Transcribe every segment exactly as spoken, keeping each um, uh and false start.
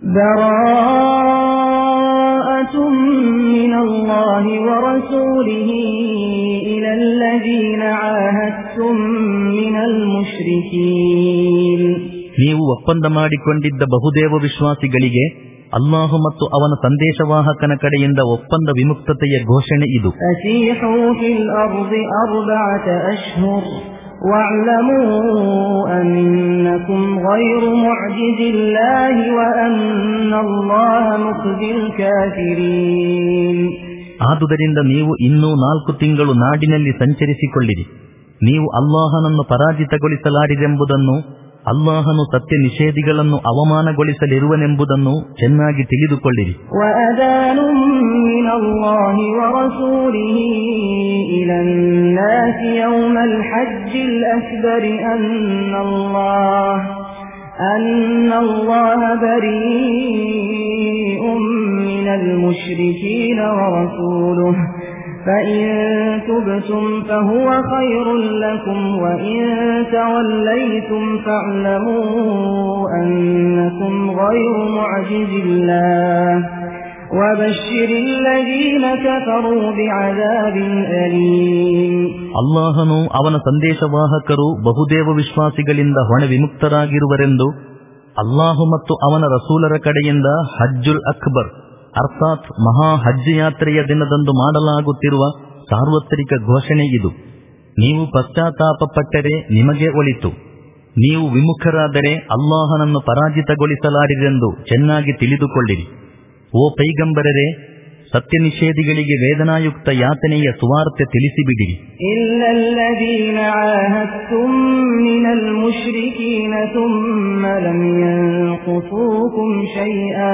ಬರಾಅತುಂ ಮಿನಲ್ಲಾಹಿ ವರಸೂಲಿಹಿ ಇಲಲ್ಲದೀನ ಆಹದ್ತುಂ ಮಿನಲ್ ಮುಶ್ರಿಕೀನ್. ನೀವು ಒಪ್ಪಂದ ಮಾಡಿಕೊಂಡಿದ್ದ ಬಹುದೇವ ವಿಶ್ವಾಸಿಗಳಿಗೆ ಅಲ್ಲಾಹು ಮತ್ತು ಅವನ ಸಂದೇಶವಾಹಕನ ಕಡೆಯಿಂದ ಒಪ್ಪಂದ ವಿಮುಕ್ತತೆಯ ಘೋಷಣೆ ಇದು. ಫಸೀಹೂ ಫಿಲ್ ಅರ್ದಿ ಅರ್ಬಅತ ಅಶ್ಹುರ್ ವಅಲಮೂ ಅನ್ನಕುಂ ಗೈರು ಮುಅಜಿಜಿಲ್ಲಾಹಿ ವಅನ್ನಲ್ಲಾಹ ಮುಖ್ಜಿಲ್ ಕಾಫಿರೀನ್. ಆದುದರಿಂದ ನೀವು ಇನ್ನೂ ನಾಲ್ಕು ತಿಂಗಳು ನಾಡಿನಲ್ಲಿ ಸಂಚರಿಸಿಕೊಳ್ಳಿರಿ. ನೀವು ಅಲ್ಲಾಹನನ್ನು ಪರಾಜಿತಗೊಳಿಸಲಾರಿರೆಂಬುದನ್ನು, ಅಲ್ಲಾಹನು ಸತ್ಯ ನಿಷೇಧಿಗಳನ್ನು ಅವಮಾನಗೊಳಿಸಲಿರುವನೆಂಬುದನ್ನು ಚೆನ್ನಾಗಿ ತಿಳಿದುಕೊಳ್ಳಿರಿ. ವಅದಾನುಂ ಮಿನಲ್ಲಾಹಿ ವರಸೂಲಿಹಿ ಇಲನ್ನಾಸಿ ಯೌಮಲ್ ಹಜ್ಜಿಲ್ ಅಕ್ಬರಿ ಅನ್ನಲ್ಲಾಹ ಅನ್ನಲ್ಲಾಹ ಬರೀഉಂ ಮಿನಲ್ ಮುಶ್ರಿಕೀನ ವರಸೂಲುಹು فإن تبتم فهو خير لكم وإن توليتم فاعلموا أنكم غير معجز الله وبشر الذين كفروا بعذاب أليم. ಅಲ್ಲಾಹನು ಅವನ ಸಂದೇಶವಾಹಕರು ಬಹುದೇವ ವಿಶ್ವಾಸಿಗಳಿಂದ ಹೊಣೆ ವಿಮುಕ್ತರಾಗಿರುವರೆಂದು ಅಲ್ಲಾಹು ಮತ್ತು ಅವನ ರಸೂಲರ ಕಡೆಯಿಂದ ಹಜ್ಜುಲ್ ಅಕ್ಬರ್ ಅರ್ಥಾತ್ ಮಹಾ ಹಜ್ ಯಾತ್ರೆಯ ದಿನದಂದು ಮಾಡಲಾಗುತ್ತಿರುವ ಸಾರ್ವತ್ರಿಕ ಘೋಷಣೆ ಇದು. ನೀವು ಪಶ್ಚಾತ್ತಾಪ ಪಟ್ಟರೆ ನಿಮಗೆ ಒಳಿತು, ನೀವು ವಿಮುಖರಾದರೆ ಅಲ್ಲಾಹನನ್ನು ಪರಾಜಿತಗೊಳಿಸಲಾರಿರೆಂದು ಚೆನ್ನಾಗಿ ತಿಳಿದುಕೊಳ್ಳಿರಿ. ಓ ಪೈಗಂಬರರೇ, ಸತ್ಯ ನಿಷೇಧಿಗಳಿಗೆ ವೇದನಾಯುಕ್ತ ಯಾತನೆಯ ಸುವಾರ್ತೆ ತಿಳಿಸಿಬಿಡಿರಿ. ಇಲ್ಲಲ್ಲದೀನ ಆಹದ್ತುಂ ಮಿನಲ್ ಮುಶ್ರಿಕೀನ ಥುಮ್ಮ ಲಂ ಯನ್ಕುಸೂಕುಂ ಶೈಆ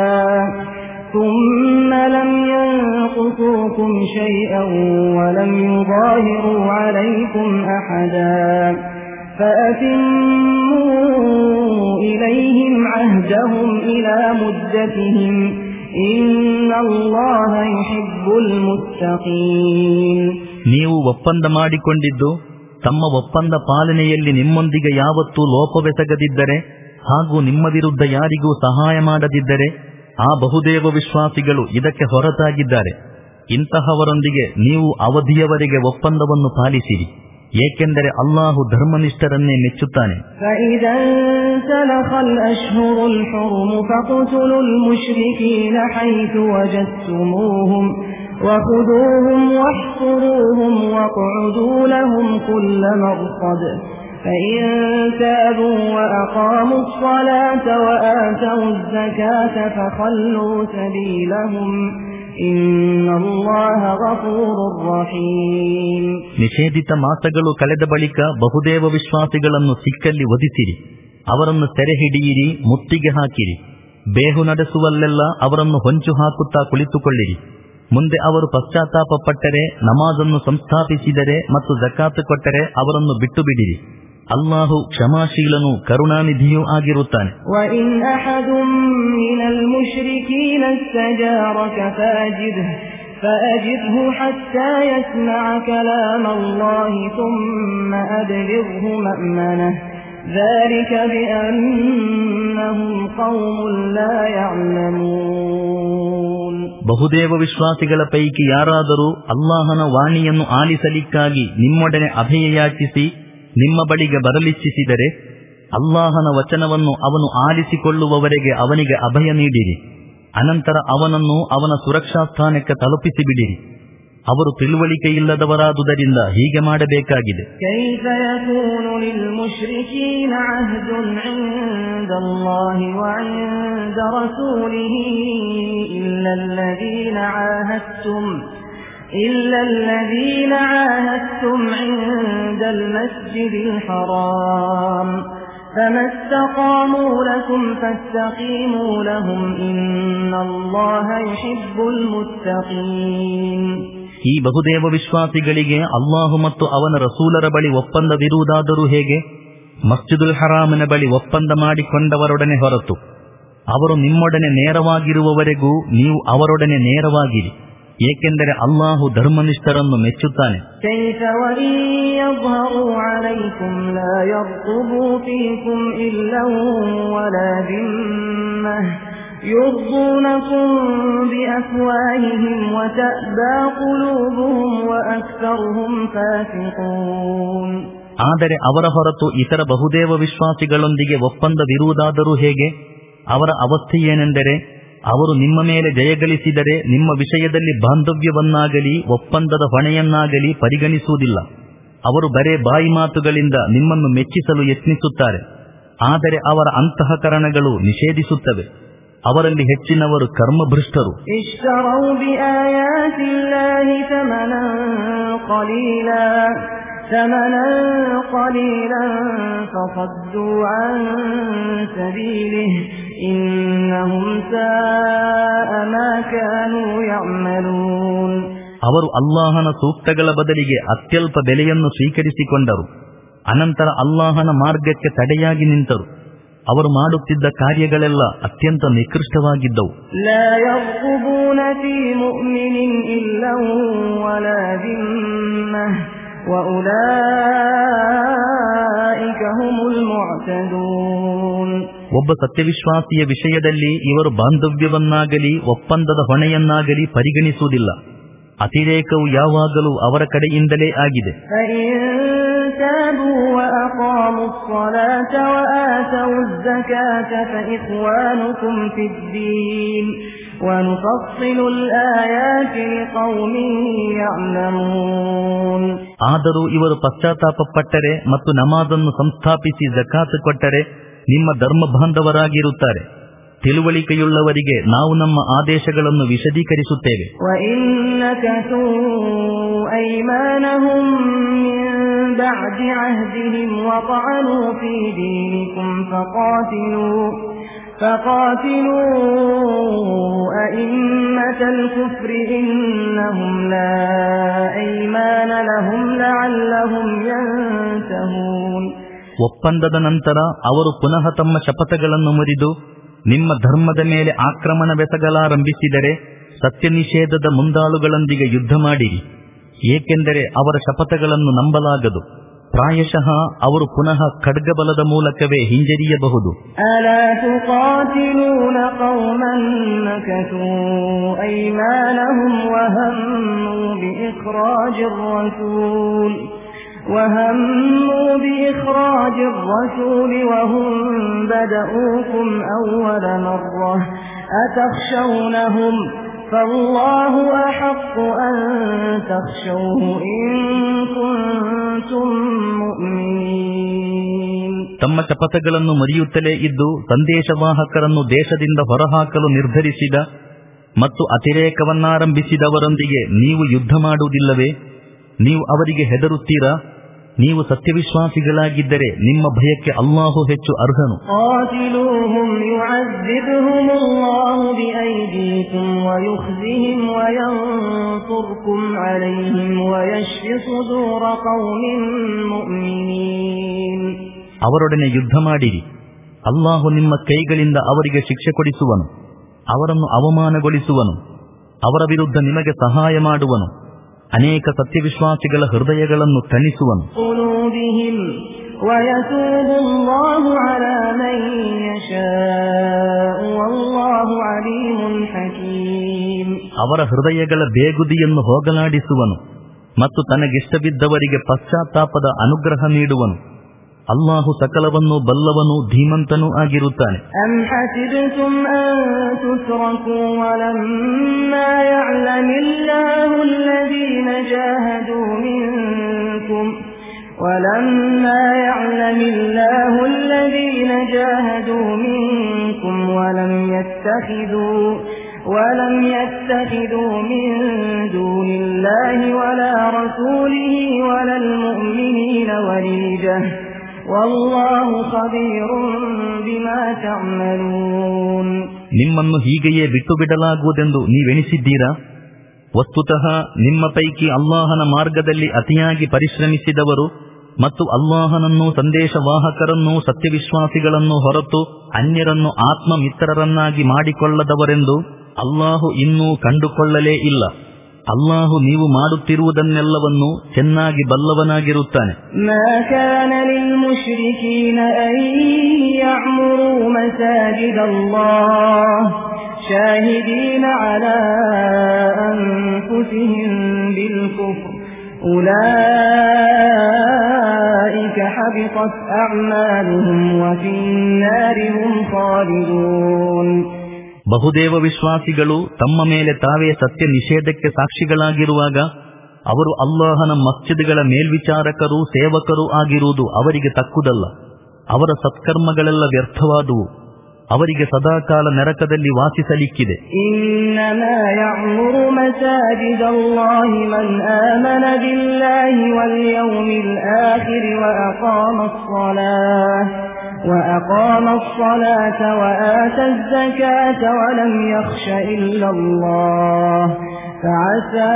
ثم لم ينقصوكم شيئا ولم يظاهروا عليكم أحدا فأتموا إليهم عهدهم إلى مدتهم إن الله يحب المتقين. ನೀವು ಒಪ್ಪಂದ ಮಾಡಿಕೊಂಡಿದ್ದು ತಮ್ಮ ಒಪ್ಪಂದ ಪಾಲನೆಯಲ್ಲಿ ನಿಮ್ಮೊಂದಿಗೆ ಯಾವತ್ತೂ ಲೋಪವೆಸಗದಿದ್ದರೆ ಹಾಗೂ ನಿಮ್ಮ ವಿರುದ್ಧ ಯಾರಿಗೂ ಸಹಾಯ ಮಾಡದಿದ್ದರೆ ಆ ಬಹುದೇವ ವಿಶ್ವಾಸಿಗಳು ಇದಕ್ಕೆ ಹೊರತಾಗಿದ್ದಾರೆ. ಇಂತಹವರೊಂದಿಗೆ ನೀವು ಅವಧಿಯವರೆಗೆ ಒಪ್ಪಂದವನ್ನು ಪಾಲಿಸಿರಿ, ಏಕೆಂದರೆ ಅಲ್ಲಾಹು ಧರ್ಮನಿಷ್ಠರನ್ನೇ ಮೆಚ್ಚುತ್ತಾನೆ. فإذا انسلخ الأشهر الحرم فاقتلوا المشركين حيث وجدتموهم وخذوهم واحصروهم واقعدوا لهم كل مرصد فإن تابوا وأقاموا الصلاة وآتوا الزكاة فخلوا سبيلهم إن الله غفور رحيم. ನಿಷೇಧಿತ ಮಾಸಗಳು ಕಳೆದ ಬಳಿಕ ಬಹುದೇವ ವಿಶ್ವಾಸಿಗಳನ್ನು ಸಿಕ್ಕಲ್ಲಿ ವಧಿಸಿರಿ, ಅವರನ್ನು ಸೆರೆ ಹಿಡಿಯಿರಿ, ಮುತ್ತಿಗೆ ಹಾಕಿರಿ. ಬೇಹು ನಡೆಸುವಲ್ಲೆಲ್ಲ ಅವರನ್ನು ಹೊಂಚು ಹಾಕುತ್ತಾ ಕುಳಿತುಕೊಳ್ಳಿರಿ. ಮುಂದೆ ಅವರು ಪಶ್ಚಾತ್ತಾಪ ಪಟ್ಟರೆ, ನಮಾಜನ್ನು ಸಂಸ್ಥಾಪಿಸಿದರೆ ಮತ್ತು ಜಕಾತ್ ಕೊಟ್ಟರೆ ಅವರನ್ನು ಬಿಟ್ಟು ಬಿಡಿರಿ. ಅಲ್ಲಾಹು ಕ್ಷಮಾಶೀಲನು ಕರುಣಾನಿಧಿಯೂ ಆಗಿರುತ್ತಾನೆ. وَإِنْ أَحَدٌ مِّنَ الْمُشْرِكِينَ اسْتَجَارَكَ فَأَجِرْهُ فَأَجِرْهُ حَتَّى يَسْمَعَ كَلَامَ اللَّهِ ثُمَّ أَبْلِغْهُ مَأْمَنَهُ ذَلِكَ بِأَنَّهُمْ قَوْمٌ لَّا يَعْلَمُونَ. ಬಹುದೇವ ವಿಶ್ವಾಸಿಗಳ ಪೈಕಿ ಯಾರಾದರೂ ಅಲ್ಲಾಹನ ವಾಣಿಯನ್ನು ಆಲಿಸಲಿಕ್ಕಾಗಿ ನಿಮ್ಮೊಡನೆ ಅಭಯ ಯಾಚಿಸಿ ನಿಮ್ಮ ಬಳಿಗೆ ಬರಲಿಚ್ಛಿಸಿದರೆ ಅಲ್ಲಾಹನ ವಚನವನ್ನು ಅವನು ಆಲಿಸಿಕೊಳ್ಳುವವರೆಗೆ ಅವನಿಗೆ ಅಭಯ ನೀಡಿರಿ. ಅನಂತರ ಅವನನ್ನು ಅವನ ಸುರಕ್ಷಾ ಸ್ಥಾನಕ್ಕೆ ತಲುಪಿಸಿಬಿಡಿರಿ. ಅವರು ತಿಳುವಳಿಕೆಯಿಲ್ಲದವರಾದುದರಿಂದ ಹೀಗೆ ಮಾಡಬೇಕಾಗಿದೆ. ಕೈಫ ಯಕೂನು ಲಿಲ್ಮುಶ್ರಿಕೀನ ಅಹ್ದುನ್ ಇಂದಲ್ಲಾಹಿ ವಇಂದ ರಸೂಲಿಹಿ ಇಲ್ಲಲ್ಲದೀನ ಆಹದ್ತುಂ إلا الذين عاهدتم عند المسجد الحرام فما استقاموا لكم فاستقيموا لهم إن الله يحب المتقين. ಈ ಬಹುದೇವ ವಿಶ್ವಾಸಿಗಳಿಗೆ ಅಲ್ಲಾಹು ಮತ್ತು ಅವನ ರಸೂಲರ ಬಳಿ ಒಪ್ಪಂದವಿರುವುದಾದರೂ ಹೇಗೆ? ಮಸ್ಜಿದುಲ್ ಹರಾಮಿನ ಬಳಿ ಒಪ್ಪಂದ ಮಾಡಿಕೊಂಡವರೊಡನೆ ಹೊರತು ಅವರು ನಿಮ್ಮೊಡನೆ ನೇರವಾಗಿರುವವರೆಗೂ ನೀವು ಅವರೊಡನೆ ನೇರವಾಗಿರಿ, ಏಕೆಂದರೆ ಅಲ್ಲಾಹು ಧರ್ಮನಿಷ್ಠರನ್ನು ಮೆಚ್ಚುತ್ತಾನೆ. كيف وإن يظهروا عليكم لا يرقبوا فيكم إلا ولا ذمة يرضونكم بأفواههم وتأبى قلوبهم وأكثرهم فاسقون. ಆದರೆ ಅವರ ಹೊರತು ಇತರ ಬಹುದೇವ ವಿಶ್ವಾಸಿಗಳೊಂದಿಗೆ ಒಪ್ಪಂದವಿರುವುದಾದರೂ ಹೇಗೆ? ಅವರ ಅವಸ್ಥೆ ಏನೆಂದರೆ, ಅವರು ನಿಮ್ಮ ಮೇಲೆ ಜಯಗಳಿಸಿದರೆ ನಿಮ್ಮ ವಿಷಯದಲ್ಲಿ ಬಾಂಧವ್ಯವನ್ನಾಗಲಿ ಒಪ್ಪಂದದ ಹೊಣೆಯನ್ನಾಗಲಿ ಪರಿಗಣಿಸುವುದಿಲ್ಲ. ಅವರು ಬರೇ ಬಾಯಿ ಮಾತುಗಳಿಂದ ನಿಮ್ಮನ್ನು ಮೆಚ್ಚಿಸಲು ಯತ್ನಿಸುತ್ತಾರೆ, ಆದರೆ ಅವರ ಅಂತಃಕರಣಗಳು ನಿಷೇಧಿಸುತ್ತವೆ. ಅವರಲ್ಲಿ ಹೆಚ್ಚಿನವರು ಕರ್ಮಭ್ರಷ್ಟರು. ثمنا قليلا فصدوا عن سبيله إنهم ساء ما كانوا يعملون. ಅವರು ಅಲ್ಲಾಹನ ಸೂಕ್ತಗಳ ಬದಲಿಗೆ ಅತ್ಯಲ್ಪ ಬೆಲೆಯನ್ನು ಸ್ವೀಕರಿಸಿಕೊಂಡರು. ಅನಂತರ ಅಲ್ಲಾಹನ ಮಾರ್ಗಕ್ಕೆ ತಡೆಯಾಗಿ ನಿಂತರು. ಅವರು ಮಾಡುತ್ತಿದ್ದ ಕಾರ್ಯಗಳೆಲ್ಲ ಅತ್ಯಂತ ನಿಕೃಷ್ಟವಾಗಿದ್ದವು. ಲಾ ಯರ್ಕುಬೂನ ಫೀ ಮುಅ್ಮಿನಿನ್ ಇಲ್ಲಾ ವಲಾ ದಿಮ್ಮಹ ವಉಲೈಕ ಹುಮುಲ್ ಮುಅ್ತದೂನ್. ಒಬ್ಬ ಸತ್ಯವಿಶ್ವಾಸಿಯ ವಿಷಯದಲ್ಲಿ ಇವರು ಬಾಂಧವ್ಯವನ್ನಾಗಲಿ ಒಪ್ಪಂದದ ಹೊಣೆಯನ್ನಾಗಲಿ ಪರಿಗಣಿಸುವುದಿಲ್ಲ. ಅತಿರೇಕವು ಯಾವಾಗಲೂ ಅವರ ಕಡೆಯಿಂದಲೇ ಆಗಿದೆ. ಆದರೂ ಇವರು ಪಶ್ಚಾತ್ತಾಪ ಪಟ್ಟರೆ ಮತ್ತು ನಮಾಜನ್ನು ಸಂಸ್ಥಾಪಿಸಿ ಜಕಾತ್ ಕೊಟ್ಟರೆ ನಿಮ್ಮ ಧರ್ಮ ಬಾಂಧವರಾಗಿರುತ್ತಾರೆ. ತಿಳುವಳಿಕೆಯುಳ್ಳವರಿಗೆ ನಾವು ನಮ್ಮ ಆದೇಶಗಳನ್ನು ವಿಶದೀಕರಿಸುತ್ತೇವೆ. ಒಪ್ಪಂದದ ನಂತರ ಅವರು ಪುನಃ ತಮ್ಮ ಶಪಥಗಳನ್ನು ಮುರಿದು ನಿಮ್ಮ ಧರ್ಮದ ಮೇಲೆ ಆಕ್ರಮಣವೆಸಗಲಾರಂಭಿಸಿದರೆ ಸತ್ಯ ನಿಷೇಧದ ಮುಂದಾಳುಗಳೊಂದಿಗೆ ಯುದ್ಧ ಮಾಡಿರಿ, ಏಕೆಂದರೆ ಅವರ ಶಪಥಗಳನ್ನು ನಂಬಲಾಗದು. ಪ್ರಾಯಶಃ ಅವರು ಪುನಃ ಖಡ್ಗಬಲದ ಮೂಲಕವೇ ಹಿಂಜರಿಯಬಹುದು. ಅಲಾ ತುಕಾತಿಲೂನ ಕೌಮನ್ ನಕಸೂ ಐಮಾನಹುಂ ವಹಮ್ಮೂ ಬಿಇಖ್ರಾಜಿರ್ ರಸೂಲ್ وهموا بإخراج الرسول وهم بدؤوكم أول مرة أتخشونهم فالله أحق أن تخشوه إن كنتم مؤمنين. ತಮ್ಮ ಶಪಥಗಳನ್ನು ಮರೆಯುತ್ತಲೇ ಇದ್ದು ಸಂದೇಶವಾಹಕರನ್ನು ದೇಶದಿಂದ ಹೊರಹಾಕಲು ನಿರ್ಧರಿಸಿದ ಮತ್ತು ಅತಿರೇಕವನ್ನಾರಂಭಿಸಿದವರೊಂದಿಗೆ ನೀವು ಯುದ್ಧ ಮಾಡುವುದಿಲ್ಲವೇ? ನೀವು ಅವರಿಗೆ ಹೆದರುತ್ತೀರಾ? ನೀವು ಸತ್ಯವಿಶ್ವಾಸಿಗಳಾಗಿದ್ದರೆ ನಿಮ್ಮ ಭಯಕ್ಕೆ ಅಲ್ಲಾಹು ಹೆಚ್ಚು ಅರ್ಹನು. ಅವರೊಡನೆ ಯುದ್ಧ ಮಾಡಿರಿ. ಅಲ್ಲಾಹು ನಿಮ್ಮ ಕೈಗಳಿಂದ ಅವರಿಗೆ ಶಿಕ್ಷೆ ಕೊಡಿಸುವನು, ಅವರನ್ನು ಅವಮಾನಗೊಳಿಸುವನು, ಅವರ ವಿರುದ್ಧ ನಿಮಗೆ ಸಹಾಯ ಮಾಡುವನು, ಅನೇಕ ಸತ್ಯವಿಶ್ವಾಸಿಗಳ ಹೃದಯಗಳನ್ನು ತಣಿಸುವನು. ಅವರ ಹೃದಯಗಳ ಬೇಗುದಿಯನ್ನು ಹೋಗಲಾಡಿಸುವನು ಮತ್ತು ತನಗಿಷ್ಟಬಿದ್ದವರಿಗೆ ಪಶ್ಚಾತ್ತಾಪದ ಅನುಗ್ರಹ ನೀಡುವನು. ಅಲ್ಲಾಹು ಸಕಲವನ್ನು ಬಲ್ಲವನು, ಧೀಮಂತನೂ ಆಗಿರುತ್ತಾನೆ. ಅಂ ಹಸಿಬತುಂ ಅನ್ ತುಸ್ರಕು ವಲಮ್ಮಾ ಯಅಲಮಿಲ್ಲಾಹು ಅಲ್ಲದೀನ ಜಾಹದು ಮಿನ್ಕುಂ ವಲಮ್ಮಾ ಯಅಲಮಿಲ್ಲಾಹು ಅಲ್ಲದೀನ ಜಾಹದು ಮಿನ್ಕುಂ ವಲಂ ಯತ್ತಖಿದು ولم يتخذوا من دون الله ولا رسوله ولا المؤمنين وليجة والله خبير بما تعملون. ನಿಮ್ಮನ್ನು ಹೀಗೆಯೇ ಬಿಟ್ಟು ಬಿಡಲಾಗುವುದೆಂದು ನೀವೆಣಿಸಿದ್ದೀರಾ? ವಸ್ತುತಃ ನಿಮ್ಮ ಪೈಕಿ ಅಲ್ಲಾಹನ ಮಾರ್ಗದಲ್ಲಿ ಅತಿಯಾಗಿ ಪರಿಶ್ರಮಿಸಿದವರು ಮತ್ತು ಅಲ್ಲಾಹನನ್ನು, ಸಂದೇಶವಾಹಕರನ್ನು, ಸತ್ಯವಿಶ್ವಾಸಿಗಳನ್ನು ಹೊರತು ಅನ್ಯರನ್ನು ಆತ್ಮ ಮಿತ್ರರನ್ನಾಗಿ ಮಾಡಿಕೊಳ್ಳದವರೆಂದು ಅಲ್ಲಾಹು ಇನ್ನೂ ಕಂಡುಕೊಳ್ಳಲೇ ಇಲ್ಲ. ಅಲ್ಲಾಹು ನೀವು ಮಾಡುತ್ತಿರುವುದನ್ನೆಲ್ಲವನ್ನು ಚೆನ್ನಾಗಿ ಬಲ್ಲವನಾಗಿರುತ್ತಾನೆ. ಮಾ ಕಾನ ಲಿಲ್ ಮುಶ್ರಿಕೀನ ಅನ್ ಯಅಮುರು ಮಸಾಜಿದಲ್ಲಾಹ್ شاهدين على أنفسهم بالكفر أولئك حبطت أعمالهم وفي النار هم خالدون. ಬಹುದೇವ ವಿಶ್ವಾಸಿಗಳು ತಮ್ಮ ಮೇಲೆ ತಾವೇ ಸತ್ಯ ನಿಷೇಧಕ್ಕೆ ಸಾಕ್ಷಿಗಳಾಗಿರುವಾಗ ಅವರು ಅಲ್ಲಾಹನ ಮಸ್ಜಿದ್ಗಳ ಮೇಲ್ವಿಚಾರಕರು ಸೇವಕರು ಆಗಿರುವುದು ಅವರಿಗೆ ತಕ್ಕುದಲ್ಲ. ಅವರ ಸತ್ಕರ್ಮಗಳೆಲ್ಲ ವ್ಯರ್ಥವಾದುವು. ಅವರಿಗೆ ಸದಾಕಾಲ ನರಕದಲ್ಲಿ ವಾಸಿಸಲಿಕ್ಕಿದೆ. ಇನ್ನಮಾ ಯಅಮುರು ಮಸಾಜಿದಲ್ಲಾಹಿ ಮನ್ ಆಮನ ಬಿಲ್ಲಾಹಿ ವಲ್ ಯೌಮಿಲ್ ಆಖಿರ್ ವ ಅಕಾಮಸ್ ಸಲಾತ್ وأقام الصلاة وآتى الزكاة ولم يخش إلا الله فعسى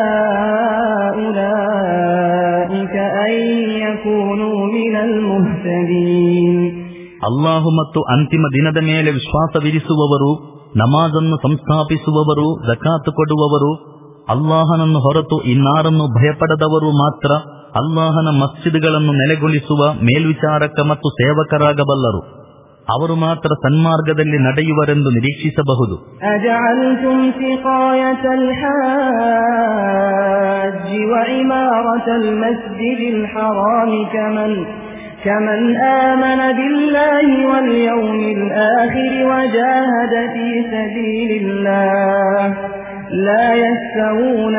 أولئك أن يكونوا من المهتدين. ಅಲ್ಲಾಹು ಮತ್ತು ಅಂತಿಮ ದಿನದ ಮೇಲೆ ವಿಶ್ವಾಸವಿರಿಸುವವರು, ನಮಾಜನ್ನು ಸಂಸ್ಥಾಪಿಸುವವರು, ಜಕಾತ್ ಕೊಡುವವರು, ಅಲ್ಲಾಹನನ್ನು ಹೊರತು ಇನ್ನಾರನ್ನು ಭಯಪಡದವರು ಮಾತ್ರ ಅಲ್ಲಾಹನ ಮಸ್ಜಿದ್ಗಳನ್ನು ನೆಲೆಗೊಳಿಸುವ ಮೇಲ್ವಿಚಾರಕ ಮತ್ತು ಸೇವಕರಾಗಬಲ್ಲರು. ಅವರು ಮಾತ್ರ ಸನ್ಮಾರ್ಗದಲ್ಲಿ ನಡೆಯುವರೆಂದು ನಿರೀಕ್ಷಿಸಬಹುದು. ಅಜಅಲ್ತುಂ ಸಿಕಾಯತಲ್ ಹಾಜ್ಜಿ ವ ಇಮಾರತಲ್ ಮಸ್ಜಿದಿಲ್ ಹರಾಮಿ ಕಮನ್ ಕಮನ್ ಆಮನ ಬಿಲ್ಲಾಹಿ ವಲ್ ಯೌಮಿಲ್ ಆಖಿರ್ ವ ಜಾಹದ ಫೀ ಸಬೀಲಿಲ್ಲಾಹ್ ಲಾ ಯಸ್ತವೂನ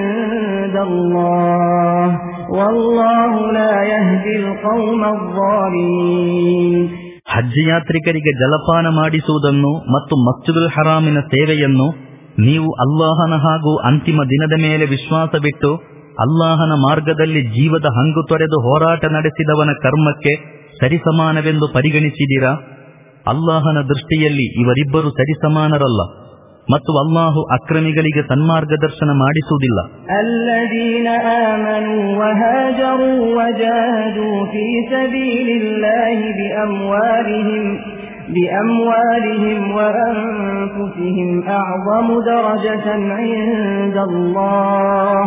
ಇಂದಲ್ಲಾಹ್ ವಲ್ಲಾಹು ಲಾ ಯಹ್ದಿಲ್ ಕೌಮಲ್ ಝಾಲಿಮೀನ್. ಹಜ್ ಯಾತ್ರಿಕರಿಗೆ ಜಲಪಾನ ಮಾಡಿಸುವುದನ್ನು ಮತ್ತು ಮಸ್ಜಿದುಲ್ ಹರಾಮಿನ ಸೇವೆಯನ್ನು ನೀವು ಅಲ್ಲಾಹನ ಹಾಗೂ ಅಂತಿಮ ದಿನದ ಮೇಲೆ ವಿಶ್ವಾಸವಿಟ್ಟು ಅಲ್ಲಾಹನ ಮಾರ್ಗದಲ್ಲಿ ಜೀವದ ಹಂಗು ತೊರೆದು ಹೋರಾಟ ನಡೆಸಿದವನ ಕರ್ಮಕ್ಕೆ ಸರಿಸಮಾನವೆಂದು ಪರಿಗಣಿಸಿದಿರಾ? ಅಲ್ಲಾಹನ ದೃಷ್ಟಿಯಲ್ಲಿ ಇವರಿಬ್ಬರು ಸರಿಸಮಾನರಲ್ಲ ಮತ್ತು ಅಲ್ಲಾಹು ಅಕ್ರಮಿಗಳಿಗೆ ಸನ್ಮಾರ್ಗದರ್ಶನ ಮಾಡಿಸುವುದಿಲ್ಲ. ಅಲ್ಲದೀನ ಆಮನು ವಹಾಜರು ವಜಾಹದು ಫೀ ಸಬೀಲಿಲ್ಲಾಹಿ ಬಿಅಮ್ವಾಲಿಹಿಂ ಬಿಅಮ್ವಾಲಿಹಿಂ ವಅನ್ಫುಸಿಹಿಂ ಅಅ್ಜಮು ದರಜತನ್ ಇಂದಲ್ಲಾಹ್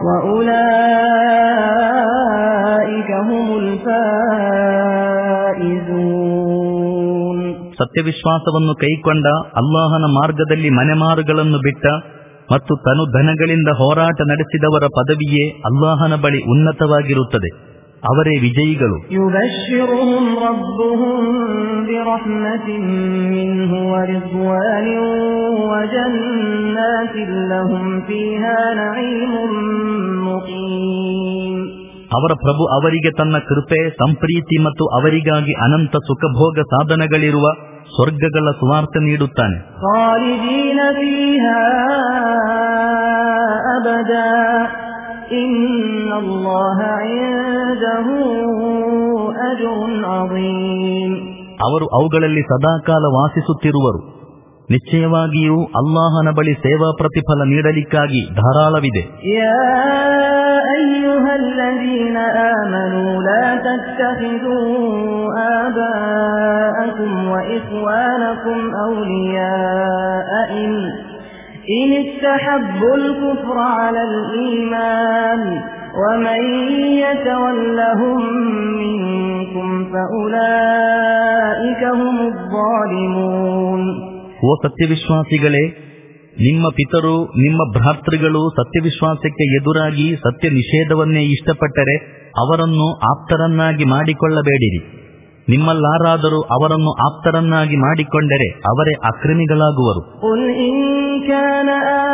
ವಉಲೈಕ ಹುಮುಲ್ ಫಾಯಿಜೂನ್. ಸತ್ಯವಿಶ್ವಾಸವನ್ನು ಕೈಕೊಂಡ, ಅಲ್ಲಾಹನ ಮಾರ್ಗದಲ್ಲಿ ಮನೆಮಾರುಗಳನ್ನು ಬಿಟ್ಟ ಮತ್ತು ತನು ಧನಗಳಿಂದ ಹೋರಾಟ ನಡೆಸಿದವರ ಪದವಿಯೇ ಅಲ್ಲಾಹನ ಬಳಿ ಉನ್ನತವಾಗಿರುತ್ತದೆ. ಅವರೇ ವಿಜಯಿಗಳು. ಯುಬಶ್ಶಿರುಹುಂ ರಬ್ಬುಹುಂ ಬಿರಹ್ಮತಿನ್ ಮಿನ್ಹು ವರಿದ್ವಾನಿನ್ ವಜನ್ನಾತಿನ್ ಲಹುಂ ಫೀಹಾ ನഈಮುನ್ ಮುಕೀಮ್. ಅವರ ಪ್ರಭು ಅವರಿಗೆ ತನ್ನ ಕೃಪೆ, ಸಂಪ್ರೀತಿ ಮತ್ತು ಅವರಿಗಾಗಿ ಅನಂತ ಸುಖಭೋಗ ಸಾಧನಗಳಿರುವ ಸ್ವರ್ಗಗಳ ಸುವಾರ್ಥ ನೀಡುತ್ತಾನೆ. ಖಾಲಿದೀನ ಫೀಹಾ ಅಬದಾ ಇನ್ನಲ್ಲಾಹ ಇಂದಹು ಅಜ್ರುನ್ ಅಜೀಮ್. ಅವರು ಅವುಗಳಲ್ಲಿ ಸದಾಕಾಲ ವಾಸಿಸುತ್ತಿರುವರು. ನಿಶ್ಚಯವಾಗಿಯೂ ಅಲ್ಲಾಹನ ಬಳಿ ಸೇವಾ ಪ್ರತಿಫಲ ನೀಡಲಿಕ್ಕಾಗಿ ಧಾರಾಳವಿದೆ. ಯಾ ಅಯ್ಯುಹಲ್ಲದೀನ ಆಮನೂ ಲಾ ತತ್ತಖಿದೂ ಆಬಾಅಕುಂ ವ ಇಖ್ವಾನಕುಂ ಔಲಿಯಾಅ ಇನ್ ಇನ್ ಇಸ್ತಹಬ್ಬುಲ್ ಕುಫ್ರ ಅಲಲ್ ಈಮಾನ್ ومن يتولهم منكم فأولئك هم الظالمون. ಓ ಸತ್ಯವಿಶ್ವಾಸಿಗಳೇ, ನಿಮ್ಮ ಪಿತರು, ನಿಮ್ಮ ಭ್ರಾತೃಗಳು ಸತ್ಯವಿಶ್ವಾಸಕ್ಕೆ ಎದುರಾಗಿ ಸತ್ಯ ನಿಷೇಧವನ್ನೇ ಇಷ್ಟಪಟ್ಟರೆ ಅವರನ್ನು ಆಪ್ತರನ್ನಾಗಿ ಮಾಡಿಕೊಳ್ಳಬೇಡಿರಿ. ನಿಮ್ಮಲ್ಲಾರಾದರೂ ಅವರನ್ನು ಆಪ್ತರನ್ನಾಗಿ ಮಾಡಿಕೊಂಡರೆ ಅವರೇ ಅಕ್ರಮಿಗಳಾಗುವರು. ಕುಲ್ ಇನ್ ಕಾನ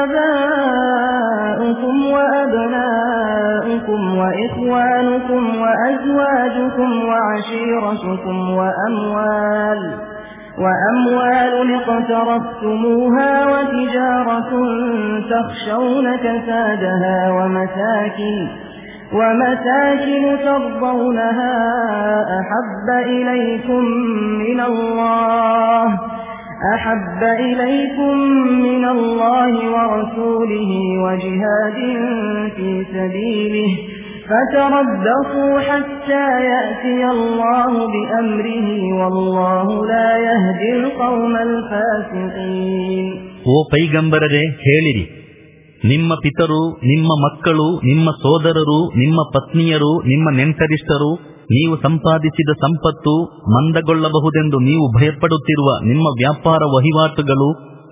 ಆಬಾಉಕುಂ ವ ಅಬ್ನಾಉಕುಂ ವ ಇಖ್ವಾನುಕುಂ ವ ಅಜ್ವಾಜುಕುಂ ವ ಅಶೀರತುಕುಂ ವ ಅಮ್ವಾಲ್ وأموال اقترفتموها وتجارة تخشون كسادها ومساكن ومساكن ترضونها أحب إليكم من الله أحب إليكم من الله ورسوله وجهاد في سبيله فتربصوا حتى يأتي الله بأمره والله لا يهدي القوم الفاسقين. ಓ ಪೈಗಂಬರರೇ, ಹೇಳಿರಿ, ನಿಮ್ಮ ಪಿತರು, ನಿಮ್ಮ ಮಕ್ಕಳು, ನಿಮ್ಮ ಸೋದರರು, ನಿಮ್ಮ ಪತ್ನಿಯರು, ನಿಮ್ಮ ನೆಂಟರಿಷ್ಟರು, ನೀವು ಸಂಪಾದಿಸಿದ ಸಂಪತ್ತು, ಮಂದಗೊಳ್ಳಬಹುದೆಂದು ನೀವು ಭಯಪಡುತ್ತಿರುವ ನಿಮ್ಮ ವ್ಯಾಪಾರ ವಹಿವಾಟುಗಳು,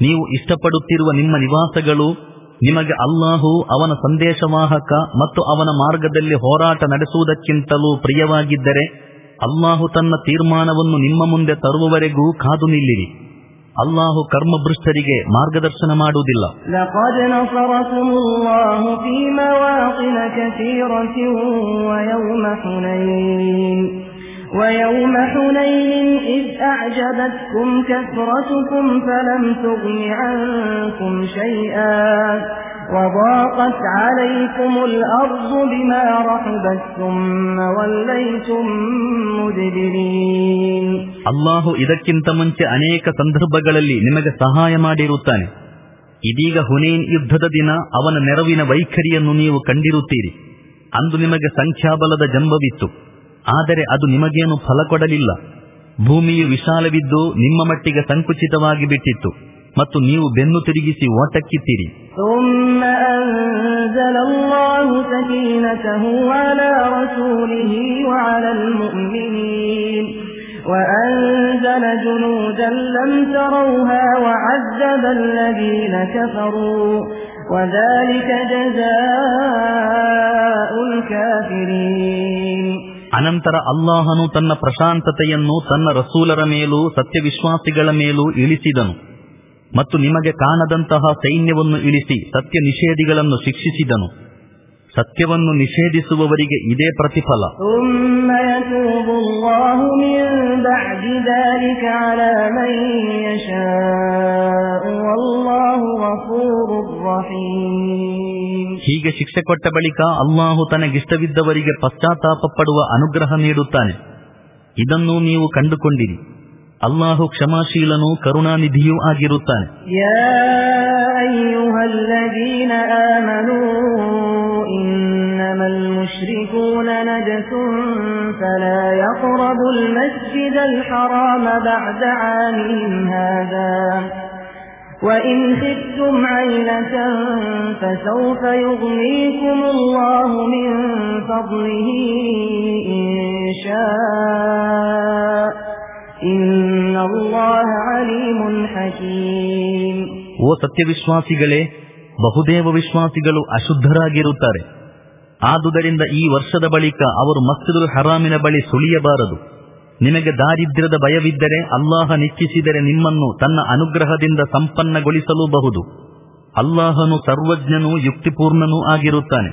ನೀವು ಇಷ್ಟಪಡುತ್ತಿರುವ ನಿಮ್ಮ ನಿವಾಸಗಳು ನಿಮಗೆ ಅಲ್ಲಾಹು, ಅವನ ಸಂದೇಶವಾಹಕ ಮತ್ತು ಅವನ ಮಾರ್ಗದಲ್ಲಿ ಹೋರಾಟ ನಡೆಸುವುದಕ್ಕಿಂತಲೂ ಪ್ರಿಯವಾಗಿದ್ದರೆ ಅಲ್ಲಾಹು ತನ್ನ ತೀರ್ಮಾನವನ್ನು ನಿಮ್ಮ ಮುಂದೆ ತರುವವರೆಗೂ ಕಾದು ನಿಲ್ಲಿರಿ. ಅಲ್ಲಾಹು ಕರ್ಮಭ್ರಷ್ಟರಿಗೆ ಮಾರ್ಗದರ್ಶನ ಮಾಡುವುದಿಲ್ಲ. ಲಕದ್ ನಸರಕುಮುಲ್ಲಾಹು ಫೀ ಮವಾತಿನ ಕಸೀರತಿನ್ ವಯೌಮ ಹುನೈನ್ ويوم حنين إذ أعجبتكم كثرتكم فلم تغن عنكم شيئا وضاقت عليكم الأرض بما رحبت ثم وليتم مدبرين. ಅಲ್ಲಾಹು ಇದಕ್ಕಿಂತ ಮುಂಚೆ ಅನೇಕ ಸಂದರ್ಭಗಳಲ್ಲಿ ನಿಮಗೆ ಸಹಾಯ ಮಾಡಿರುತ್ತಾನೆ. ಇದೀಗ ಹುನೈನ್ ಯುದ್ಧದ ದಿನ ಅವನ ನೆರವಿನ ವೈಖರಿಯನ್ನು ನೀವು ಕಂಡಿರುತ್ತೀರಿ. ಅಂದು ನಿಮಗೆ ಸಂಖ್ಯಾಬಲದ ಜಂಬವಿತ್ತು, ಆದರೆ ಅದು ನಿಮಗೇನು ಫಲ ಕೊಡಲಿಲ್ಲ. ಭೂಮಿಯು ವಿಶಾಲವಿದ್ದು ನಿಮ್ಮ ಮಟ್ಟಿಗೆ ಸಂಕುಚಿತವಾಗಿ ಬಿಟ್ಟಿತ್ತು ಮತ್ತು ನೀವು ಬೆನ್ನು ತಿರುಗಿಸಿ ಓಟಕ್ಕಿತ್ತೀರಿ. ثم أنزل الله سكينته على رسوله وعلى المؤمنين وأنزل جنودا لم تروها وعذب الذين كفروا وذلك جزاء الكافرين. ಅನಂತರ ಅಲ್ಲಾಹನು ತನ್ನ ಪ್ರಶಾಂತತೆಯನ್ನು ತನ್ನ ರಸೂಲರ ಮೇಲೂ ಸತ್ಯವಿಶ್ವಾಸಿಗಳ ಮೇಲೂ ಇಳಿಸಿದನು ಮತ್ತು ನಿಮಗೆ ಕಾಣದಂತಹ ಸೈನ್ಯವನ್ನು ಇಳಿಸಿ ಸತ್ಯ ನಿಷೇಧಿಗಳನ್ನು ಶಿಕ್ಷಿಸಿದನು. ಸತ್ಯವನ್ನು ನಿಷೇಧಿಸುವವರಿಗೆ ಇದೇ ಪ್ರತಿಫಲ. ಹೀಗೆ ಶಿಕ್ಷೆ ಕೊಟ್ಟ ಬಳಿಕ ಅಲ್ಲಾಹು ತನಗಿಷ್ಟವಿದ್ದವರಿಗೆ ಪಶ್ಚಾತ್ತಾಪ ಪಡುವ ಅನುಗ್ರಹ ನೀಡುತ್ತಾನೆ. ಇದನ್ನು ನೀವು ಕಂಡುಕೊಂಡಿರಿ. ಅಲ್ಲಾಹು ಕ್ಷಮಾಶೀಲನೂ ಕರುಣಾನಿಧಿಯೂ ಆಗಿರುತ್ತಾನೆ. ಯಾ ಅಯ್ಯುಹಲ್ಲದೀನ ಆಮನೂ ಇನ್ನಮಲ್ ಮುಶ್ರಿಕೂನ ನಜಸುನ್ ಫಲಾ ಯಖ್ರಬುಲ್ ಮಸ್ಜಿದಲ್ ಹರಾಮ ಬಅದ ಆಮಿಹಿಂ ಹಾದಾ وإن خفتم عيلة فسوف يغنيكم الله من فضله إن شاء إن الله عليم حكيم. ಓ ಸತ್ಯವಿಶ್ವಾಸಿಗಳೇ, ಬಹುದೇವ ವಿಶ್ವಾಸಿಗಳು ಅಶುದ್ಧರಾಗಿರುತ್ತಾರೆ. ಆದುದರಿಂದ ಈ ವರ್ಷದ ಬಳಿಕ ಅವರು ಮಸ್ಜಿದುಲ್ ಹರಾಮಿನ ಬಳಿ ಸುಳಿಯಬಾರದು. ನಿಮಗೆ ದಾರಿದ್ರ್ಯದ ಭಯವಿದ್ದರೆ ಅಲ್ಲಾಹನಿಚ್ಛಿಸಿದರೆ ನಿಮ್ಮನ್ನು ತನ್ನ ಅನುಗ್ರಹದಿಂದ ಸಂಪನ್ನಗೊಳಿಸಲೂಬಹುದು. ಅಲ್ಲಾಹನು ಸರ್ವಜ್ಞನೂ ಯುಕ್ತಿಪೂರ್ಣನೂ ಆಗಿರುತ್ತಾನೆ.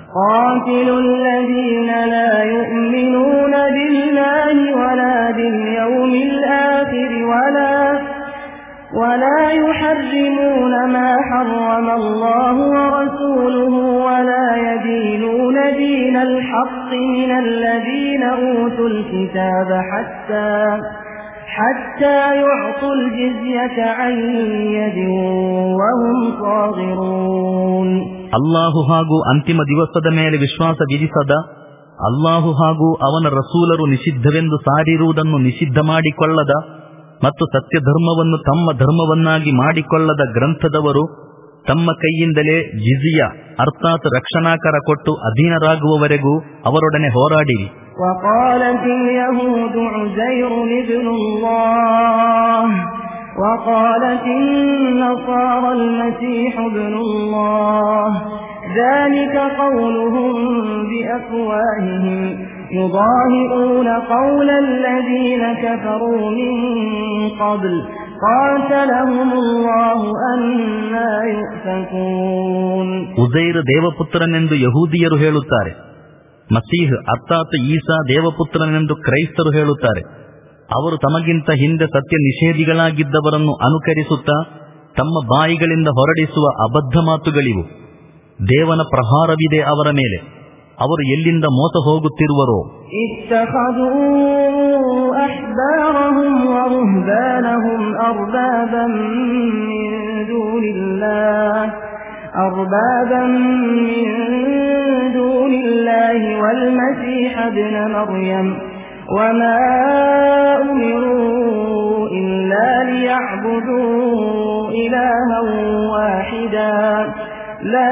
ولا يحرمون ما حرم الله ورسوله ولا يدينون دين الحق من الذين أوتوا الكتاب حتى حتى يعطوا الجزية عن يد وهم صاغرون. ಅಲ್ಲಾಹು ಹಾಗೂ ಅಂತಿಮ ದಿವಸದ ಮೇಲೆ ವಿಶ್ವಾಸ ವಿಧಿಸದ, ಅಲ್ಲಾಹು ಹಾಗೂ ಅವನ ರಸೂಲರು ನಿಷಿದ್ಧವೆಂದು ಸಾರಿರುವುದನ್ನು ನಿಷಿದ್ಧ ಮಾಡಿಕೊಳ್ಳದ ಮತ್ತು ಸತ್ಯಧರ್ಮವನ್ನು ತಮ್ಮ ಧರ್ಮವನ್ನಾಗಿ ಮಾಡಿಕೊಳ್ಳದ ಗ್ರಂಥದವರು ತಮ್ಮ ಕೈಯಿಂದಲೇ ಜಿಜಿಯ ಅರ್ಥಾತ್ ರಕ್ಷಣಾಕರ ಕೊಟ್ಟು ಅಧೀನರಾಗುವವರೆಗೂ ಅವರೊಡನೆ ಹೋರಾಡಿರಿ. وقالت اليهود عزير ابن الله وقالت النصارى المسيح ابن الله ذلك قولهم بأفواههم يضاهئون قول الذين كفروا من قبل قاتلهم الله أنى يؤفكون. ಉಜೈರ್ ದೇವಪುತ್ರನೆಂದು ಯಹೂದಿಯರು ಹೇಳುತ್ತಾರೆ, ಮಸೀಹ್ ಅರ್ಥಾತ್ ಈಸಾ ದೇವಪುತ್ರನೆಂದು ಕ್ರೈಸ್ತರು ಹೇಳುತ್ತಾರೆ. ಅವರು ತಮಗಿಂತ ಹಿಂದೆ ಸತ್ಯ ನಿಷೇಧಿಗಳಾಗಿದ್ದವರನ್ನು ಅನುಕರಿಸುತ್ತಾ ತಮ್ಮ ಬಾಯಿಗಳಿಂದ ಹೊರಡಿಸುವ ಅಬದ್ಧ ಮಾತುಗಳಿವು. ದೇವನ ಪ್ರಹಾರವಿದೆ ಅವರ ಮೇಲೆ. ಅವರು ಎಲ್ಲಿಂದ ಮೋಸ ಹೋಗುತ್ತಿರುವರೋ. ಇತ್ತಖದೂ ಅಹ್ಬಾರಹುಂ ವರುಹ್ಬಾನಹುಂ ಅರ್ಬಾಬಂ ಮಿನ್ ದೂನಿಲ್ಲಾಹ್ ಅರ್ಬಾಬಂ ಮಿನ್ ದೂನಿಲ್ಲಾಹಿ ವಲ್ ಮಸೀಹ ಇಬ್ನ ಮರ್ಯಮ್ ವಮಾ ಉಮಿರೂ ಇಲ್ಲಾ ಲಿಯಅ್ಬುದೂ ಇಲಾಹನ್ ವಾಹಿದಾ ಲಾ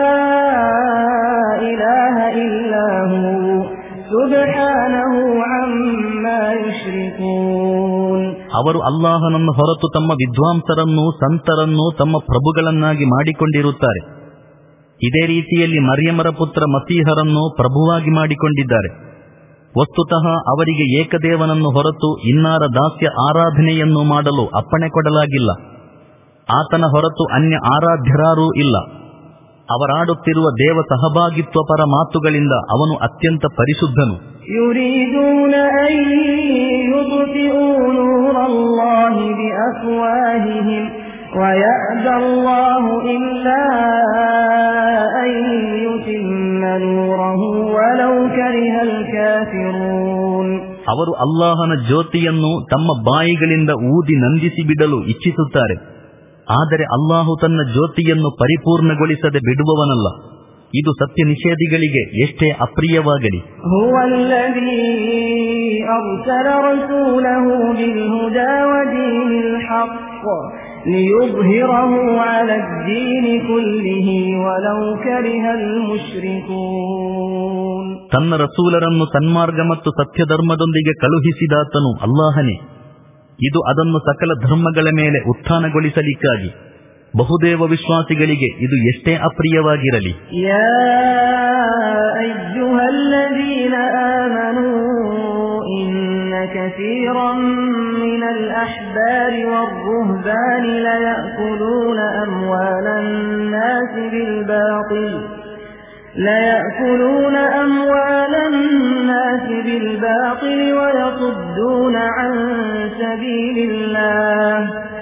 إله إلا هو سبحانه عما يشركون. ಅವರು ಅಲ್ಲಾಹನನ್ನು ಹೊರತು ತಮ್ಮ ವಿದ್ವಾಂಸರನ್ನು ಸಂತರನ್ನು ತಮ್ಮ ಪ್ರಭುಗಳನ್ನಾಗಿ ಮಾಡಿಕೊಂಡಿರುತ್ತಾರೆ. ಇದೇ ರೀತಿಯಲ್ಲಿ ಮರ್ಯಮರ ಪುತ್ರ ಮಸೀಹರನ್ನು ಪ್ರಭುವಾಗಿ ಮಾಡಿಕೊಂಡಿದ್ದಾರೆ. ವಸ್ತುತಃ ಅವರಿಗೆ ಏಕದೇವನನ್ನು ಹೊರತು ಇನ್ನಾರ ದಾಸ್ಯ ಆರಾಧನೆಯನ್ನು ಮಾಡಲು ಅಪ್ಪಣೆ ಕೊಡಲಾಗಿಲ್ಲ. ಆತನ ಹೊರತು ಅನ್ಯ ಆರಾಧ್ಯರಾರೂ ಇಲ್ಲ. ಅವರಾಡುತ್ತಿರುವ ದೇವ ಸಹಭಾಗಿತ್ವ ಪರ ಮಾತುಗಳಿಂದ ಅವನು ಅತ್ಯಂತ ಪರಿಶುದ್ಧನು. يريدون أن يطفئوا نور الله بأفواههم ويأبى الله إلا أن يتم نوره ولو كره الكافرون. ಅವರು ಅಲ್ಲಾಹನ ಜ್ಯೋತಿಯನ್ನು ತಮ್ಮ ಬಾಯಿಗಳಿಂದ ಊದಿ ನಂದಿಸಿ ಬಿಡಲು ಇಚ್ಛಿಸುತ್ತಾರೆ. ಆದರೆ ಅಲ್ಲಾಹು ತನ್ನ ಜ್ಯೋತಿಯನ್ನು ಪರಿಪೂರ್ಣಗೊಳಿಸದೆ ಬಿಡುವವನಲ್ಲ. ಇದು ಸತ್ಯ ನಿಷೇಧಿಗಳಿಗೆ ಎಷ್ಟೇ ಅಪ್ರಿಯವಾಗಲಿ. ತನ್ನ ರಸೂಲರನ್ನು ಸನ್ಮಾರ್ಗ ಮತ್ತು ಸತ್ಯಧರ್ಮದೊಂದಿಗೆ ಕಳುಹಿಸಿದಾತನು ಅಲ್ಲಾಹನೇ. ಇದು ಅದನ್ನು ಸಕಲ ಧರ್ಮಗಳ ಮೇಲೆ ಉತ್ಥಾನಗೊಳಿಸಲಿಕ್ಕಾಗಿ. ಬಹುದೇವ ವಿಶ್ವಾಸಿಗಳಿಗೆ ಇದು ಎಷ್ಟೇ ಅಪ್ರಿಯವಾಗಿರಲಿ. ಯಾ ಅಯ್ಯುಹಲ್ಲದೀನ ಆಮನೂ ಇನ್ನ ಕಸೀರನ್ ಮಿನಲ್ ಅಹ್ಬಾರಿ ವರ್ರುಹ್ಬಾನಿ ಲಯಅಕುಲೂನ ಅಮ್ವಾಲನ್ ನಾಸಿ ಬಿಲ್ ಬಾತಿಲ್ ليأكلون أموال الناس بالباطل ويصدون عن سبيل الله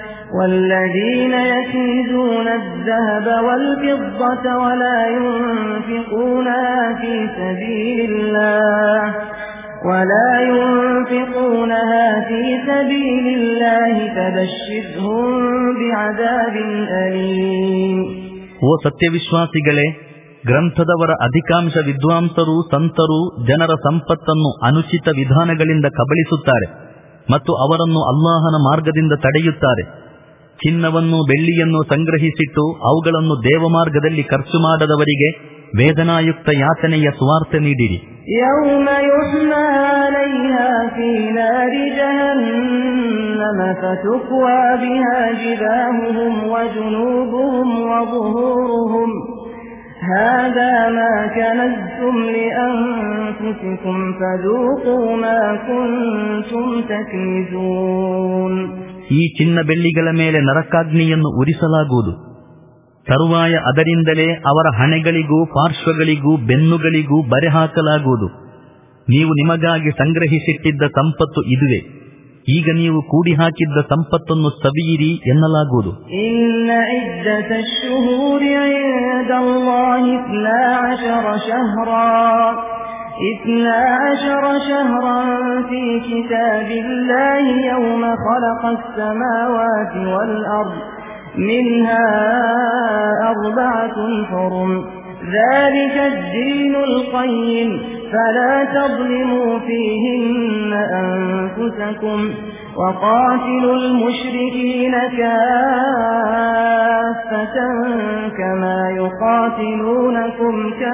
والذين يكنزون الذهب والفضة ولا ينفقونها في سبيل الله ولا ينفقونها في سبيل الله فبشرهم بعذاب أليم. ಓ ಸತ್ಯವಿಶ್ವಾಸಿಗಳೇ, ಗ್ರಂಥದವರ ಅಧಿಕಾಂಶ ವಿದ್ವಾಂಸರು ಸಂತರು ಜನರ ಸಂಪತ್ತನ್ನು ಅನುಚಿತ ವಿಧಾನಗಳಿಂದ ಕಬಳಿಸುತ್ತಾರೆ ಮತ್ತು ಅವರನ್ನು ಅಲ್ಲಾಹನ ಮಾರ್ಗದಿಂದ ತಡೆಯುತ್ತಾರೆ. ಚಿನ್ನವನ್ನು ಬೆಳ್ಳಿಯನ್ನು ಸಂಗ್ರಹಿಸಿಟ್ಟು ಅವುಗಳನ್ನು ದೇವಮಾರ್ಗದಲ್ಲಿ ಖರ್ಚು ಮಾಡದವರಿಗೆ ವೇದನಾಯುಕ್ತ ಯಾತನೆಯ ಸುವಾರ್ತೆ ನೀಡಿರಿ. ಯೌಮ ಯುಹ್ಮಾ ಅಲೈಹಾ ಫೀ ನಾರಿ ಜಹನ್ನಮ ಫತುಕ್ವಾ ಬಿಹಾ ಜಿಬಾಹುಹುಂ ವಜುನೂಬುಹುಂ ವظುಹೂರುಹುಂ هذا ما كنزتم لأنفسكم فذوقوا ما كنتم تكنزون. ಈ ಚಿನ್ನ ಬೆಳ್ಳಿಗಳ ಮೇಲೆ ನರಕಾಗ್ನಿಯನ್ನು ಉರಿಸಲಾಗುವುದು. ತರುವಾಯ ಅದರಿಂದಲೇ ಅವರ ಹಣೆಗಳಿಗೂ ಪಾರ್ಶ್ವಗಳಿಗೂ ಬೆನ್ನುಗಳಿಗೂ ಬರೆ ಹಾಕಲಾಗುವುದು. ನೀವು ನಿಮಗಾಗಿ ಸಂಗ್ರಹಿಸಿಟ್ಟಿದ್ದ ಸಂಪತ್ತು ಇದುವೇ, ಈಗ ನೀವು ಕೂಡಿ ಹಾಕಿದ್ದ ಸಂಪತ್ತನ್ನು ಸವಿಯಿರಿ ಎನ್ನಲಾಗುವುದು. ಇನ್ನ ಇದ್ದತ ಶುಹೂರಿ ಇಂದಲ್ಲಾಹಿ ಇಸ್ನಾ ಅಶರ ಶಹರಾ ಇಸ್ನಾ ಅಶರ ಶಹರನ್ ಫೀ ಕಿತಾಬಿಲ್ಲಾಹಿ ಯೌಮ ಖಲಖಸ್ ಸಮಾವಾತಿ ವಲ್ ಅರ್ದ್ ಮಿನ್ಹಾ ಅರ್ಬಅತುನ್ ಹುರುಮ್ ذلك الدين القيم فلا تظلموا فيهن أنفسكم وقاتلوا المشركين كافة كما يقاتلونكم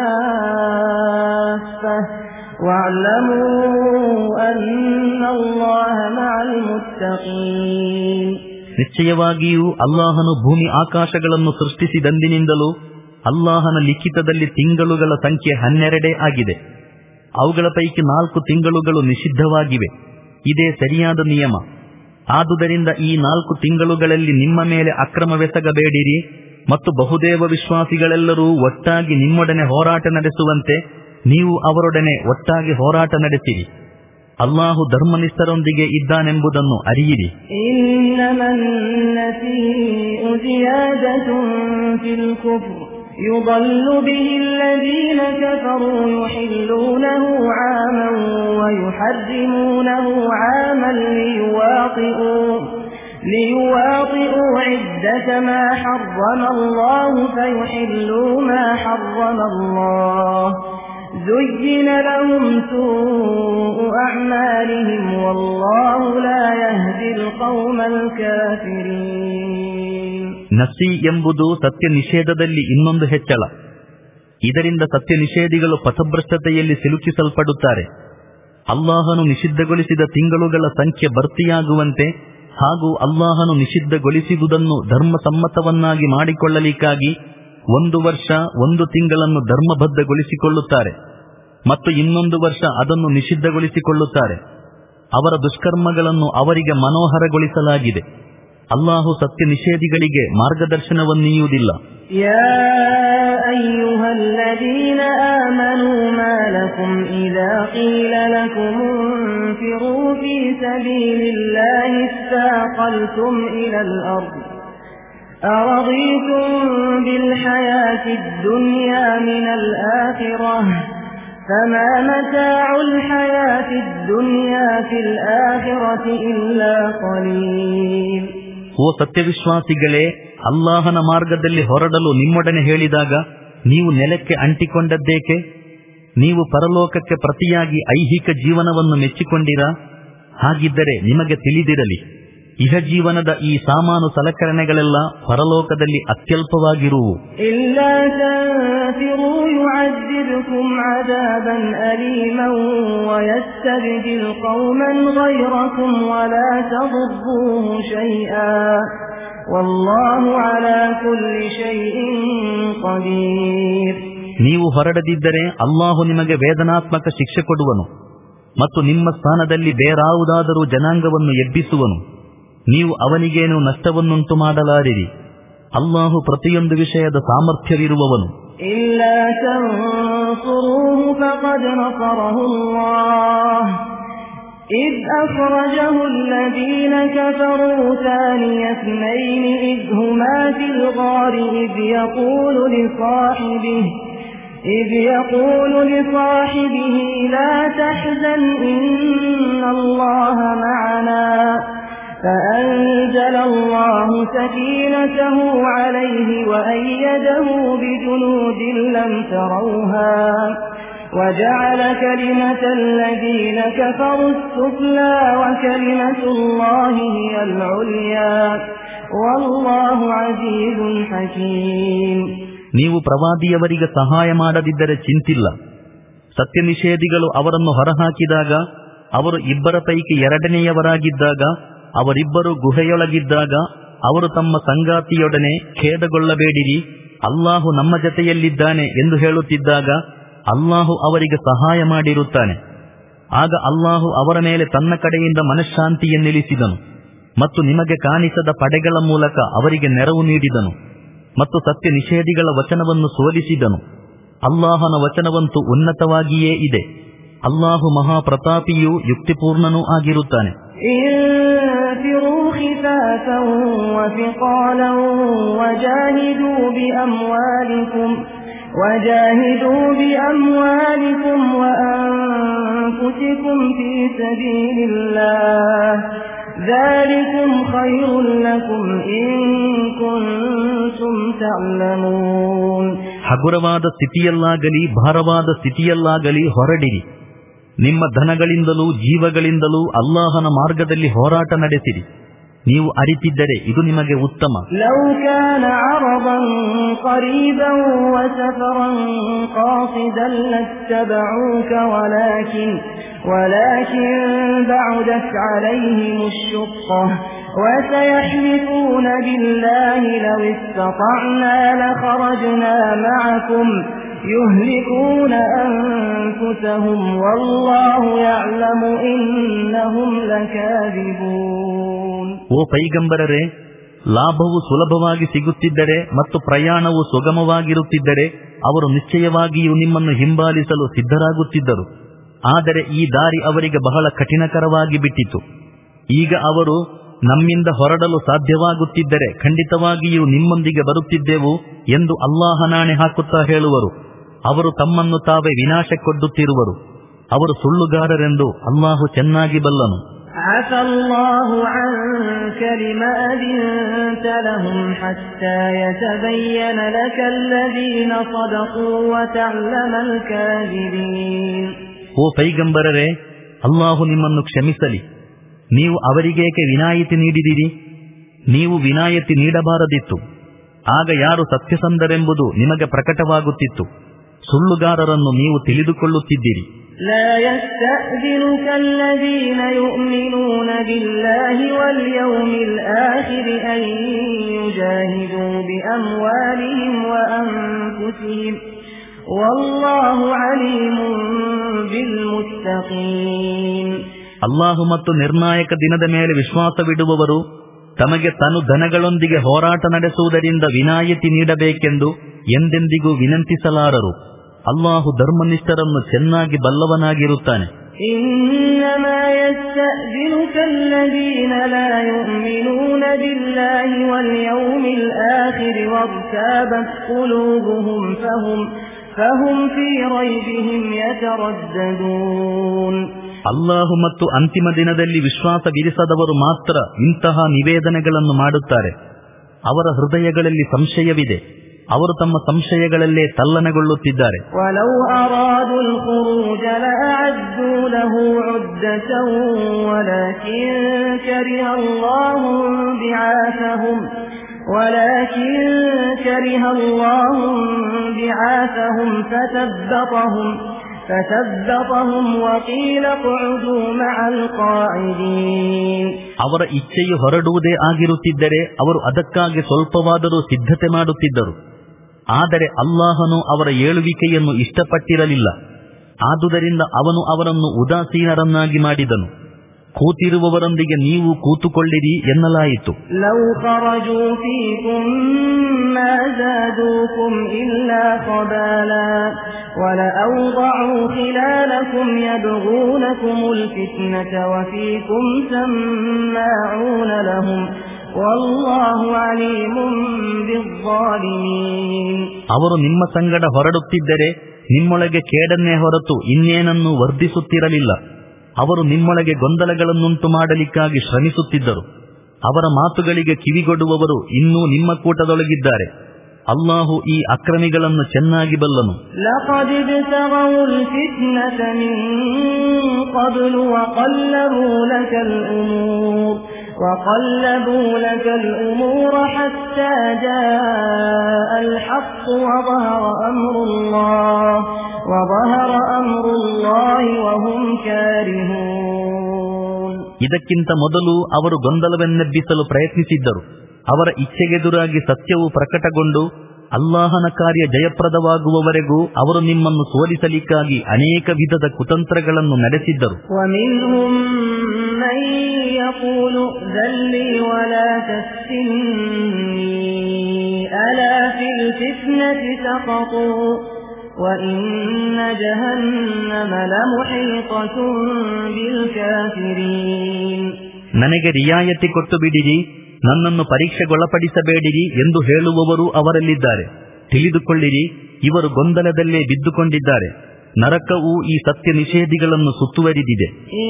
كافة واعلموا أن الله مع المتقين. ನಿಶ್ಚಯವಾಗಿಯೂ ಅಲ್ಲಾಹನು ಭೂಮಿ ಆಕಾಶಗಳನ್ನು ಸೃಷ್ಟಿಸಿದಂದಿನಿಂದಲೂ ಅಲ್ಲಾಹನ ಲಿಖಿತದಲ್ಲಿ ತಿಂಗಳುಗಳ ಸಂಖ್ಯೆ ಹನ್ನೆರಡೇ ಆಗಿದೆ. ಅವುಗಳ ಪೈಕಿ ನಾಲ್ಕು ತಿಂಗಳುಗಳು ನಿಷಿದ್ಧವಾಗಿವೆ. ಇದೇ ಸರಿಯಾದ ನಿಯಮ. ಆದುದರಿಂದ ಈ ನಾಲ್ಕು ತಿಂಗಳುಗಳಲ್ಲಿ ನಿಮ್ಮ ಮೇಲೆ ಅಕ್ರಮವೆಸಗಬೇಡಿರಿ ಮತ್ತು ಬಹುದೇವ ವಿಶ್ವಾಸಿಗಳೆಲ್ಲರೂ ಒಟ್ಟಾಗಿ ನಿಮ್ಮೊಡನೆ ಹೋರಾಟ ನಡೆಸುವಂತೆ ನೀವು ಅವರೊಡನೆ ಒಟ್ಟಾಗಿ ಹೋರಾಟ ನಡೆಸಿರಿ. ಅಲ್ಲಾಹು ಧರ್ಮನಿಷ್ಠರೊಂದಿಗೆ ಇದ್ದಾನೆಂಬುದನ್ನು ಅರಿಯಿರಿ. يضل به الذين كفروا يحلونه عاما ويحرمونه عاما ليواطئوا ليواطئوا عدة ما حرم الله فيحلوا ما حرم الله زين لهم سوء أعمالهم والله لا يهدي القوم الكافرين. ನಸಿ ಎಂಬುದು ಸತ್ಯ ನಿಷೇಧದಲ್ಲಿ ಇನ್ನೊಂದು ಹೆಚ್ಚಳ. ಇದರಿಂದ ಸತ್ಯ ನಿಷೇಧಿಗಳು ಪಥಭ್ರಷ್ಟತೆಯಲ್ಲಿ ಸಿಲುಕಿಸಲ್ಪಡುತ್ತಾರೆ. ಅಲ್ಲಾಹನು ನಿಷಿದ್ಧಗೊಳಿಸಿದ ತಿಂಗಳುಗಳ ಸಂಖ್ಯೆ ಭರ್ತಿಯಾಗುವಂತೆ ಹಾಗೂ ಅಲ್ಲಾಹನು ನಿಷಿದ್ಧಗೊಳಿಸಿದುದನ್ನು ಧರ್ಮಸಮ್ಮತವನ್ನಾಗಿ ಮಾಡಿಕೊಳ್ಳಲಿಕ್ಕಾಗಿ ಒಂದು ವರ್ಷ ಒಂದು ತಿಂಗಳನ್ನು ಧರ್ಮಬದ್ಧಗೊಳಿಸಿಕೊಳ್ಳುತ್ತಾರೆ ಮತ್ತು ಇನ್ನೊಂದು ವರ್ಷ ಅದನ್ನು ನಿಷಿದ್ಧಗೊಳಿಸಿಕೊಳ್ಳುತ್ತಾರೆ. ಅವರ ದುಷ್ಕರ್ಮಗಳನ್ನು ಅವರಿಗೆ ಮನೋಹರಗೊಳಿಸಲಾಗಿದೆ. ಅಲ್ಲಾಹು ಸತ್ಯ ನಿಷೇಧಿಗಳಿಗೆ ಮಾರ್ಗದರ್ಶನವನ್ನೀಯುವುದಿಲ್ಲ. ಯಾ ಅಯ್ಯುಹಲ್ಲದೀನ ಆಮನೂ ಮಾ ಲಕುಂ ಇದಾ qೀಲ ಲಕುಂ ಇನ್ಫಿರೂ ಫೀ ಸಬೀಲಿಲ್ಲಾಹಿ ಇಸ್ತಾಕಲ್ತುಂ ಇಲಲ್ ಅರ್ದ್ ಅರದೀತುಂ ಬಿಲ್ ಹಯಾತಿದ್ ದುನ್ಯಾ ಮಿನಲ್ ಆಖಿರಹ ಫಮಾ ಮತಾಉಲ್ ಹಯಾತಿದ್ ದುನ್ಯಾ ಫಿಲ್ ಆಖಿರತಿ ಇಲ್ಲಾ ಕಲೀಲ್. ಓ ಸತ್ಯವಿಶ್ವಾಸಿಗಳೇ, ಅಲ್ಲಾಹನ ಮಾರ್ಗದಲ್ಲಿ ಹೊರಡಲು ನಿಮ್ಮೊಡನೆ ಹೇಳಿದಾಗ ನೀವು ನೆಲಕ್ಕೆ ಅಂಟಿಕೊಂಡದ್ದೇಕೆ? ನೀವು ಪರಲೋಕಕ್ಕೆ ಪ್ರತಿಯಾಗಿ ಐಹಿಕ ಜೀವನವನ್ನು ಮೆಚ್ಚಿಕೊಂಡಿರಾ? ಹಾಗಿದ್ದರೆ ನಿಮಗೆ ತಿಳಿದಿರಲಿ, ಇಹ ಜೀವನದ ಈ ಸಾಮಾನು ಸಲಕರಣೆಗಳೆಲ್ಲ ಪರಲೋಕದಲ್ಲಿ ಅತ್ಯಲ್ಪವಾಗಿರುವು. ನೀವು ಹೊರಡದಿದ್ದರೆ ಅಲ್ಲಾಹು ನಿಮಗೆ ವೇದನಾತ್ಮಕ ಶಿಕ್ಷೆ ಕೊಡುವನು ಮತ್ತು ನಿಮ್ಮ ಸ್ಥಾನದಲ್ಲಿ ಬೇರಾವುದಾದರೂ ಜನಾಂಗವನ್ನು ಎಬ್ಬಿಸುವನು. ನೀವು ಅವನಿಗೇನು ನಷ್ಟವನ್ನುಂಟು ಮಾಡಲಾರಿರಿ. ಅಲ್ಲಾಹು ಪ್ರತಿಯೊಂದು ವಿಷಯದ ಸಾಮರ್ಥ್ಯವಿರುವವನು. إلا تنصروه فقد نصره الله إذ أخرجه الذين كفروا ثاني اثنين إذ هما في الغار إذ يقول لصاحبه إذ يقول لصاحبه لا تحزن إن الله معنا فأنزل الله سكينته عليه وأيده بجنود لم تروها وجعل كلمة الذين كفروا السفلى وكلمة الله هي العليا والله عزيز حكيم. ನೀವು ಪ್ರವಾದಿಯವರಿಗೆ ಸಹಾಯ ಮಾಡದಿದ್ದರೆ ಚಿಂತಿಲ್ಲ. ಸತ್ಯ ನಿಷೇಧಿಗಳು ಅವರನ್ನು ಹೊರಹಾಕಿದಾಗ, ಅವರು ಇಬ್ಬರ ಪೈಕಿ ಎರಡನೆಯವರಾಗಿದ್ದಾಗ, ಅವರಿಬ್ಬರು ಗುಹೆಯೊಳಗಿದ್ದಾಗ ಅವರು ತಮ್ಮ ಸಂಗಾತಿಯೊಡನೆ ಖೇದಗೊಳ್ಳಬೇಡಿರಿ, ಅಲ್ಲಾಹು ನಮ್ಮ ಜತೆಯಲ್ಲಿದ್ದಾನೆ ಎಂದು ಹೇಳುತ್ತಿದ್ದಾಗ ಅಲ್ಲಾಹು ಅವರಿಗೆ ಸಹಾಯ ಮಾಡಿರುತ್ತಾನೆ. ಆಗ ಅಲ್ಲಾಹು ಅವರ ಮೇಲೆ ತನ್ನ ಕಡೆಯಿಂದ ಮನಃಶಾಂತಿಯನ್ನಿಳಿಸಿದನು ಮತ್ತು ನಿಮಗೆ ಕಾಣಿಸದ ಪಡೆಗಳ ಮೂಲಕ ಅವರಿಗೆ ನೆರವು ನೀಡಿದನು ಮತ್ತು ಸತ್ಯ ನಿಷೇಧಿಗಳ ವಚನವನ್ನು ಸೋಲಿಸಿದನು. ಅಲ್ಲಾಹನ ವಚನವಂತೂ ಉನ್ನತವಾಗಿಯೇ ಇದೆ. ಅಲ್ಲಾಹು ಮಹಾಪ್ರತಾಪಿಯೂ ಯುಕ್ತಿಪೂರ್ಣನೂ ಆಗಿರುತ್ತಾನೆ. انفروا خفافا وثقالا وجاهدوا بأموالكم وجاهدوا بأموالكم وأنفسكم في سبيل الله ذلكم خير لكم إن كنتم تعلمون. ಹಗುರವಾದ ಸ್ಥಿತಿಯಲ್ಲಾಗಲಿ ಭಾರವಾದ ಸ್ಥಿತಿಯಲ್ಲಾಗಲಿ ಹೊರಡಿರಿ. ನಿಮ್ಮ ಧನಗಳಿಂದಲೂ ಜೀವಗಳಿಂದಲೂ ಅಲ್ಲಾಹನ ಮಾರ್ಗದಲ್ಲಿ ಹೋರಾಟ ನಡೆಸಿರಿ. ನೀವು ಅರಿತಿದ್ದರೆ ಇದು ನಿಮಗೆ ಉತ್ತಮ. ಲೌ ಕಾನ ಅರದನ್ ಕರೀಬನ್ ವಸಫರನ್ ಕಾಸಿದನ್ ಲತ್ತಬಊಕ ವಲಾಕಿನ್ ವಲಾಕಿನ್ ಬಅದತ್ ಅಲೈಹಿಮ್ ಅಶ್ಶುಕ್ಕಃ وسيحلفون بالله لو استطعنا لخرجنا معكم يهلكون أنفسهم والله يعلم إنهم لكاذبون. ಓ ಪೈಗಂಬರರೇ, ಲಾಭವು ಸುಲಭವಾಗಿ ಸಿಗುತ್ತಿದ್ದರೆ ಮತ್ತು ಪ್ರಯಾಣವು ಸುಗಮವಾಗಿರುತ್ತಿದ್ದರೆ ಅವರು ನಿಶ್ಚಯವಾಗಿಯೂ ನಿಮ್ಮನ್ನು ಹಿಂಬಾಲಿಸಲು ಸಿದ್ಧರಾಗುತ್ತಿದ್ದರು. ಆದರೆ ಈ ದಾರಿ ಅವರಿಗೆ ಬಹಳ ಕಠಿಣಕರವಾಗಿ ಬಿಟ್ಟಿತು. ಈಗ ಅವರು ನಮ್ಮಿಂದ ಹೊರಡಲು ಸಾಧ್ಯವಾಗುತ್ತಿದ್ದರೆ ಖಂಡಿತವಾಗಿಯೂ ನಿಮ್ಮೊಂದಿಗೆ ಬರುತ್ತಿದ್ದೆವು ಎಂದು ಅಲ್ಲಾಹನಾಣೆ ಹಾಕುತ್ತಾ ಹೇಳುವರು. ಅವರು ತಮ್ಮನ್ನು ತಾವೇ ವಿನಾಶಕ್ಕೊಡ್ಡುತ್ತಿರುವರು. ಅವರು ಸುಳ್ಳುಗಾರರೆಂದು ಅಲ್ಲಾಹು ಚೆನ್ನಾಗಿ ಬಲ್ಲನು. عفى الله عنك لما أذنت لهم حتى يتبين لك الذين صدقوا وتعلم الكاذبين. ಓ ಪೈಗಂಬರರೇ, ಅಲ್ಲಾಹು ನಿಮ್ಮನ್ನು ಕ್ಷಮಿಸಲಿ. ನೀವು ಅವರಿಗೇಕೆ ವಿನಾಯಿತಿ ನೀಡಿದಿರಿ? ನೀವು ವಿನಾಯಿತಿ ನೀಡಬಾರದಿತ್ತು. ಆಗ ಯಾರು ಸತ್ಯಸಂಧರೆಂಬುದು ನಿಮಗೆ ಪ್ರಕಟವಾಗುತ್ತಿತ್ತು. ಸುಳ್ಳುಗಾರರನ್ನು ನೀವು ತಿಳಿದುಕೊಳ್ಳುತ್ತಿದ್ದೀರಿ. لا يستأذنك الذين يؤمنون بالله واليوم الآخر أن يجاهدوا بأموالهم وأنفسهم والله عليم بالمتقين. ಅಲ್ಲಾಹು ಮತ್ತು ನಿರ್ಣಾಯಕ ದಿನದ ಮೇಲೆ ವಿಶ್ವಾಸವಿಡುವವರು ತಮಗೆ ತನು ಧನಗಳೊಂದಿಗೆ ಹೋರಾಟ ನಡೆಸುವುದರಿಂದ ವಿನಾಯಿತಿ ನೀಡಬೇಕೆಂದು ಎಂದೆಂದಿಗೂ ವಿನಂತಿಸಲಾರರು. ಅಲ್ಲಾಹು ಧರ್ಮನಿಷ್ಠರನ್ನು ಚೆನ್ನಾಗಿ ಬಲ್ಲವನಾಗಿರುತ್ತಾನೆ. إنما يستأذنك الذين لا يؤمنون بالله واليوم الآخر وارتابت قلوبهم فهم فهم في ريبهم يترددون. ಅಲ್ಲಾಹು ಮತ್ತು ಅಂತಿಮ ದಿನದಲ್ಲಿ ವಿಶ್ವಾಸವಿರಿಸದವರು ಮಾತ್ರ ಇಂತಹ ನಿವೇದನೆಗಳನ್ನು ಮಾಡುತ್ತಾರೆ. ಅವರ ಹೃದಯಗಳಲ್ಲಿ ಸಂಶಯವಿದೆ, ಅವರು ತಮ್ಮ ಸಂಶಯಗಳಲ್ಲೇ ತಲ್ಲಣಗೊಳ್ಳುತ್ತಿದ್ದಾರೆ. وَلَوْ أَرَادُوا الْخُرُوجَ لَأَعَدُّوا لَهُ عُدَّةً وَلَكِنْ كَرِهَ اللَّهُ بِعَاثَهُمْ وَلَكِنْ كَرِهَ اللَّهُ بِعَاثَهُمْ فَثَبَّطَهُمْ فَثَبَّطَهُمْ وَقِيلَ اقْعُدُوا مَعَ الْقَاعِدِينَ. ಅವರ ಇಚ್ಛೆಯು ಹೊರಡುವುದೇ ಆಗಿರುತ್ತಿದ್ದರೆ ಅವರು ಅದಕ್ಕಾಗಿ ಸ್ವಲ್ಪವಾದರೂ ಸಿದ್ಧತೆ ಮಾಡುತ್ತಿದ್ದರು. ಆದರೆ ಅಲ್ಲಾಹನು ಅವರ ಏಳುವಿಕೆಯನ್ನು ಇಷ್ಟಪಟ್ಟಿರಲಿಲ್ಲ. ಆದುದರಿಂದ ಅವನು ಅವರನ್ನು ಉದಾಸೀನರನ್ನಾಗಿ ಮಾಡಿದನು. ಕೂತಿರುವವರೊಂದಿಗೆ ನೀವು ಕೂತುಕೊಳ್ಳಿರಿ ಎನ್ನಲಾಯಿತು. ಲೌ ಖರಜೂ ಫೀಕುಂ ಮಾ ಝಾದೂಕುಂ ಇಲ್ಲಾ ಖಬಾಲಾ ವಲಔದಉ ಖಿಲಾಲಕುಂ ಯಬ್ಗೂನಕುಮುಲ್ ಫಿತ್ನತ ವಫೀಕುಂ ಸಮ್ಮಾಊನ ಲಹುಂ ವಲ್ಲಾಹು ಅಲೀಮುಂ ಬಿಸ್ಸಾಲಿಮೀನ್. ಅವರು ನಿಮ್ಮ ಸಂಗಡ ಹೊರಡುತ್ತಿದ್ದರೆ ನಿಮ್ಮೊಳಗೆ ಕೇಡನ್ನೇ ಹೊರತು ಇನ್ನೇನನ್ನು ವರ್ಧಿಸುತ್ತಿರಲಿಲ್ಲ. ಅವರು ನಿಮ್ಮೊಳಗೆ ಗೊಂದಲಗಳನ್ನುಂಟು ಮಾಡಲಿಕ್ಕಾಗಿ ಶ್ರಮಿಸುತ್ತಿದ್ದರು. ಅವರ ಮಾತುಗಳಿಗೆ ಕಿವಿಗೊಡುವವರು ಇನ್ನೂ ನಿಮ್ಮ ಕೂಟದೊಳಗಿದ್ದಾರೆ. ಅಲ್ಲಾಹು ಈ ಅಕ್ರಮಿಗಳನ್ನು ಚೆನ್ನಾಗಿ ಬಲ್ಲನು. ಲಖದ್ ಇಬ್ತಗೌಲ್ ಫಿತ್ನತ ಮಿನ್ ಕಬ್ಲು ವಕಲ್ಲಬೂ ಲಕಲ್ ಉಮೂರ್ وقلبوا لك الأمور حتى جاء الحق وظهر أمر الله وظهر أمر الله وهم كارهون. ಇದಕ್ಕಿಂತ ಮೊದಲು ಅವರು ಗೊಂದಲವನ್ನೆಬ್ಬಿಸಲು ಪ್ರಯತ್ನಿಸಿದ್ದರು. ಅವರ ಇಚ್ಛೆಗೆದುರಾಗಿ ಸತ್ಯವು ಪ್ರಕಟಗೊಂಡು ಅಲ್ಲಾಹನ ಕಾರ್ಯ ಜಯಪ್ರದವಾಗುವವರೆಗೂ ಅವರು ನಿಮ್ಮನ್ನು ಸೋಲಿಸಲಿಕ್ಕಾಗಿ ಅನೇಕ ವಿಧದ ಕುತಂತ್ರಗಳನ್ನು ನಡೆಸಿದ್ದರು. يقول ذلي ولا تفتني ألا في الفتنة سقطوا وإن جهنم لمحيطة بالكافرين. ನನಗೆ ರಿಯಾಯತಿ ಕೊಟ್ಟು ಬಿಡಿರಿ, ನನ್ನನ್ನು ಪರೀಕ್ಷೆಗೊಳಪಡಿಸಬೇಡಿರಿ ಎಂದು ಹೇಳುವವರು ಅವರಲ್ಲಿದ್ದಾರೆ. ತಿಳಿದುಕೊಳ್ಳಿರಿ, ಇವರು ಗೊಂದಲದಲ್ಲೇ ಬಿದ್ದುಕೊಂಡಿದ್ದಾರೆ. ನರಕವು ಈ ಸತ್ಯ ನಿಷೇಧಿಗಳನ್ನು ಸುತ್ತುವರಿದಿದೆ.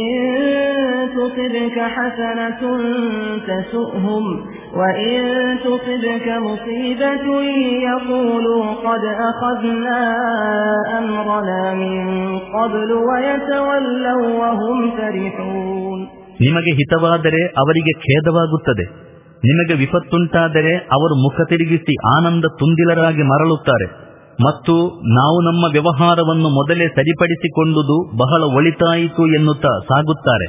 تصبك حسنة تسؤهم وإن تصبك مصيبة يقولوا قد أخذنا أمرنا من قبل ويتولوا وهم فرحون. ನಿಮಗೆ ಹಿತವಾದರೆ ಅವರಿಗೆ ಖೇದವಾಗುತ್ತದೆ, ನಿಮಗೆ ವಿಪತ್ತುಂಟಾದರೆ ಅವರು ಮುಖ ತಿರುಗಿಸಿ ಆನಂದ ತುಂದಿಲರಾಗಿ ಮರಳುತ್ತಾರೆ. ಮತ್ತು ನಾವು ನಮ್ಮ ವ್ಯವಹಾರವನ್ನು ಮೊದಲೇ ಸರಿಪಡಿಸಿಕೊಂಡುದು ಬಹಳ ಒಳಿತಾಯಿತು ಎನ್ನುತ್ತಾ ಸಾಗುತ್ತಾರೆ.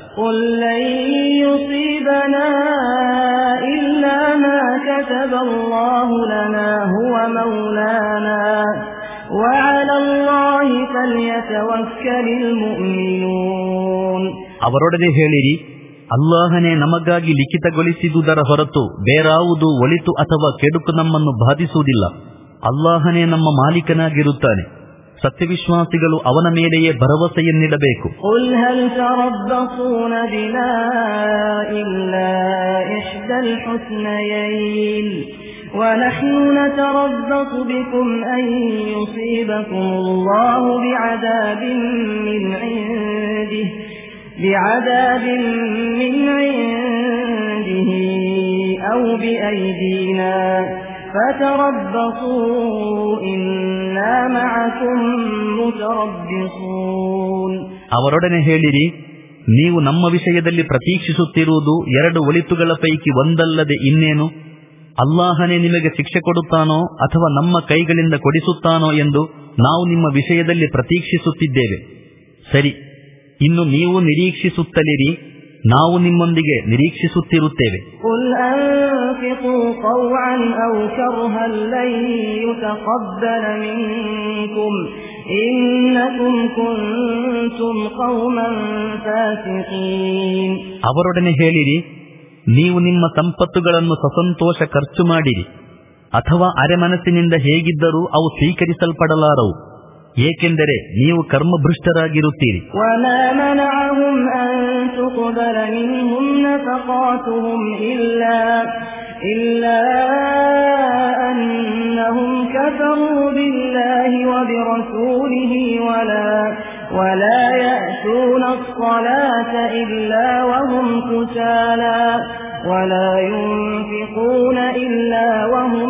ಅವರೊಡನೆ ಹೇಳಿರಿ, ಅಲ್ಲಾಹನೇ ನಮಗಾಗಿ ಲಿಖಿತಗೊಳಿಸಿದುದರ ಹೊರತು ಬೇರಾವುದು ಒಳಿತು ಅಥವಾ ಕೆಡುಕು ನಮ್ಮನ್ನು ಬಾಧಿಸುವುದಿಲ್ಲ. ಅಲ್ಲಾಹನೇ ನಮ್ಮ ಮಾಲೀಕನಾಗಿರುತ್ತಾನೆ. ಸತ್ಯವಿಶ್ವಾಸಿಗಳು ಅವನ ಮೇಲೆಯೇ ಭರವಸೆಯನ್ನಿಡಬೇಕು. ونحن نتربص بكم أن يصيبكم الله بعذاب من عنده بعذاب من عنده أو بأيدينا فتربصوا إنا معكم متربصون. ಅವರೊಡನೆ ಹೇಳಿರಿ, ನೀವು ನಮ್ಮ ವಿಷಯದಲ್ಲಿ ಪ್ರತೀಕ್ಷಿಸುತ್ತಿರುವುದು ಎರಡು ಒಳಿತುಗಳ ಪೈಕಿ ಒಂದಲ್ಲದೆ ಇನ್ನೇನು? ಅಲ್ಲಾಹನೇ ನಿಮಗೆ ಶಿಕ್ಷೆ ಕೊಡುತ್ತಾನೋ ಅಥವಾ ನಮ್ಮ ಕೈಗಳಿಂದ ಕೊಡಿಸುತ್ತಾನೋ ಎಂದು ನಾವು ನಿಮ್ಮ ವಿಷಯದಲ್ಲಿ ಪ್ರತೀಕ್ಷಿಸುತ್ತಿದ್ದೇವೆ. ಸರಿ, ಇನ್ನು ನೀವು ನಿರೀಕ್ಷಿಸುತ್ತಲಿರಿ, ನಾವು ನಿಮ್ಮೊಂದಿಗೆ ನಿರೀಕ್ಷಿಸುತ್ತಿರುತ್ತೇವೆ. ಅವರೊಡನೆ ಹೇಳಿರಿ, ನೀವು ನಿಮ್ಮ ಸಂಪತ್ತುಗಳನ್ನು ಸಸಂತೋಷ ಖರ್ಚು ಮಾಡಿರಿ, ಅಥವಾ ಅರೆಮನಸ್ಸಿನಿಂದ ಹೇಗಿದ್ದರೂ ಅವು ಸ್ವೀಕರಿಸಲ್ಪಡಲಾರವು, ಏಕೆಂದರೆ ನೀವು ಕರ್ಮಭೃಷ್ಟರಾಗಿರುತ್ತೀರಿ. إلا أنهم كفروا بالله وبرسوله ولا ولا يأتون الصلاة إلا وهم كسالى ولا ينفقون إلا وهم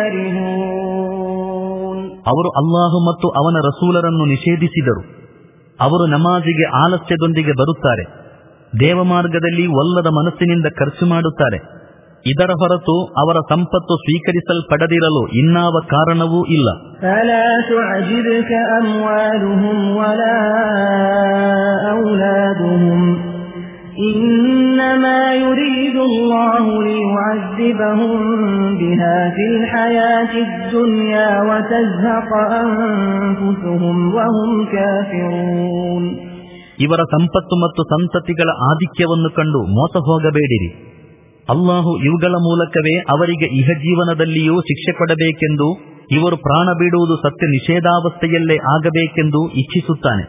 كارهون. ಅವರು ಅಲ್ಲಾಹು ಮತ್ತು ಅವನ ರಸೂಲರನ್ನು ನಿಷೇಧಿಸಿದರು. ಅವರು ನಮಾಜಿಗೆ ಆಲಸ್ಯದೊಂದಿಗೆ ಬರುತ್ತಾರೆ, ದೇವಮಾರ್ಗದಲ್ಲಿ ಒಲ್ಲದ ಮನಸ್ಸಿನಿಂದ ಖರ್ಚು ಮಾಡುತ್ತಾರೆ. ಇದರ ಹೊರತು ಅವರ ಸಂಪತ್ತು ಸ್ವೀಕರಿಸಲ್ಪಡದಿರಲು ಇನ್ನಾವ ಕಾರಣವೂ ಇಲ್ಲ. فلا تعجبك أموالهم ولا أولادهم إنما يريد الله ليعذبهم بها في الحياة الدنيا وتزهق أنفسهم وهم كافرون. ಇವರ ಸಂಪತ್ತು ಮತ್ತು ಸಂತತಿಗಳ ಆಧಿಕ್ಯವನ್ನು ಕಂಡು ಮೋಸ ಹೋಗಬೇಡಿರಿ. ಅಲ್ಲಾಹು ಇವುಗಳ ಮೂಲಕವೇ ಅವರಿಗೆ ಇಹ ಜೀವನದಲ್ಲಿಯೂ ಶಿಕ್ಷೆ ಕೊಡಬೇಕೆಂದು, ಇವರು ಪ್ರಾಣ ಬಿಡುವುದು ಸತ್ಯ ನಿಷೇಧಾವಸ್ಥೆಯಲ್ಲೇ ಆಗಬೇಕೆಂದು ಇಚ್ಛಿಸುತ್ತಾನೆ.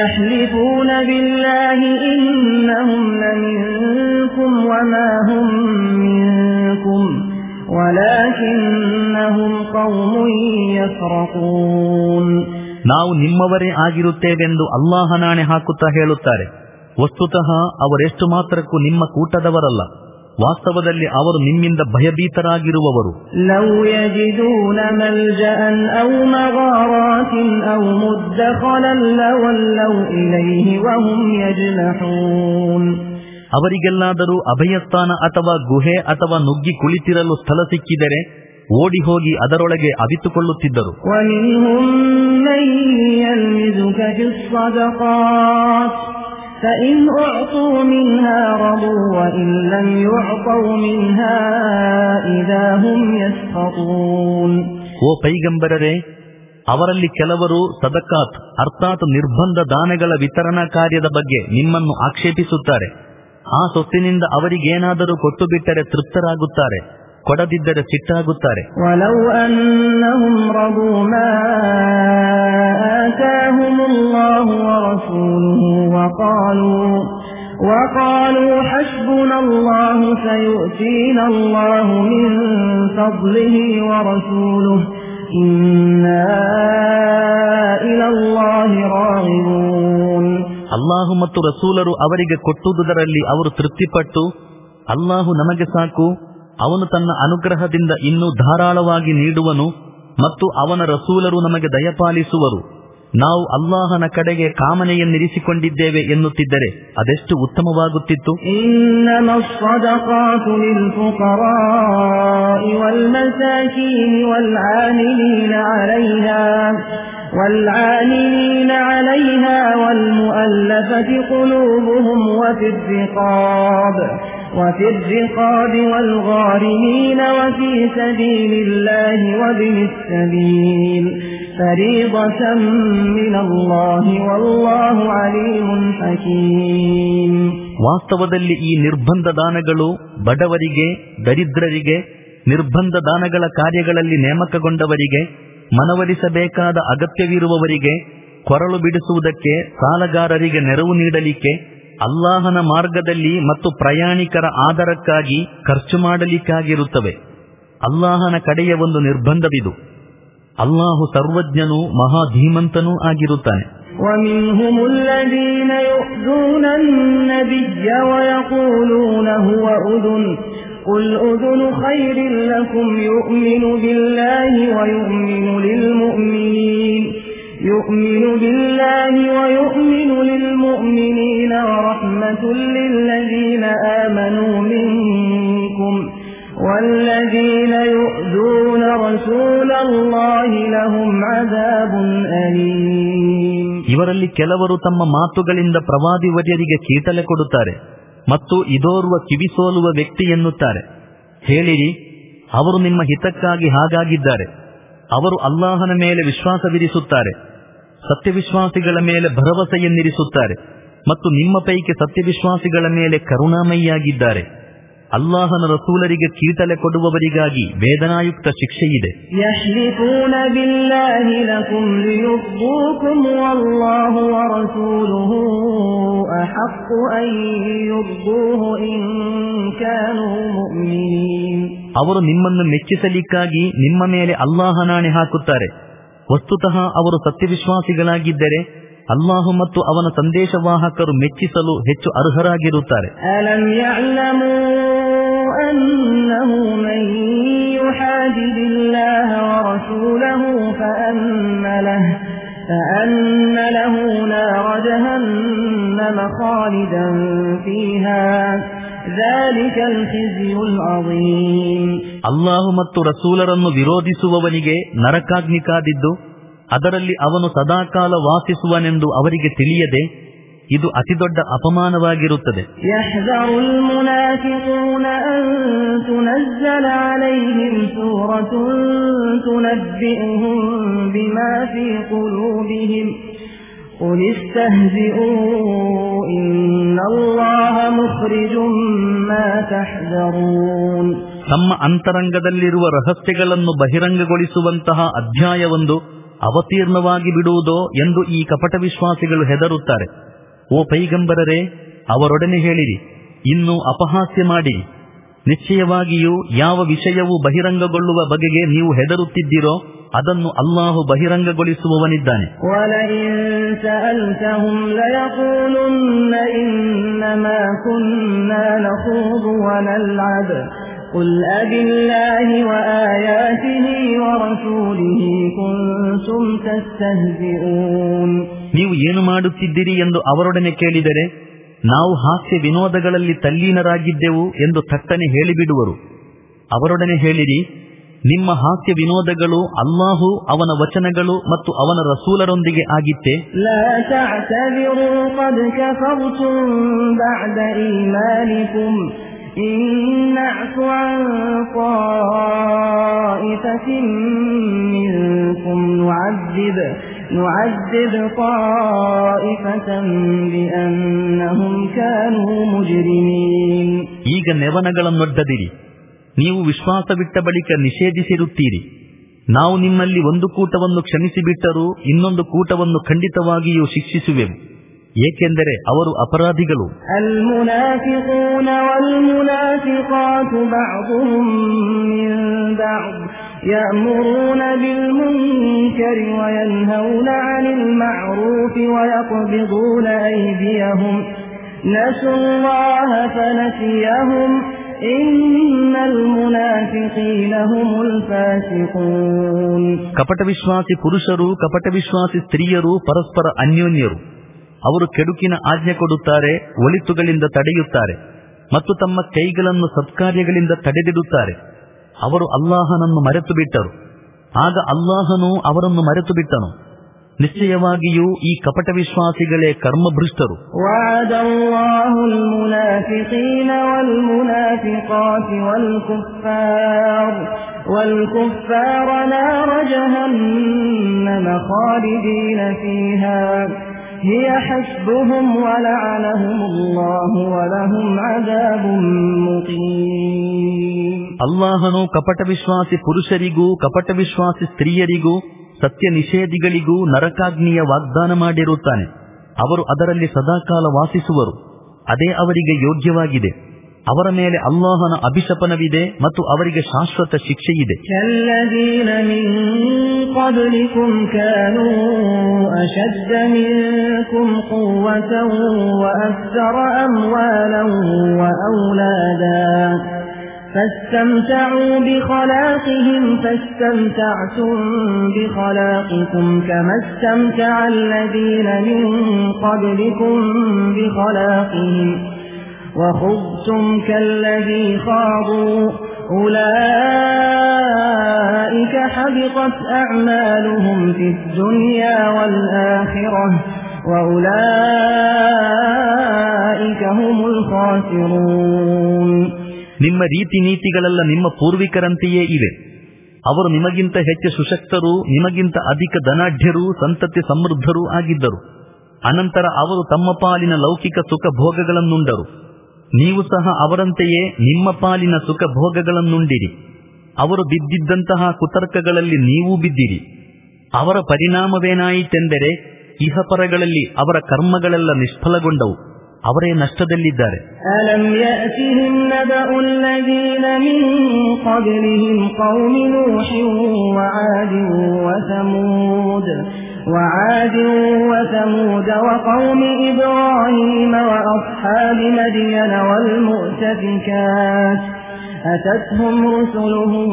ನಾವು ನಿಮ್ಮವರೇ ಆಗಿರುತ್ತೇವೆಂದು ಅಲ್ಲಾಹನಾಣೆ ಹಾಕುತ್ತಾ ಹೇಳುತ್ತಾರೆ. ವಸ್ತುತಃ ಅವರೆಷ್ಟು ಮಾತ್ರಕ್ಕೂ ನಿಮ್ಮ ಕೂಟದವರಲ್ಲ, ವಾಸ್ತವದಲ್ಲಿ ಅವರು ನಿಮ್ಮಿಂದ ಭಯಭೀತರಾಗಿರುವವರು. ಲೌ ಯಜಿದೂನ ಮಲ್ಜಅನ್ ಔ ಮಗಾರಾತಿನ್ ಔ ಮುದ್ದಖಲನ್ ಲವಲ್ಲೌ ಇಲೈಹಿ ವಹುಂ ಯಜ್ನಹೂನ್. ಅವರಿಗೆಲ್ಲಾದರೂ ಅಭಯಸ್ಥಾನ ಅಥವಾ ಗುಹೆ ಅಥವಾ ನುಗ್ಗಿ ಕುಳಿತಿರಲು ಸ್ಥಳ ಸಿಕ್ಕಿದರೆ ಓಡಿ ಹೋಗಿ ಅದರೊಳಗೆ ಅವಿತುಕೊಳ್ಳುತ್ತಿದ್ದರು. ವಮಿನ್ಹುಂ ಮನ್ ಯಲ್ಮಿಜುಕ ಫಿಸ್ಸದಕಾತ್ فإن أعطوا منها رضوا وإن لم يعطوا منها إذا هم يسخطون. ಓ ಪೈಗಂಬರರೇ, ಅವರಲ್ಲಿ ಕೆಲವರು ಸದಕಾತ್ ಅರ್ಥಾತ್ ನಿರ್ಬಂಧ ದಾನಗಳ ವಿತರಣಾ ಕಾರ್ಯದ ಬಗ್ಗೆ ನಿಮ್ಮನ್ನು ಆಕ್ಷೇಪಿಸುತ್ತಾರೆ. ಆ ಸೊತ್ತಿನಿಂದ ಅವರಿಗೇನಾದರೂ ಕೊಟ್ಟು ಬಿಟ್ಟರೆ ತೃಪ್ತರಾಗುತ್ತಾರೆ, ಕೊಡದಿದ್ದರೆ ಸಿಟ್ಟಾಗುತ್ತಾರೆ. ವಲೌ ಅನ್ನಹುಂ ರದು ಮಾ ಆತಾಹುಮುಲ್ಲಾಹು ವರಸೂಲುಹು ವಕಾಲೂ ವಕಾಲೂ ಹಸ್ಬುನಲ್ಲಾಹು ಸಯುತೀನಲ್ಲಾಹು ಮಿನ್ ಫದ್ಲಿಹಿ ವರಸೂಲುಹು ಇನ್ನಾ ಇಲಲ್ಲಾಹಿ ರಾಗಿಬೂನ್. ಅಲ್ಲಾಹು ಮತ್ತು ರಸೂಲರು ಅವರಿಗೆ ಕೊಟ್ಟುದರಲ್ಲಿ ಅವರು ತೃಪ್ತಿಪಟ್ಟು, ಅಲ್ಲಾಹು ನಮಗೆ ಸಾಕು, ಅವನು ತನ್ನ ಅನುಗ್ರಹದಿಂದ ಇನ್ನೂ ಧಾರಾಳವಾಗಿ ನೀಡುವನು ಮತ್ತು ಅವನ ರಸೂಲರು ನಮಗೆ ದಯಪಾಲಿಸುವರು, ನಾವು ಅಲ್ಲಾಹನ ಕಡೆಗೆ ಕಾಮನೆಯನ್ನಿರಿಸಿಕೊಂಡಿದ್ದೇವೆ ಎನ್ನುತ್ತಿದ್ದರೆ ಅದೆಷ್ಟು ಉತ್ತಮವಾಗುತ್ತಿತ್ತು. ಇನ್ನಮಸ್ ಸದಕಾತು ಲಿಲ್ ಫುಕರಾಇ ವಲ್ ಮಸಾಕೀನ್ ವಲ್ ಆಮಿಲೀನ ಅಲೈಹಾ والعاملين عليها والمؤلفة قلوبهم وفي الرقاب وفي الرقاب والغارمين وفي سبيل الله وابن السبيل فريضة من الله والله عليم حكيم. ವಾಸ್ತವದಲ್ಲಿ ಈ ನಿರ್ಬಂಧ ದಾನಗಳು ಬಡವರಿಗೆ, ದರಿದ್ರರಿಗೆ, ನಿರ್ಬಂಧ ದಾನಗಳ ಕಾರ್ಯಗಳಲ್ಲಿ ನೇಮಕಗೊಂಡವರಿಗೆ, ಮನವೊಲಿಸಬೇಕಾದ ಅಗತ್ಯವಿರುವವರಿಗೆ, ಕೊರಳು ಬಿಡಿಸುವುದಕ್ಕೆ, ಸಾಲಗಾರರಿಗೆ ನೆರವು ನೀಡಲಿಕ್ಕೆ, ಅಲ್ಲಾಹನ ಮಾರ್ಗದಲ್ಲಿ ಮತ್ತು ಪ್ರಯಾಣಿಕರ ಆಧಾರಕ್ಕಾಗಿ ಖರ್ಚು ಮಾಡಲಿಕ್ಕಾಗಿರುತ್ತವೆ. ಅಲ್ಲಾಹನ ಕಡೆಯ ಒಂದು ನಿರ್ಬಂಧವಿದು. ಅಲ್ಲಾಹು ಸರ್ವಜ್ಞನೂ ಮಹಾಧೀಮಂತನೂ ಆಗಿರುತ್ತಾನೆ. وَمِنْهُمُ الَّذِينَ يُؤْذُونَ النَّبِيَّ وَيَقُولُونَ هُوَ أُذُنٌ قُلْ أُذُنُ خَيْرٍ لَكُمْ يُؤْمِنُ بِاللَّهِ وَيُؤْمِنُ لِلْمُؤْمِنِينَ يُؤْمِنُ بِاللَّهِ وَيُؤْمِنُ لِلْمُؤْمِنِينَ وَرَحْمَةٌ لِلَّذِينَ آمَنُوا مِنكُمْ وَالَّذِينَ يُؤْذُونَ رَسُولَ اللَّهِ لَهُمْ عَذَابٌ أَلِيمٌ. ಇವರಲ್ಲಿ ಕೆಲವರು ತಮ್ಮ ಮಾತುಗಳಿಂದ ಪ್ರವಾದಿವರ್ಯರಿಗೆ ಕೀಟಲೆ ಕೊಡುತ್ತಾರೆ ಮತ್ತು ಇದೋರ್ವ ಕಿವಿಸೋಲುವ ವ್ಯಕ್ತಿ ಎನ್ನುತ್ತಾರೆ. ಹೇಳಿರಿ, ಅವರು ನಿಮ್ಮ ಹಿತಕ್ಕಾಗಿ ಹಾಗಾಗಿದ್ದಾರೆ. ಅವರು ಅಲ್ಲಾಹನ ಮೇಲೆ ವಿಶ್ವಾಸವಿರಿಸುತ್ತಾರೆ, ಸತ್ಯವಿಶ್ವಾಸಿಗಳ ಮೇಲೆ ಭರವಸೆಯನ್ನಿರಿಸುತ್ತಾರೆ ಮತ್ತು ನಿಮ್ಮ ಪೈಕಿ ಸತ್ಯವಿಶ್ವಾಸಿಗಳ ಮೇಲೆ ಕರುಣಾಮಯಿಯಾಗಿದ್ದಾರೆ. ಅಲ್ಲಾಹನ ರಸೂಲರಿಗೆ ಕೀಟಲೆ ಕೊಡುವವರಿಗಾಗಿ ವೇದನಾಯುಕ್ತ ಶಿಕ್ಷೆಯಿದೆ. ಯಹ್ಲಿಫೂನ ಬಿಲ್ಲಾಹಿ ಲಕುಂ ಲಿಯುರ್ದೂಕುಂ ವಲ್ಲಾಹು ವರಸೂಲುಹು ಅಹqqu ಅನ್ ಯುರ್ದೂಹು ಇನ್ ಕಾನೂ ಮುಅ್ಮಿನೀನ್. ಅವರು ನಿಮ್ಮನ್ನು ಮೆಚ್ಚಿಸಲಿಕ್ಕಾಗಿ ನಿಮ್ಮ ಮೇಲೆ ಅಲ್ಲಾಹನಾಣೆ ಹಾಕುತ್ತಾರೆ. ವಸ್ತುತಃ ಅವರು ಸತ್ಯವಿಶ್ವಾಸಿಗಳಾಗಿದ್ದರೆ ಅಲ್ಲಾಹು ಮತ್ತು ಅವನ ಸಂದೇಶವಾಹಕರು ಮೆಚ್ಚಿಸಲು ಹೆಚ್ಚು ಅರ್ಹರಾಗಿರುತ್ತಾರೆ. ಅಲಂ ಯಅಲಮೂ ಅನ್ನಹು ಮನ್ ಯುಹಾದಿದಿಲ್ಲಾಹ ವರಸೂಲಹು ಫಅನ್ನ ಲಹು ಫಅನ್ನ ಲಹು ನಾರ ಜಹನ್ನಮ ಖಾಲಿದನ್ ಫೀಹಾ ذلكಲ್ ಖಿಜ್ಯುಲ್ ಅಜೀಮ್. ಅಲ್ಲಾಹು ಮತ್ತು ರಸೂಲರನ್ನು ವಿರೋಧಿಸುವವನಿಗೆ ನರಕಾಗ್ನಿ ಕಾದಿದ್ದು ಅದರಲ್ಲಿ ಅವನು ಸದಾಕಾಲ ವಾಸಿಸುವನೆಂದು ಅವರಿಗೆ ತಿಳಿಯದೆ ಇದು ಅತಿದೊಡ್ಡ ಅಪಮಾನವಾಗಿರುತ್ತದೆ. ಯಹ್ಜರುಲ್ ಮುನಾಫಿಕೂನ ಅನ್ ತುನಜ್ಜಲ ಅಲೈಹಿಂ ಸೂರತುನ್ ತುನಬ್ಬಿಹುಂ ಬಿಮಾ ಫೀ ಕುಲೂಬಿಹಿಂ ಖುಲ್ ಇಸ್ತಹ್ಜಿಊ ಇನ್ನಲ್ಲಾಹ ಮುಖ್ರಿಜುಂ ಮಾ ತಹ್ಜರೂನ್. ತಮ್ಮ ಅಂತರಂಗದಲ್ಲಿರುವ ರಹಸ್ಯಗಳನ್ನು ಬಹಿರಂಗಗೊಳಿಸುವಂತಹ ಅಧ್ಯಾಯವೊಂದು ಅವತೀರ್ಣವಾಗಿ ಬಿಡುವುದೋ ಎಂದು ಈ ಕಪಟ ವಿಶ್ವಾಸಿಗಳು ಹೆದರುತ್ತಾರೆ. ಓ ಪೈಗಂಬರರೇ, ಅವರೊಡನೆ ಹೇಳಿರಿ, ಇನ್ನು ಅಪಹಾಸ್ಯ ಮಾಡಿ. ನಿಶ್ಚಯವಾಗಿಯೂ ಯಾವ ವಿಷಯವು ಬಹಿರಂಗಗೊಳ್ಳುವ ಬಗೆಗೆ ನೀವು ಹೆದರುತ್ತಿದ್ದೀರೋ ಅದನ್ನು ಅಲ್ಲಾಹು ಬಹಿರಂಗಗೊಳಿಸುವವನಿದ್ದಾನೆ. ವಲಇನ್ ಸಅಲ್ತಹುಂ ಲಯಕೂಲುನ್ನ ಇನ್ನಮಾ ಕುನ್ನಾ ನಖೂದು ವನಲ್ಅಬ್ ಕುಲ್ ಅಬಿಲ್ಲಾಹಿ ವಆಯಾತಿಹಿ ವರಸೂಲಿಹಿ ಕುಂತುಂ ತಸ್ತಹ್ಜಿಊನ್. ನೀವು ಏನು ಮಾಡುತ್ತಿದ್ದೀರಿ ಎಂದು ಅವರೊಡನೆ ಕೇಳಿದರೆ ನಾವು ಹಾಸ್ಯ ವಿನೋದಗಳಲ್ಲಿ ತಲ್ಲೀನರಾಗಿದ್ದೆವು ಎಂದು ಥಟ್ಟನೆ ಹೇಳಿಬಿಡುವರು. ಅವರೊಡನೆ ಹೇಳಿರಿ, ನಿಮ್ಮ ಹಾಸ್ಯ ವಿನೋದಗಳು ಅಲ್ಲಾಹು, ಅವನ ವಚನಗಳು ಮತ್ತು ಅವನ ರಸೂಲರೊಂದಿಗೆ ಆಗಿತ್ತೆ. ಲಾ ತಅತಬಿರು ಖದ್ ಕಫರ್ತುಂ ಬಅದ ಈಮಾನಿಕುಂ ಇನ್ ನಅಫು ಅನ್ ತಾಯಿಫತಿನ್ ಮಿನ್ಕುಂ ನುಅದ್ದಿಬ್ ನುಅದ್ದಿಬ್ ತಾಯಿಫತನ್ ಬಿಅನ್ನಹುಂ ಕಾನೂ ಮುಜ್ರಿಮೀನ್. ಈಗ ನೆವನಗಳನ್ನೊಡ್ಡದಿರಿ. ನೀವು ವಿಶ್ವಾಸವಿಟ್ಟ ಬಳಿಕ ನಿಷೇಧಿಸಿರುತ್ತೀರಿ. ನಾವು ನಿಮ್ಮಲ್ಲಿ ಒಂದು ಕೂಟವನ್ನು ಕ್ಷಮಿಸಿಬಿಟ್ಟರೂ ಇನ್ನೊಂದು ಕೂಟವನ್ನು ಖಂಡಿತವಾಗಿಯೂ ಶಿಕ್ಷಿಸುವೆವು, ಏಕೆಂದರೆ ಅವರು ಅಪರಾಧಿಗಳು. ಅಲ್ ಮುನಾಫಿಕೂನ ವಲ್ ಮುನಾಫಿಕಾತು ಬಅದುಹುಂ ಮಿನ್ ಬಅದ್ ಯಅಮುರೂನ ಬಿಲ್ ಮುನ್ಕರಿ ವಯನ್ಹೌನ ಅನಿಲ್ ಮಅರೂಫಿ ವಯಕ್ಬಿದೂನ ಐದಿಯಹುಂ ನಸುಲ್ಲಾಹ ಫನಸಿಯಹುಂ ಇನ್ನಲ್ ಮುನಾಫಿಕೀನ ಹುಮುಲ್ ಫಾಸಿಕೂನ್. ಕಪಟ ವಿಶ್ವಾಸಿ ಪುರುಷರು, ಕಪಟ ವಿಶ್ವಾಸಿ ಸ್ತ್ರೀಯರು ಪರಸ್ಪರ ಅನ್ಯೋನ್ಯರು. ಅವರು ಕೆಡುಕಿನ ಆಜ್ಞೆ ಕೊಡುತ್ತಾರೆ, ಒಳಿತುಗಳಿಂದ ತಡೆಯುತ್ತಾರೆ ಮತ್ತು ತಮ್ಮ ಕೈಗಳನ್ನು ಸತ್ಕಾರ್ಯಗಳಿಂದ ತಡೆದಿಡುತ್ತಾರೆ. ಅವರು ಅಲ್ಲಾಹನನ್ನು ಮರೆತು ಬಿಟ್ಟರು, ಆಗ ಅಲ್ಲಾಹನು ಅವರನ್ನು ಮರೆತು ಬಿಟ್ಟನು. ನಿಶ್ಚಯವಾಗಿಯೂ ಈ ಕಪಟ ವಿಶ್ವಾಸಿಗಳೇ ಕರ್ಮಭೃಷ್ಟರು. ವಅದಲ್ಲಾಹುಲ್ ಮುನಾಫಿಕೀನ ವಲ್ ಮುನಾಫಿಕಾತಿ ವಲ್ ಕುಫಾರ್ ವಲ್ ಕುಫಾರ ನಾರ ಜಹನ್ನಮ ಖಾಲಿದೀನ ಫೀಹಾ ಹಿಯ ಹಸ್ಬುಹುಂ ವಲಅನಹುಮುಲ್ಲಾಹು ವಲಹುಂ ಅದಾಬುಂ ಮುಕೀಮ್. ಅಲ್ಲಾಹನು ಕಪಟ ವಿಶ್ವಾಸಿ ಪುರುಷರಿಗೂ ಕಪಟ ವಿಶ್ವಾಸಿ ಸ್ತ್ರೀಯರಿಗೂ ಸತ್ಯ ನಿಷೇಧಿಗಳಿಗೂ ನರಕಾಗ್ನಿಯ ವಾಗ್ದಾನ ಮಾಡಿರುತ್ತಾನೆ. ಅವರು ಅದರಲ್ಲಿ ಸದಾಕಾಲ ವಾಸಿಸುವರು, ಅದೇ ಅವರಿಗೆ ಯೋಗ್ಯವಾಗಿದೆ. ಅವರ ಮೇಲೆ ಅಲ್ಲಾಹನ ಅಭಿಶಪನವಿದೆ ಮತ್ತು ಅವರಿಗೆ ಶಾಶ್ವತ ಶಿಕ್ಷೆಯಿದೆ. ಕಲ್ಲದೀನ ಮಿನ್ क़ब्लिकुम ಕಾನೂ ಅಶದ್ದ ಮಿನ್ಕುಂ क़ುವ್ವತನ್ ವಅಕ್ತರ ಅಮ್ವಾಲನ್ ವಔಲಾದಾ فاستمتعوا بخلاقهم فاستمتعتم بخلاقكم كما استمتع الذين من قبلكم بخلاقهم وخضتم كالذي خاضوا أولئك حبطت أعمالهم في الدنيا والآخرة وأولئك هم الخاسرون. ನಿಮ್ಮ ರೀತಿ ನೀತಿಗಳೆಲ್ಲ ನಿಮ್ಮ ಪೂರ್ವಿಕರಂತೆಯೇ ಇವೆ. ಅವರು ನಿಮಗಿಂತ ಹೆಚ್ಚು ಸುಶಕ್ತರು, ನಿಮಗಿಂತ ಅಧಿಕ ಧನಾಢ್ಯರು, ಸಂತತಿ ಸಮೃದ್ಧರೂ ಆಗಿದ್ದರು. ಅನಂತರ ಅವರು ತಮ್ಮ ಪಾಲಿನ ಲೌಕಿಕ ಸುಖ ಭೋಗಗಳನ್ನುಂಡರು. ನೀವು ಸಹ ಅವರಂತೆಯೇ ನಿಮ್ಮ ಪಾಲಿನ ಸುಖ ಭೋಗಗಳನ್ನುಂಡಿರಿ. ಅವರು ಬಿದ್ದಿದ್ದಂತಹ ಕುತರ್ಕಗಳಲ್ಲಿ ನೀವೂ ಬಿದ್ದಿರಿ. ಅವರ ಪರಿಣಾಮವೇನಾಯಿತೆಂದರೆ ಇಹಪರಗಳಲ್ಲಿ ಅವರ ಕರ್ಮಗಳೆಲ್ಲ ನಿಷ್ಫಲಗೊಂಡವು. ಅವರೇ ನಷ್ಟದಲ್ಲಿದ್ದಾರೆ. ಅಲಂ ಯಅತಿಹಿಂ ನಬಅು ಅಲ್ಲದೀನ ಮಿನ್ क़ಬ್ಲಿಹಿಂ क़ೌಮಿ ನೂಹಿನ್ ವಆದಿನ್ ವಸಮೂದ್ وعاد وثمود وقوم إبراهيم وأصحاب مدين والمؤتفكات أتتهم رسلهم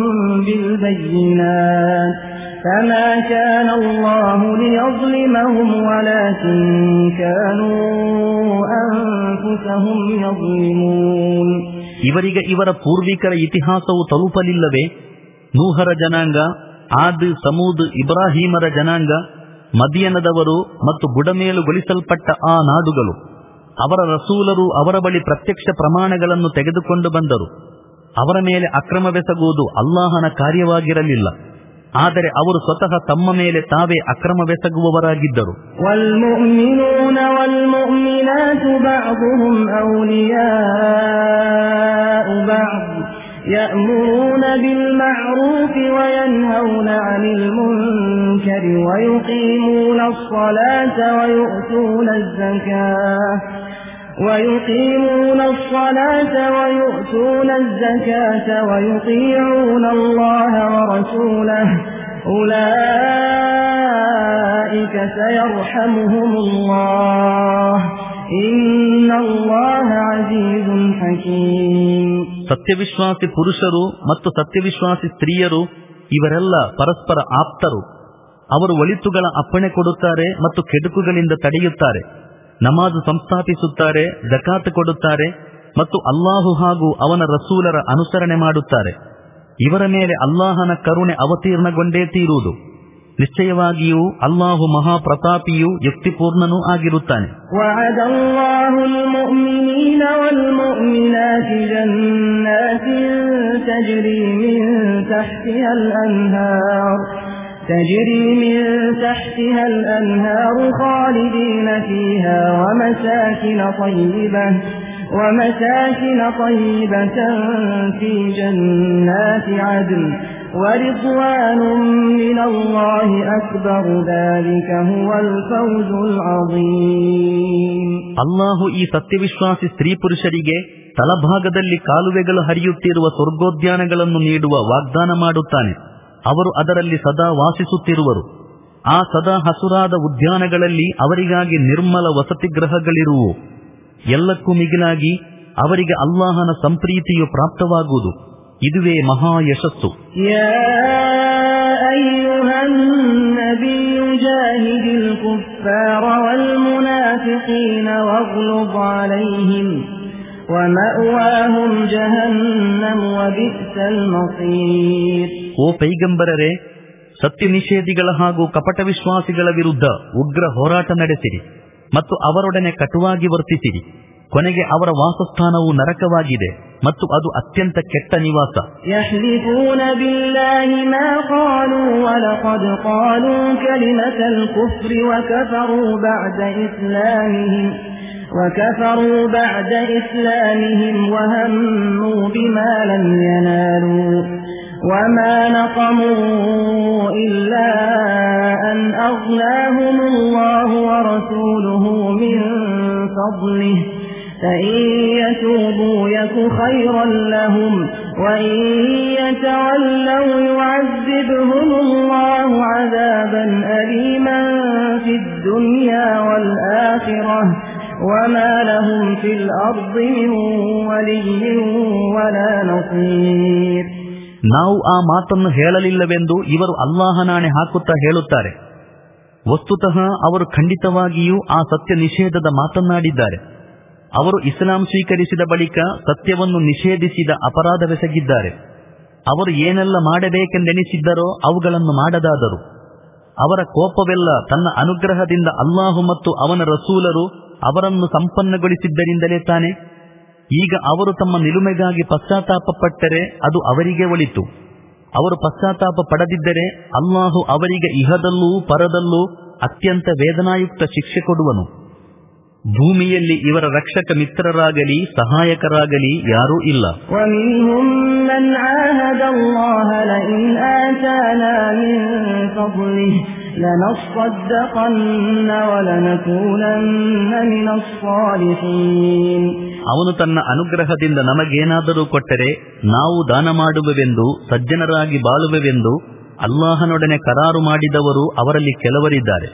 بالبينات فما كان الله ليظلمهم ولكن كانوا أنفسهم يظلمون. ಇವರಿಗೆ ಇವರ ಪೂರ್ವಿಕರ ಇತಿಹಾಸವು ತಲುಪಲಿಲ್ಲವೇ? ನೂಹರ ಜನಾಂಗ, ಆದ್, ಸಮೂದ್, ಇಬ್ರಾಹೀಮರ ಜನಾಂಗ, ಮದಿಯನದವರು ಮತ್ತು ಬುಡಮೇಲುಗೊಳಿಸಲ್ಪಟ್ಟ ಆ ನಾಡುಗಳು. ಅವರ ರಸೂಲರು ಅವರ ಬಳಿ ಪ್ರತ್ಯಕ್ಷ ಪ್ರಮಾಣಗಳನ್ನು ತೆಗೆದುಕೊಂಡು ಬಂದರು. ಅವರ ಮೇಲೆ ಅಕ್ರಮವೆಸಗುವುದು ಅಲ್ಲಾಹನ ಕಾರ್ಯವಾಗಿರಲಿಲ್ಲ. ಆದರೆ ಅವರು ಸ್ವತಃ ತಮ್ಮ ಮೇಲೆ ತಾವೇ ಅಕ್ರಮವೆಸಗುವವರಾಗಿದ್ದರು. ವಲ್ಮುಮಿನೂನ ವಲ್ಮುಮಿನಾತು ಬಅದುಹುಂ ಔಲಿಯಾಉ ಬಅದ್ يأمرون بالمعروف وينهون عن المنكر ويقيمون الصلاة ويؤتون الزكاة ويقيمون الصلاة ويؤتون الزكاة ويطيعون الله ورسوله أولئك سيرحمهم الله إن الله عزيز حكيم. ಸತ್ಯವಿಶ್ವಾಸಿ ಪುರುಷರು ಮತ್ತು ಸತ್ಯವಿಶ್ವಾಸಿ ಸ್ತ್ರೀಯರು ಇವರೆಲ್ಲ ಪರಸ್ಪರ ಆಪ್ತರು. ಅವರು ಒಳಿತುಗಳ ಅಪ್ಪಣೆ ಕೊಡುತ್ತಾರೆ ಮತ್ತು ಕೆಡುಕುಗಳಿಂದ ತಡೆಯುತ್ತಾರೆ. ನಮಾಜು ಸಂಸ್ಥಾಪಿಸುತ್ತಾರೆ, ಜಕಾತ್ ಕೊಡುತ್ತಾರೆ ಮತ್ತು ಅಲ್ಲಾಹು ಹಾಗೂ ಅವನ ರಸೂಲರ ಅನುಸರಣೆ ಮಾಡುತ್ತಾರೆ. ಇವರ ಮೇಲೆ ಅಲ್ಲಾಹನ ಕರುಣೆ ಅವತೀರ್ಣಗೊಂಡೇ ತೀರುವುದು. ನಿಶ್ಚಯವಾಗಿಯೂ ಅಲ್ಲಾಹು ಮಹಾಪ್ರತಾಪಿಯೂ ಯುಕ್ತಿಪೂರ್ಣನೂ ಆಗಿರುತ್ತಾನೆ. ವಅದಲ್ಲಾಹು ಅಲ್-ಮುಅ್ಮಿನೀನ ವಲ್-ಮುಅ್ಮಿನಾತಿ ಜನ್ನಾತಿನ್ ತಜ್ರಿ ಮಿನ್ ತಹ್ತಿಹಾ ಅಲ್-ಅನ್ಹಾರ್ ತಜ್ರಿ ಮಿನ್ ತಹ್ತಿಹಾ ಅಲ್-ಅನ್ಹಾರ್ ಖಾಲಿದೀನ ಫೀಹಾ ವಮಸಾಕಿನ طيبة ومساكن طيبة في جنات عدن ورضوان من الله أكبر ذلك هو الفوز العظيم. ಅಲ್ಲಾಹು ಈ ಸತ್ಯವಿಶ್ವಾಸಿ ಸ್ತ್ರೀ ಪುರುಷರಿಗೆ ತಲಭಾಗದಲ್ಲಿ ಕಾಲುವೆಗಳು ಹರಿಯುತ್ತಿರುವ ಸ್ವರ್ಗೋದ್ಯಾನಗಳನ್ನು ನೀಡುವ ವಾಗ್ದಾನ ಮಾಡುತ್ತಾನೆ. ಅವರು ಅದರಲ್ಲಿ ಸದಾ ವಾಸಿಸುತ್ತಿರುವರು. ಆ ಸದಾ ಹಸುರಾದ ಉದ್ಯಾನಗಳಲ್ಲಿ ಅವರಿಗಾಗಿ ನಿರ್ಮಲ ವಸತಿ ಗೃಹಗಳಿರುವು. ಎಲ್ಲಕ್ಕೂ ಮಿಗಿಲಾಗಿ ಅವರಿಗೆ ಅಲ್ಲಾಹನ ಸಂಪ್ರೀತಿಯು ಪ್ರಾಪ್ತವಾಗುವುದು. ಇದುವೇ ಮಹಾ ಯಶಸ್ಸು. ಯಾ ಅಯ್ಯುಹನ್ ನಬಿಯು ಜಾಹಿದಿಲ್ ಕುಫಾರ ವಲ್ ಮುನಾಫಿಕೀನ ವಗ್ಲುದ್ ಅಲೈಹಿಂ ವಮಅವಾಹುಂ ಜಹನ್ನಂ ವಬಿಸಲ್ ಮಸೀರ್. ಓ ಪೈಗಂಬರರೇ, ಸತ್ಯ ನಿಷೇಧಿಗಳ ಹಾಗೂ ಕಪಟ ವಿಶ್ವಾಸಿಗಳ ವಿರುದ್ಧ ಉಗ್ರ ಹೋರಾಟ ನಡೆಸಿರಿ ಮತ್ತು ಅವರೊಡನೆ ಕಟುವಾಗಿ ವರ್ತಿಸಿರಿ. ಕೊನೆಗೆ ಅವರ ವಾಸಸ್ಥಾನವು ನರಕವಾಗಿದೆ ಮತ್ತು ಅದು ಅತ್ಯಂತ ಕೆಟ್ಟ ನಿವಾಸ. ಯಹ್ಲಿಫೂನ ಬಿಲ್ಲಾಹಿ ಮಾ ಖಾಲೂ ವಲಖದ್ ಖಾಲೂ ಕಲಿಮತಲ್ ಕುಫ್ರಿ ವಕಫರೂ ಬಅದ ಇಸ್ಲಾಮಿಹಿಂ ವಕಫರೂ ಬಅದ ಇಸ್ಲಾಮಿಹಿಂ ವಹಮ್ಮೂ ಬಿಮಾ ಲಂ ಯನಾಲೂ وما نقموا إلا أن أغناهم الله ورسوله من فضله فإن يتوبوا يك خيرا لهم وإن يتولوا يعذبهم الله عذابا أليما في الدنيا والآخرة وما لهم في الأرض من ولي ولا نصير. ನಾವು ಆ ಮಾತನ್ನು ಹೇಳಲಿಲ್ಲವೆಂದು ಇವರು ಅಲ್ಲಾಹನಾಣೆ ಹಾಕುತ್ತಾ ಹೇಳುತ್ತಾರೆ. ವಸ್ತುತಃ ಅವರು ಖಂಡಿತವಾಗಿಯೂ ಆ ಸತ್ಯ ನಿಷೇಧದ ಮಾತನ್ನಾಡಿದ್ದಾರೆ. ಅವರು ಇಸ್ಲಾಂ ಸ್ವೀಕರಿಸಿದ ಬಳಿಕ ಸತ್ಯವನ್ನು ನಿಷೇಧಿಸಿದ ಅಪರಾಧವೆಸಗಿದ್ದಾರೆ. ಅವರು ಏನೆಲ್ಲ ಮಾಡಬೇಕೆಂದೆನಿಸಿದ್ದರೋ ಅವುಗಳನ್ನು ಮಾಡದಾದರು. ಅವರ ಕೋಪವೆಲ್ಲ ತನ್ನ ಅನುಗ್ರಹದಿಂದ ಅಲ್ಲಾಹು ಮತ್ತು ಅವನ ರಸೂಲರು ಅವರನ್ನು ಸಂಪನ್ನಗೊಳಿಸಿದ್ದರಿಂದಲೇ ತಾನೆ. ಈಗ ಅವರು ತಮ್ಮ ನಿಲುಮೆಗಾಗಿ ಪಶ್ಚಾತ್ತಾಪ ಪಟ್ಟರೆ ಅದು ಅವರಿಗೆ ಒಳಿತು. ಅವರು ಪಶ್ಚಾತ್ತಾಪ ಪಡದಿದ್ದರೆ ಅಲ್ಲಾಹು ಅವರಿಗೆ ಇಹದಲ್ಲೂ ಪರದಲ್ಲೂ ಅತ್ಯಂತ ವೇದನಾಯುಕ್ತ ಶಿಕ್ಷೆ ಕೊಡುವನು. ಭೂಮಿಯಲ್ಲಿ ಇವರ ರಕ್ಷಕ ಮಿತ್ರರಾಗಲಿ ಸಹಾಯಕರಾಗಲಿ ಯಾರೂ ಇಲ್ಲ. ಅವನು ತನ್ನ ಅನುಗ್ರಹದಿಂದ ನಮಗೇನಾದರೂ ಕೊಟ್ಟರೆ ನಾವು ದಾನ ಮಾಡುವೆವೆಂದು, ಸಜ್ಜನರಾಗಿ ಬಾಳುವೆವೆಂದು ಅಲ್ಲಾಹನೊಡನೆ ಕರಾರು ಮಾಡಿದವರು ಅವರಲ್ಲಿ ಕೆಲವರಿದ್ದಾರೆ.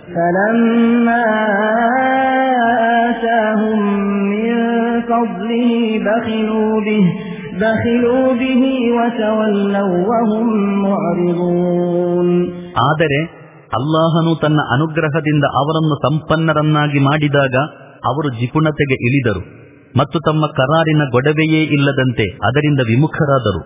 ಆದರೆ ಅಲ್ಲಾಹನು ತನ್ನ ಅನುಗ್ರಹದಿಂದ ಅವರನ್ನು ಸಂಪನ್ನರನ್ನಾಗಿ ಮಾಡಿದಾಗ ಅವರು ಜಿಪುಣತೆಗೆ ಇಳಿದರು ಮತ್ತು ತಮ್ಮ ಕರಾರಿನ ಗೊಡವೆಯೇ ಇಲ್ಲದಂತೆ ಅದರಿಂದ ವಿಮುಖರಾದರು.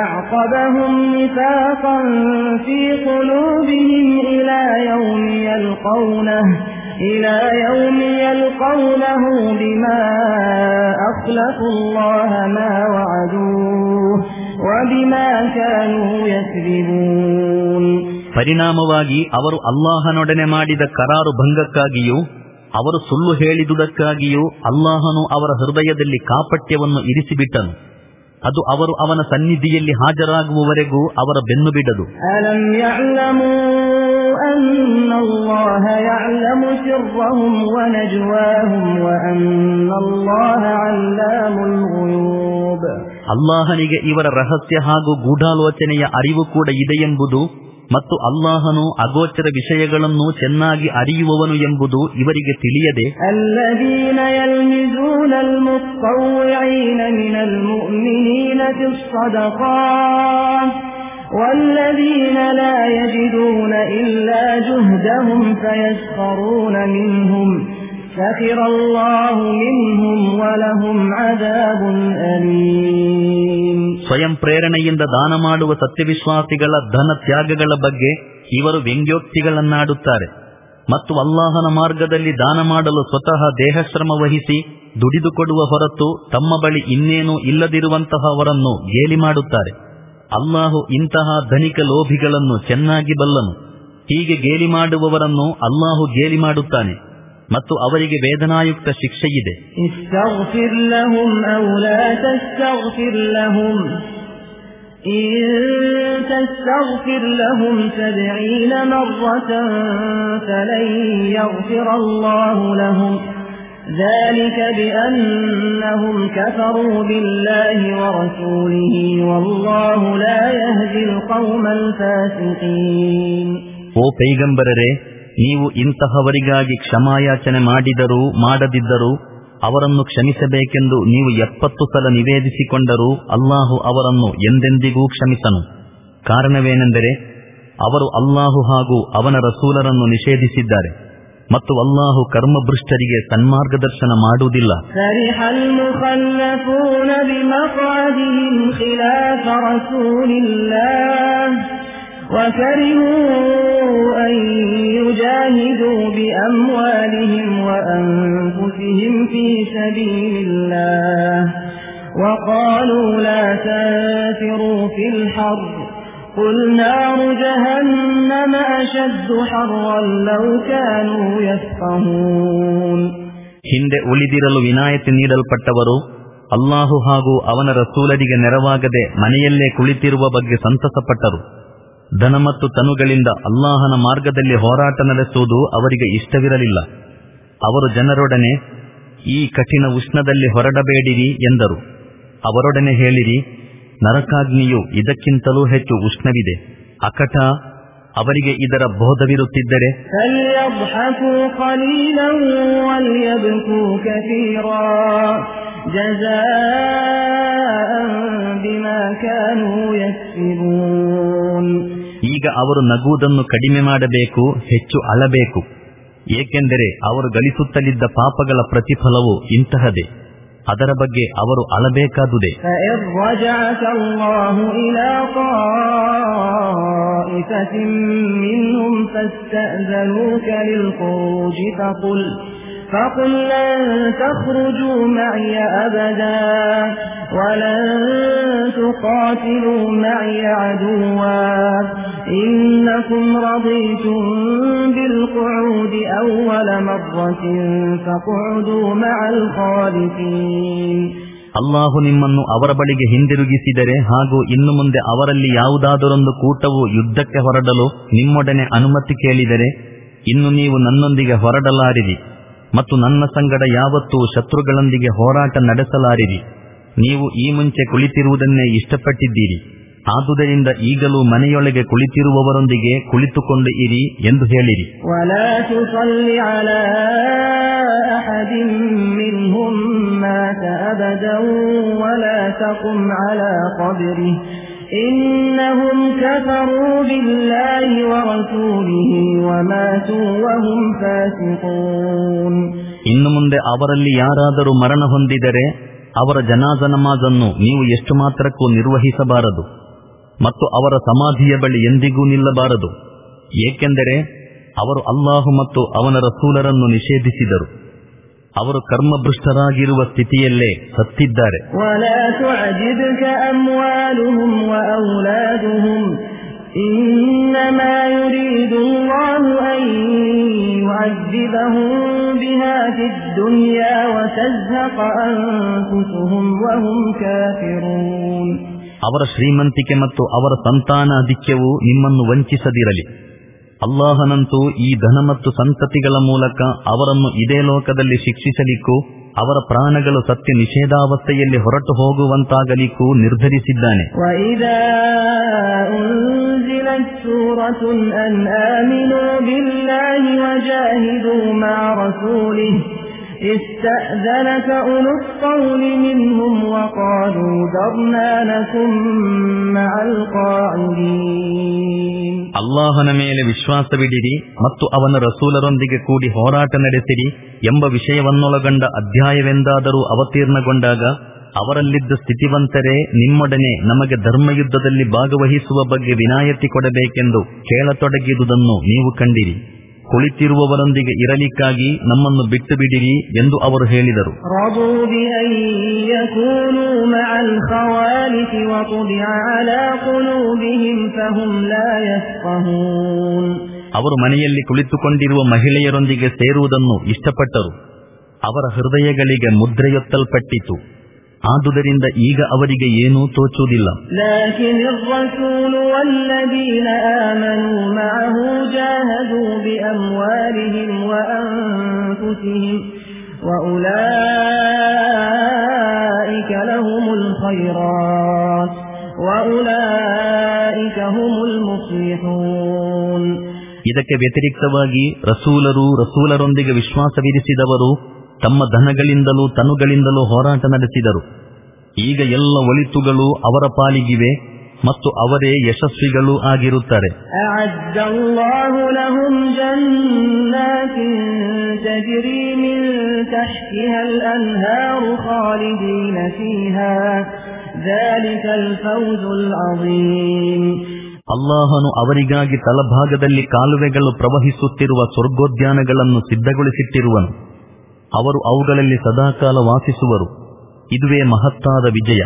ಪರಿಣಾಮವಾಗಿ ಅವರು ಅಲ್ಲಾಹನೊಡನೆ ಮಾಡಿದ ಕರಾರು ಭಂಗಕ್ಕಾಗಿಯೂ ಅವರು ಸುಳ್ಳು ಹೇಳಿದುದಕ್ಕಾಗಿಯೂ ಅಲ್ಲಾಹನು ಅವರ ಹೃದಯದಲ್ಲಿ ಕಾಪಟ್ಯವನ್ನು ಇರಿಸಿಬಿಟ್ಟನು. ಅದು ಅವರು ಅವನ ಸನ್ನಿಧಿಯಲ್ಲಿ ಹಾಜರಾಗುವವರೆಗೂ ಅವರ ಬೆನ್ನು ಬಿಡದು. ಅಲ್ಲಾಹನಿಗೆ ಇವರ ರಹಸ್ಯ ಹಾಗೂ ಗೂಢಾಲೋಚನೆಯ ಅರಿವು ಕೂಡ ಇದೆಯೆಂಬುದು ಮತ್ತು ಅಲ್ಲಾಹನು ಅಗೋಚರ ವಿಷಯಗಳನ್ನು ಚೆನ್ನಾಗಿ ಅರಿಯುವವನು ಎಂಬುದು ಇವರಿಗೆ ತಿಳಿಯದೆ الذين يلمزون المطوعين من المؤمنين في الصدقات والذين لا يجدون إلا جهدهم فيسخرون منهم سخر الله منهم ولهم عذاب أليم. ಸ್ವಯಂ ಪ್ರೇರಣೆಯಿಂದ ದಾನ ಮಾಡುವ ಸತ್ಯವಿಶ್ವಾಸಿಗಳ ಧನ ತ್ಯಾಗಗಳ ಬಗ್ಗೆ ಇವರು ವ್ಯಂಗ್ಯೋಕ್ತಿಗಳನ್ನಾಡುತ್ತಾರೆ ಮತ್ತು ಅಲ್ಲಾಹನ ಮಾರ್ಗದಲ್ಲಿ ದಾನ ಮಾಡಲು ಸ್ವತಃ ದೇಹಶ್ರಮ ವಹಿಸಿ ದುಡಿದುಕೊಡುವ ಹೊರತು ತಮ್ಮ ಬಳಿ ಇನ್ನೇನೂ ಇಲ್ಲದಿರುವಂತಹವರನ್ನು ಗೇಲಿ ಮಾಡುತ್ತಾರೆ. ಅಲ್ಲಾಹು ಇಂತಹ ಧನಿಕ ಲೋಭಿಗಳನ್ನು ಚೆನ್ನಾಗಿ ಬಲ್ಲನು. ಹೀಗೆ ಗೇಲಿ ಮಾಡುವವರನ್ನು ಅಲ್ಲಾಹು ಗೇಲಿ ಮಾಡುತ್ತಾನೆ ಮತ್ತು ಅವರಿಗೆ ವೇದನಾಯುಕ್ತ ಶಿಕ್ಷೆಯಿದೆ. استغفر لهم أو لا تستغفر لهم إن تستغفر لهم سبعين مرة فلن يغفر الله لهم ذلك بأنهم كفروا بالله ورسوله والله لا يهدي القوم الفاسقين. ಓ ಪೈಗಂಬರರೇ, ನೀವು ಇಂತಹವರಿಗಾಗಿ ಕ್ಷಮಾಯಾಚನೆ ಮಾಡಿದರೂ ಮಾಡದಿದ್ದರೂ ಅವರನ್ನು ಕ್ಷಮಿಸಬೇಕೆಂದು ನೀವು ಎಪ್ಪತ್ತು ಸಲ ನಿವೇದಿಸಿಕೊಂಡರೂ ಅಲ್ಲಾಹು ಅವರನ್ನು ಎಂದೆಂದಿಗೂ ಕ್ಷಮಿಸನು. ಕಾರಣವೇನೆಂದರೆ ಅವರು ಅಲ್ಲಾಹು ಹಾಗೂ ಅವನ ರಸೂಲರನ್ನು ನಿಷೇಧಿಸಿದ್ದಾರೆ ಮತ್ತು ಅಲ್ಲಾಹು ಕರ್ಮಭೃಷ್ಟರಿಗೆ ಸನ್ಮಾರ್ಗದರ್ಶನ ಮಾಡುವುದಿಲ್ಲ. وكرهوا أن يجاهدوا بأموالهم وأنفسهم في سبيل الله وقالوا لا تنفروا في الحر قل نار جهنم أشد حرا لو كانوا يفقهون. ಹಿಂದೆ ಉಳಿದಿರಲು ವಿನಾಯಿತಿ ನೀಡಲ್ಪಟ್ಟವರು ಅಲ್ಲಾಹು ಹಾಗೂ ಅವನ ರಸೂಲರಿಗೆ ನೆರವಾಗದೆ ಮನೆಯಲ್ಲೇ ಕುಳಿತಿರುವ ಬಗ್ಗೆ ಸಂತಸಪಟ್ಟರು. ಧನ ಮತ್ತು ತನುಗಳಿಂದ ಅಲ್ಲಾಹನ ಮಾರ್ಗದಲ್ಲಿ ಹೋರಾಟ ನಡೆಸುವುದು ಅವರಿಗೆ ಇಷ್ಟವಿರಲಿಲ್ಲ. ಅವರು ಜನರೊಡನೆ ಈ ಕಠಿಣ ಉಷ್ಣದಲ್ಲಿ ಹೊರಡಬೇಡಿರಿ ಎಂದರು. ಅವರೊಡನೆ ಹೇಳಿರಿ, ನರಕಾಗ್ನಿಯು ಇದಕ್ಕಿಂತಲೂ ಹೆಚ್ಚು ಉಷ್ಣವಿದೆ. ಅಕಟ ಅವರಿಗೆ ಇದರ ಬೋಧವಿರುತ್ತಿದ್ದರೆ ಈಗ ಅವರು ನಗುವುದನ್ನು ಕಡಿಮೆ ಮಾಡಬೇಕು, ಹೆಚ್ಚು ಅಳಬೇಕು. ಏಕೆಂದರೆ ಅವರು ಗಳಿಸುತ್ತಲಿದ್ದ ಪಾಪಗಳ ಪ್ರತಿಫಲವು ಇಂತಹದೇ. ಅದರ ಬಗ್ಗೆ ಅವರು ಅಳಬೇಕಾದುದೇ. فقل لن تخرجوا معي أبدا ولن تقاتلوا معي عدوا إنكم رضيتم بالقعود أول مرة فاقعدوا مع الخالفين. ಅಲ್ಲಾಹು ನಿಮ್ಮನ್ನು ಅವರ ಬಳಿಗೆ ಹಿಂದಿರುಗಿಸಿದರೆ ಹಾಗೂ ಇನ್ನು ಮುಂದೆ ಅವರಲ್ಲಿ ಯಾವುದಾದರೊಂದು ಕೂಟವು ಯುದ್ಧಕ್ಕೆ ಹೊರಡಲು ನಿಮ್ಮೊಡನೆ ಅನುಮತಿ ಕೇಳಿದರೆ ಇನ್ನು ನೀವು ನನ್ನೊಂದಿಗೆ ಹೊರಡಲಾರಿರಿ ಮತ್ತು ನನ್ನ ಸಂಗಡ ಯಾವತ್ತೂ ಶತ್ರುಗಳೊಂದಿಗೆ ಹೋರಾಟ ನಡೆಸಲಾರಿರಿ. ನೀವು ಈ ಮುಂಚೆ ಕುಳಿತಿರುವುದನ್ನೇ ಇಷ್ಟಪಟ್ಟಿದ್ದೀರಿ, ಆದುದರಿಂದ ಈಗಲೂ ಮನೆಯೊಳಗೆ ಕುಳಿತಿರುವವರೊಂದಿಗೆ ಕುಳಿತುಕೊಂಡು ಇರಿ ಎಂದು ಹೇಳಿರಿ. إنهم كفروا بالله ورسوله وماتوا وهم فاسقون. ಇನ್ನು ಮುಂದೆ ಅವರಲ್ಲಿ ಯಾರಾದರೂ ಮರಣ ಹೊಂದಿದರೆ ಅವರ ಜನಾಜ ನಮಾಜನ್ನು ನೀವು ಎಷ್ಟು ಮಾತ್ರಕ್ಕೂ ನಿರ್ವಹಿಸಬಾರದು ಮತ್ತು ಅವರ ಸಮಾಧಿಯ ಬಳಿ ಎಂದಿಗೂ ನಿಲ್ಲಬಾರದು, ಏಕೆಂದರೆ ಅವರು ಅಲ್ಲಾಹು ಮತ್ತು ಅವನ ರಸೂಲರನ್ನು ನಿಷೇಧಿಸಿದರು. ಅವರು ಕರ್ಮಭ್ರಷ್ಟರಾಗಿರುವ ಸ್ಥಿತಿಯಲ್ಲೇ ಸತ್ತಿದ್ದಾರೆ. ಅವರ ಶ್ರೀಮಂತಿಕೆ ಮತ್ತು ಅವರ ಸಂತಾನ ಅಧಿಕ್ಯವು ನಿಮ್ಮನ್ನು ವಂಚಿಸದಿರಲಿ. ಅಲ್ಲಾಹನಂತೂ ಈ ಧನ ಮತ್ತು ಸಂತತಿಗಳ ಮೂಲಕ ಅವರನ್ನು ಇದೇ ಲೋಕದಲ್ಲಿ ಶಿಕ್ಷಿಸಲಿಕ್ಕೂ ಅವರ ಪ್ರಾಣಗಳು ಸತ್ಯ ನಿಷೇಧಾವಸ್ಥೆಯಲ್ಲಿ ಹೊರಟು ಹೋಗುವಂತಾಗಲಿಕ್ಕೂ ನಿರ್ಧರಿಸಿದ್ದಾನೆ. استأذنك أولو الطول منهم وقالوا ذرنا نكن مع القاعدين. ಅಲ್ಲಾಹನ ಮೇಲೆ ವಿಶ್ವಾಸವಿಡಿರಿ ಮತ್ತು ಅವನ ರಸೂಲರೊಂದಿಗೆ ಕೂಡಿ ಹೋರಾಟ ನಡೆಸಿರಿ ಎಂಬ ವಿಷಯವನ್ನೊಳಗೊಂಡ ಅಧ್ಯಾಯವೆಂದಾದರೂ ಅವತೀರ್ಣಗೊಂಡಾಗ ಅವರಲ್ಲಿದ್ದ ಸ್ಥಿತಿವಂತರೇ ನಿಮ್ಮೊಡನೆ ನಮಗೆ ಧರ್ಮಯುದ್ಧದಲ್ಲಿ ಭಾಗವಹಿಸುವ ಬಗ್ಗೆ ವಿನಾಯಿತಿ ಕೊಡಬೇಕೆಂದು ಕೇಳತೊಡಗಿದುದನ್ನು ನೀವು ಕಂಡಿರಿ. ಕುಳಿತಿರುವವರೊಂದಿಗೆ ಇರಲಿಕ್ಕಾಗಿ ನಮ್ಮನ್ನು ಬಿಟ್ಟು ಬಿಡಿರಿ ಎಂದು ಅವರು ಹೇಳಿದರು. ಅವರು ಮನೆಯಲ್ಲಿ ಕುಳಿತುಕೊಂಡಿರುವ ಮಹಿಳೆಯರೊಂದಿಗೆ ಸೇರುವುದನ್ನು ಇಷ್ಟಪಟ್ಟರು. ಅವರ ಹೃದಯಗಳಿಗೆ ಮುದ್ರೆಯೊತ್ತಲ್ಪಟ್ಟಿತು, ಆದುದರಿಂದ ಈಗ ಅವರಿಗೆ ಏನೂ ತೋಚುವುದಿಲ್ಲ. ಇದಕ್ಕೆ ವ್ಯತಿರಿಕ್ತವಾಗಿ ರಸೂಲರು, ರಸೂಲರೊಂದಿಗೆ ವಿಶ್ವಾಸವಿರಿಸಿದವರು ತಮ್ಮ ಧನಗಳಿಂದಲೂ ತನುಗಳಿಂದಲೂ ಹೋರಾಟ ನಡೆಸಿದರು. ಈಗ ಎಲ್ಲ ಒಳಿತುಗಳು ಅವರ ಪಾಲಿಗಿವೆ ಮತ್ತು ಅವರೇ ಯಶಸ್ವಿಗಳೂ ಆಗಿರುತ್ತಾರೆ. ಅಲ್ಲಾಹನು ಅವರಿಗಾಗಿ ತಳಭಾಗದಲ್ಲಿ ಕಾಲುವೆಗಳು ಪ್ರವಹಿಸುತ್ತಿರುವ ಸ್ವರ್ಗೋದ್ಯಾನಗಳನ್ನು ಸಿದ್ಧಗೊಳಿಸಿಟ್ಟಿರುವನು. ಅವರು ಅವುಗಳಲ್ಲಿ ಸದಾಕಾಲ ವಾಸಿಸುವರು. ಇದುವೇ ಮಹತ್ತಾದ ವಿಜಯ.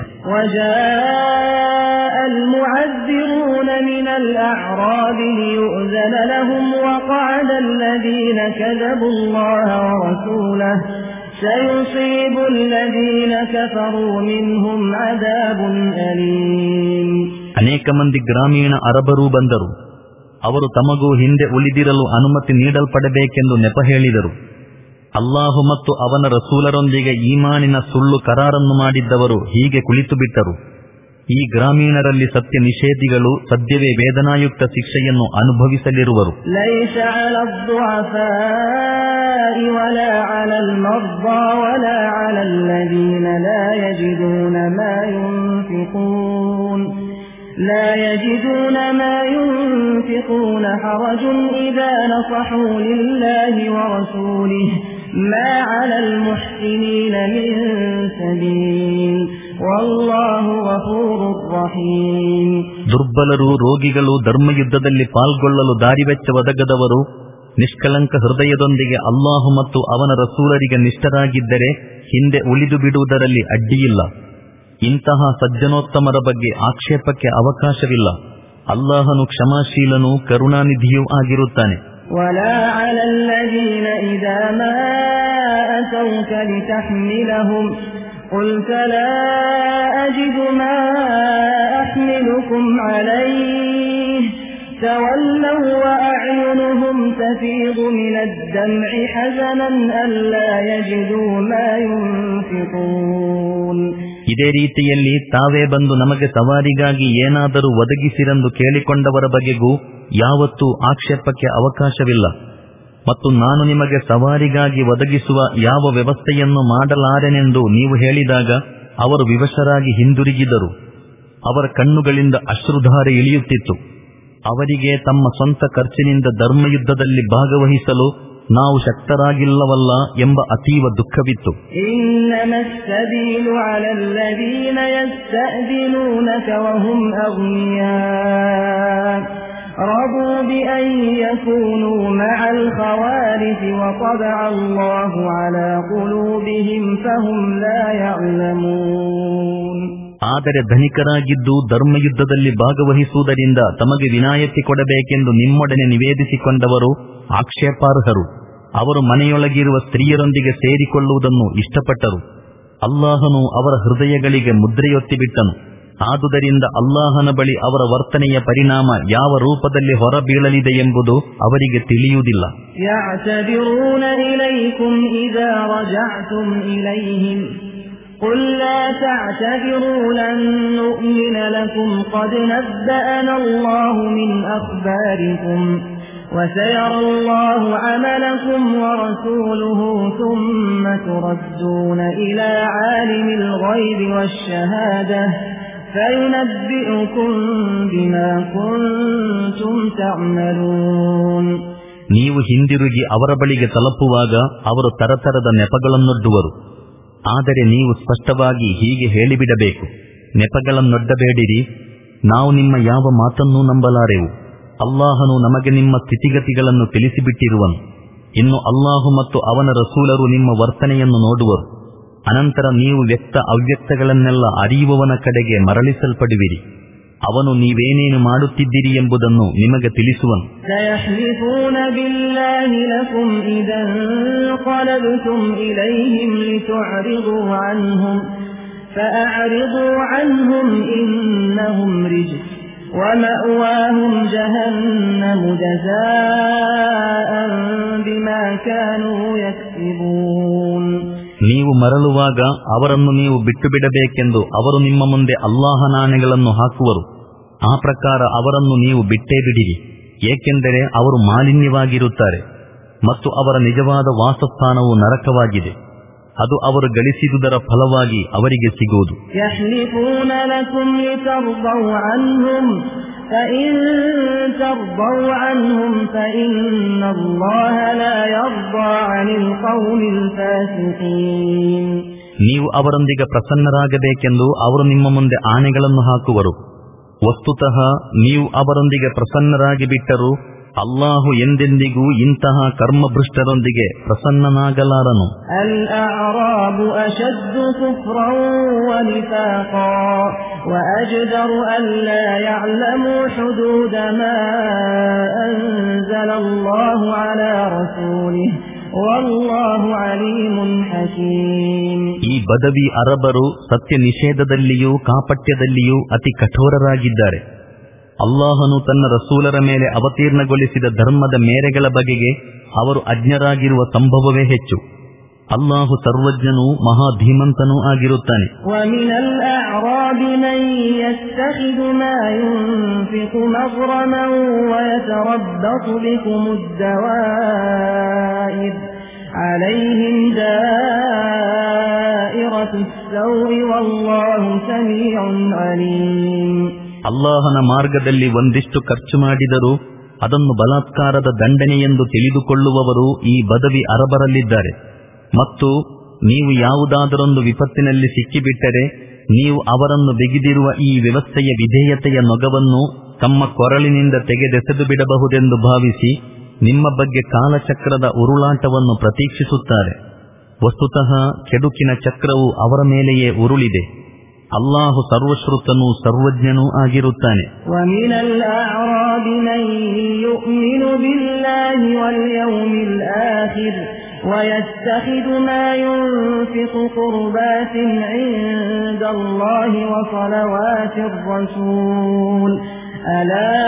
ಅನೇಕ ಮಂದಿ ಗ್ರಾಮೀಣ ಅರಬರೂ ಬಂದರು. ಅವರು ತಮಗೂ ಹಿಂದೆ ಉಳಿದಿರಲು ಅನುಮತಿ ನೀಡಲ್ಪಡಬೇಕೆಂದು ನೆಪ ಹೇಳಿದರು. ಅಲ್ಲಾಹು ಮತ್ತು ಅವನ ರಸೂಲರೊಂದಿಗೆ ಈಮಾನಿನ ಸುಳ್ಳು ಕರಾರನ್ನು ಮಾಡಿದ್ದವರು ಹೀಗೆ ಕುಳಿತು ಬಿಟ್ಟರು. ಈ ಗ್ರಾಮೀಣರಲ್ಲಿ ಸತ್ಯ ನಿಷೇಧಿಗಳು ಸದ್ಯವೇ ವೇದನಾಯುಕ್ತ ಶಿಕ್ಷೆಯನ್ನು ಅನುಭವಿಸಲಿರುವರು. لا يجدون ما ينفقون حرج إذا نصحوا لله ورسوله ما على المحسنين من سبيل والله غفور رحيم. ದುರ್ಬಲರು, ರೋಗಿಗಳು, ಧರ್ಮಯುದ್ಧದಲ್ಲಿ ಪಾಲ್ಗೊಳ್ಳಲು ದಾರಿವೆಚ್ಚ ಒದಗದವರು, ನಿಷ್ಕಲಂಕ ಹೃದಯದೊಂದಿಗೆ ಅಲ್ಲಾಹು ಮತ್ತು ಅವನ ರಸೂಲರಿಗೆ ನಿಷ್ಠರಾಗಿದ್ದರೆ ಹಿಂದೆ ಉಳಿದು ಬಿಡುವುದರಲ್ಲಿ ಅಡ್ಡಿಯಿಲ್ಲ. ಇಂತಹ ಸಜ್ಜನೋತ್ತಮರ ಬಗ್ಗೆ ಆಕ್ಷೇಪಕ್ಕೆ ಅವಕಾಶವಿಲ್ಲ. ಅಲ್ಲಾಹನು ಕ್ಷಮಾಶೀಲನೂ ಕರುಣಾನಿಧಿಯೂ ಆಗಿರುತ್ತಾನೆ. ولا على الذين إذا ما أتوك لتحملهم قلت لا أجد ما أحملكم عليه تولوا وأعينهم تفيض من الدمع حزنا ألا يجدوا ما ينفقون. ಇದೇ ರೀತಿಯಲ್ಲಿ ತಾವೇ ಬಂದು ನಮಗೆ ಸವಾರಿಗಾಗಿ ಏನಾದರೂ ಒದಗಿಸಿರೆಂದು ಕೇಳಿಕೊಂಡವರ ಬಗೆಗೂ ಯಾವತ್ತೂ ಆಕ್ಷೇಪಕ್ಕೆ ಅವಕಾಶವಿಲ್ಲ. ಮತ್ತು ನಾನು ನಿಮಗೆ ಸವಾರಿಗಾಗಿ ಒದಗಿಸುವ ಯಾವ ವ್ಯವಸ್ಥೆಯನ್ನು ಮಾಡಲಾರೆನೆಂದು ನೀವು ಹೇಳಿದಾಗ ಅವರು ವಿವಶರಾಗಿ ಹಿಂದಿರುಗಿದರು. ಅವರ ಕಣ್ಣುಗಳಿಂದ ಅಶ್ರುಧಾರೆ ಇಳಿಯುತ್ತಿತ್ತು. ಅವರಿಗೆ ತಮ್ಮ ಸ್ವಂತ ಖರ್ಚಿನಿಂದ ಧರ್ಮಯುದ್ಧದಲ್ಲಿ ಭಾಗವಹಿಸಲು ನಾವು ಶಕ್ತರಾಗಿಲ್ಲವಲ್ಲ ಎಂಬ ಅತೀವ ದುಃಖವಿತ್ತು. رضوا بأن يكونوا مع الخوارج وطبع الله على قلوبهم فهم لا يعلمون. ಆದರೆ ಧನಿಕರಾಗಿದ್ದು ಧರ್ಮಯುದ್ಧದಲ್ಲಿ ಭಾಗವಹಿಸುವುದರಿಂದ ತಮಗೆ ವಿನಾಯಿತಿ ಕೊಡಬೇಕೆಂದು ನಿಮ್ಮೊಡನೆ ನಿವೇದಿಸಿಕೊಂಡವರು ಆಕ್ಷೇಪಾರ್ಹರು. ಅವರು ಮನೆಯೊಳಗಿರುವ ಸ್ತ್ರೀಯರೊಂದಿಗೆ ಸೇರಿಕೊಳ್ಳುವುದನ್ನು ಇಷ್ಟಪಟ್ಟರು. ಅಲ್ಲಾಹನು ಅವರ ಹೃದಯಗಳಿಗೆ ಮುದ್ರೆಯೊತ್ತಿಬಿಟ್ಟನು. ಆದುದರಿಂದ ಅಲ್ಲಾಹನ ಬಳಿ ಅವರ ವರ್ತನೆಯ ಪರಿಣಾಮ ಯಾವ ರೂಪದಲ್ಲಿ ಹೊರಬೀಳಲಿದೆ ಎಂಬುದು ಅವರಿಗೆ ತಿಳಿಯುವುದಿಲ್ಲ. يعتذرون إليكم إذا رجعتم إليهم قل لا تعتذروا لن نؤمن لكم قد نبأنا الله من أخباركم وسيرى الله عملكم ورسوله ثم تردون إلى عالم الغيب والشهادة فينبئكم بما كنتم تعملون. ನೀವು ಹಿಂದಿರುಗಿ ಅವರ ಬಳಿಗೆ ತಲುಪುವಾಗ ಅವರು ತರತರದ ನೆಪಗಳನ್ನೊಡ್ಡುವರು. ಆದರೆ ನೀವು ಸ್ಪಷ್ಟವಾಗಿ ಹೀಗೆ ಹೇಳಿಬಿಡಬೇಕು, ನೆಪಗಳನ್ನೊಡ್ಡಬೇಡಿರಿ, ನಾವು ನಿಮ್ಮ ಯಾವ ಮಾತನ್ನೂ ನಂಬಲಾರೆವು. ಅಲ್ಲಾಹನು ನಮಗೆ ನಿಮ್ಮ ಸ್ಥಿತಿಗತಿಗಳನ್ನು ತಿಳಿಸಿಬಿಟ್ಟಿರುವನು. ಇನ್ನು ಅಲ್ಲಾಹು ಮತ್ತು ಅವನ ರಸೂಲರು ನಿಮ್ಮ ವರ್ತನೆಯನ್ನು ನೋಡುವರು. ಅನಂತರ ನೀವು ವ್ಯಕ್ತ ಅವ್ಯಕ್ತಗಳನ್ನೆಲ್ಲ ಅರಿಯುವವನ ಕಡೆಗೆ ಮರಳಿಸಲ್ಪಡುವಿರಿ. ಅವನು ನೀವೇನೇನು ಮಾಡುತ್ತಿದ್ದೀರಿ ಎಂಬುದನ್ನು ನಿಮಗೆ ತಿಳಿಸುವನು. سيحلفون بالله لكم إذا انقلبتم إليهم لتعرضوا عنهم فأعرضوا عنهم إنهم رجس ومأواهم جهنم جزاء بما كانوا يكسبون. ನೀವು ಮರಳುವಾಗ ಅವರನ್ನು ನೀವು ಬಿಟ್ಟು ಬಿಡಬೇಕೆಂದು ಅವರು ನಿಮ್ಮ ಮುಂದೆ ಅಲ್ಲಾಹನಾಣೆಗಳನ್ನು ಹಾಕುವರು. ಆ ಪ್ರಕಾರ ಅವರನ್ನು ನೀವು ಬಿಟ್ಟೇ ಬಿಡಿರಿ, ಏಕೆಂದರೆ ಅವರು ಮಾಲಿನ್ಯವಾಗಿರುತ್ತಾರೆ ಮತ್ತು ಅವರ ನಿಜವಾದ ವಾಸಸ್ಥಾನವು ನರಕವಾಗಿದೆ. ಅದು ಅವರು ಗಳಿಸಿದುದರ ಫಲವಾಗಿ ಅವರಿಗೆ ಸಿಗುವುದು. يحلفون لكم لترضوا عنهم فإن ترضوا عنهم فإن الله لا يرضى عن القوم الفاسقين. ನೀವು ಅವರೊಂದಿಗೆ ಪ್ರಸನ್ನರಾಗಬೇಕೆಂದು ಅವರು ನಿಮ್ಮ ಮುಂದೆ ಆಣೆಗಳನ್ನು ಹಾಕುವರು. ವಸ್ತುತಃ ನೀವು ಅವರೊಂದಿಗೆ ಪ್ರಸನ್ನರಾಗಿ ಬಿಟ್ಟರು ಅಲ್ಲಾಹು ಎಂದೆಂದಿಗೂ ಇಂತಹ ಕರ್ಮಭ್ರಷ್ಟರೊಂದಿಗೆ ಪ್ರಸನ್ನನಾಗಲಾರನು. ಅಲ್-ಅಅರಾಬು ಅಶದ್ದು ಕುಫ್ರನ್ ವನಿಫಾಕನ್ ವಅಜ್ದರು ಅಲ್ಲಾ ಯಅಲಮು ಹುದೂದ ಮಾ ಅನ್ಜಲಲ್ಲಾಹು ಅಲಾ ರಸೂಲಿಹಿ ವಲ್ಲಾಹು ಅಲೀಮುನ್ ಹಕೀಮ್. ಈ ಬದವಿ ಅರಬರು ಸತ್ಯ ನಿಷೇಧದಲ್ಲಿಯೂ ಕಾಪಟ್ಯದಲ್ಲಿಯೂ ಅತಿ ಕಠೋರರಾಗಿದ್ದಾರೆ. ಅಲ್ಲಾಹನು ತನ್ನ ರಸೂಲರ ಮೇಲೆ ಅವತೀರ್ಣಗೊಳಿಸಿದ ಧರ್ಮದ ಮೇರೆಗಳ ಬಗೆಗೆ ಅವರು ಅಜ್ಞರಾಗಿರುವ ಸಂಭವವೇ ಹೆಚ್ಚು. ಅಲ್ಲಾಹು ಸರ್ವಜ್ಞನೂ ಮಹಾಧೀಮಂತನೂ ಆಗಿರುತ್ತಾನೆ. عليهم دائرة السوء والله سميع عليم. ಅಲ್ಲಾಹನ ಮಾರ್ಗದಲ್ಲಿ ಒಂದಿಷ್ಟು ಖರ್ಚು ಮಾಡಿದರೂ ಅದನ್ನು ಬಲಾತ್ಕಾರದ ದಂಡನೆಯೆಂದು ತಿಳಿದುಕೊಳ್ಳುವವರು ಈ ಬದವಿ ಅರಬರಲ್ಲಿದ್ದಾರೆ. ಮತ್ತು ನೀವು ಯಾವುದಾದರೊಂದು ವಿಪತ್ತಿನಲ್ಲಿ ಸಿಕ್ಕಿಬಿಟ್ಟರೆ ನೀವು ಅವರನ್ನು ಬಿಗಿದಿರುವ ಈ ವ್ಯವಸ್ಥೆಯ ವಿಧೇಯತೆಯ ನೊಗವನ್ನು ತಮ್ಮ ಕೊರಳಿನಿಂದ ತೆಗೆದೆಸೆದು ಬಿಡಬಹುದೆಂದು ಭಾವಿಸಿ ನಿಮ್ಮ ಬಗ್ಗೆ ಕಾಲಚಕ್ರದ ಉರುಳಾಟವನ್ನು ಪ್ರತೀಕ್ಷಿಸುತ್ತಾರೆ. ವಸ್ತುತಃ ಕೆಡುಕಿನ ಚಕ್ರವು ಅವರ ಮೇಲೆಯೇ ಉರುಳಿದೆ. ಅಲ್ಲಾಹು ಸರ್ವಶ್ರುತನೂ ಸರ್ವಜ್ಞನೂ ಆಗಿರುತ್ತಾನೆ. ويتخذ ما ينفق قربات عند الله وصلوات الرسول ألا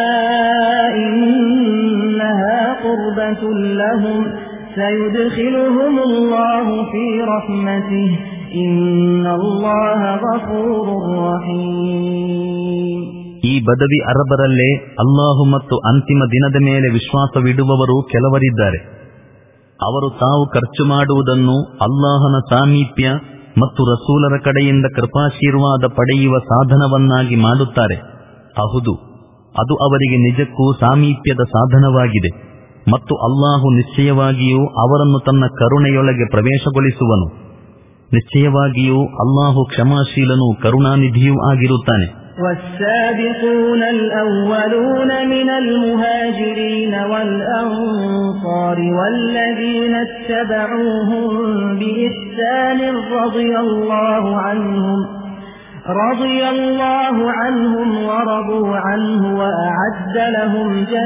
إنها قربة لهم سيدخلهم الله في رحمته إن الله غفور رحيم. ಈ ಬದವಿ ಅರಬರಲ್ಲೇ ಅಲ್ಲಾಹು ಮತ್ತು ಅಂತಿಮ ದಿನದ ಮೇಲೆ ವಿಶ್ವಾಸವಿಡುವವರು ಕೆಲವರಿದ್ದಾರೆ. ಅವರು ತಾವು ಖರ್ಚು ಮಾಡುವುದನ್ನು ಅಲ್ಲಾಹನ ಸಾಮೀಪ್ಯ ಮತ್ತು ರಸೂಲರ ಕಡೆಯಿಂದ ಕೃಪಾಶೀರ್ವಾದ ಪಡೆಯುವ ಸಾಧನವನ್ನಾಗಿ ಮಾಡುತ್ತಾರೆ. ಹೌದು, ಅದು ಅವರಿಗೆ ನಿಜಕ್ಕೂ ಸಾಮೀಪ್ಯದ ಸಾಧನವಾಗಿದೆ ಮತ್ತು ಅಲ್ಲಾಹು ನಿಶ್ಚಯವಾಗಿಯೂ ಅವರನ್ನು ತನ್ನ ಕರುಣೆಯೊಳಗೆ ಪ್ರವೇಶಗೊಳಿಸುವನು. ನಿಶ್ಚಯವಾಗಿಯೂ ಅಲ್ಲಾಹು ಕ್ಷಮಾಶೀಲನೂ ಕರುಣಾನಿಧಿಯೂ ಆಗಿರುತ್ತಾನೆ. والسابقون الأولون من المهاجرين والأنصار والذين اتبعوهم بإحسان رضي الله عنهم رضي الله عنهم ورضوا عنه وأعد لهم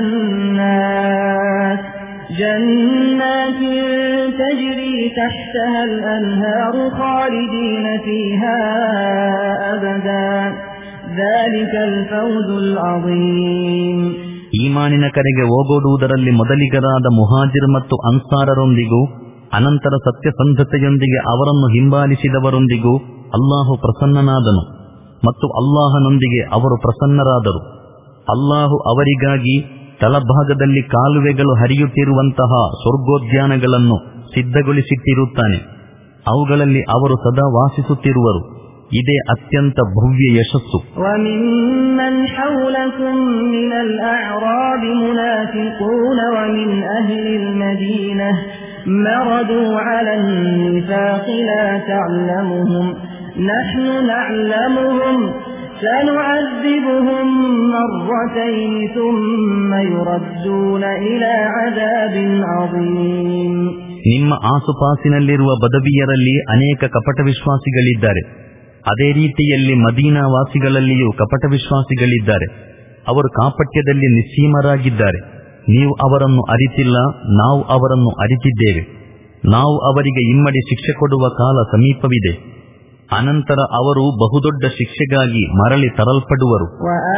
جنات جنات تجري تحتها الأنهار خالدين فيها أبدا ذلك الفوز العظيم. ಈಮಾನಿನ ಕರೆಗೆ ಓಗೊಡುವುದರಲ್ಲಿ ಮೊದಲಿಗರಾದ ಮುಹಾಜಿರ್ ಮತ್ತು ಅನ್ಸಾರರೊಂದಿಗೂ ಅನಂತರ ಸತ್ಯಸಂಧತೆಯೊಂದಿಗೆ ಅವರನ್ನು ಹಿಂಬಾಲಿಸಿದವರೊಂದಿಗೂ ಅಲ್ಲಾಹು ಪ್ರಸನ್ನನಾದನು ಮತ್ತು ಅಲ್ಲಾಹನೊಂದಿಗೆ ಅವರು ಪ್ರಸನ್ನರಾದರು. ಅಲ್ಲಾಹು ಅವರಿಗಾಗಿ ತಳಭಾಗದಲ್ಲಿ ಕಾಲುವೆಗಳು ಹರಿಯುತ್ತಿರುವಂತಹ ಸ್ವರ್ಗೋದ್ಯಾನಗಳನ್ನು ಸಿದ್ಧಗೊಳಿಸಿಟ್ಟಿರುತ್ತಾನೆ. ಅವುಗಳಲ್ಲಿ ಅವರು ಸದಾ ವಾಸಿಸುತ್ತಿರುವರು. ಇದೇ ಅತ್ಯಂತ ಭವ್ಯ ಯಶಸ್ಸು. وَمِمَّنْ حَوْلَكُمْ مِنَ الْأَعْرَابِ مُنَافِقُونَ وَمِنْ أَهْلِ الْمَدِينَةِ مَرَدُوا عَلَى النِّفَاقِ لَا تَعْلَمُهُمْ نَحْنُ نَعْلَمُهُمْ سَنُعَذِّبُهُمْ مَرَّتَيْنِ ثُمَّ يُرَدُّونَ إِلَى عَذَابٍ عَظِيمٍ. ನಿಮ್ಮ ಆಸುಪಾಸಿನಲ್ಲಿರುವ ಬದವಿಯರಲ್ಲಿ ಅನೇಕ ಕಪಟ ವಿಶ್ವಾಸಿಗಳಿದ್ದಾರೆ. ಅದೇ ರೀತಿಯಲ್ಲಿ ಮದೀನಾ ವಾಸಿಗಳಲ್ಲಿಯೂ ಕಪಟ ವಿಶ್ವಾಸಿಗಳಿದ್ದಾರೆ. ಅವರು ಕಾಪಟ್ಯದಲ್ಲಿ ನಿಸ್ಸೀಮರಾಗಿದ್ದಾರೆ. ನೀವು ಅವರನ್ನು ಅರಿತಿಲ್ಲ, ನಾವು ಅವರನ್ನು ಅರಿತಿದ್ದೇವೆ. ನಾವು ಅವರಿಗೆ ಇಮ್ಮಡಿ ಶಿಕ್ಷೆ ಕೊಡುವ ಕಾಲ ಸಮೀಪವಿದೆ. ಅನಂತರ ಅವರು ಬಹುದೊಡ್ಡ ಶಿಕ್ಷೆಗಾಗಿ ಮರಳಿ ತರಲ್ಪಡುವರು.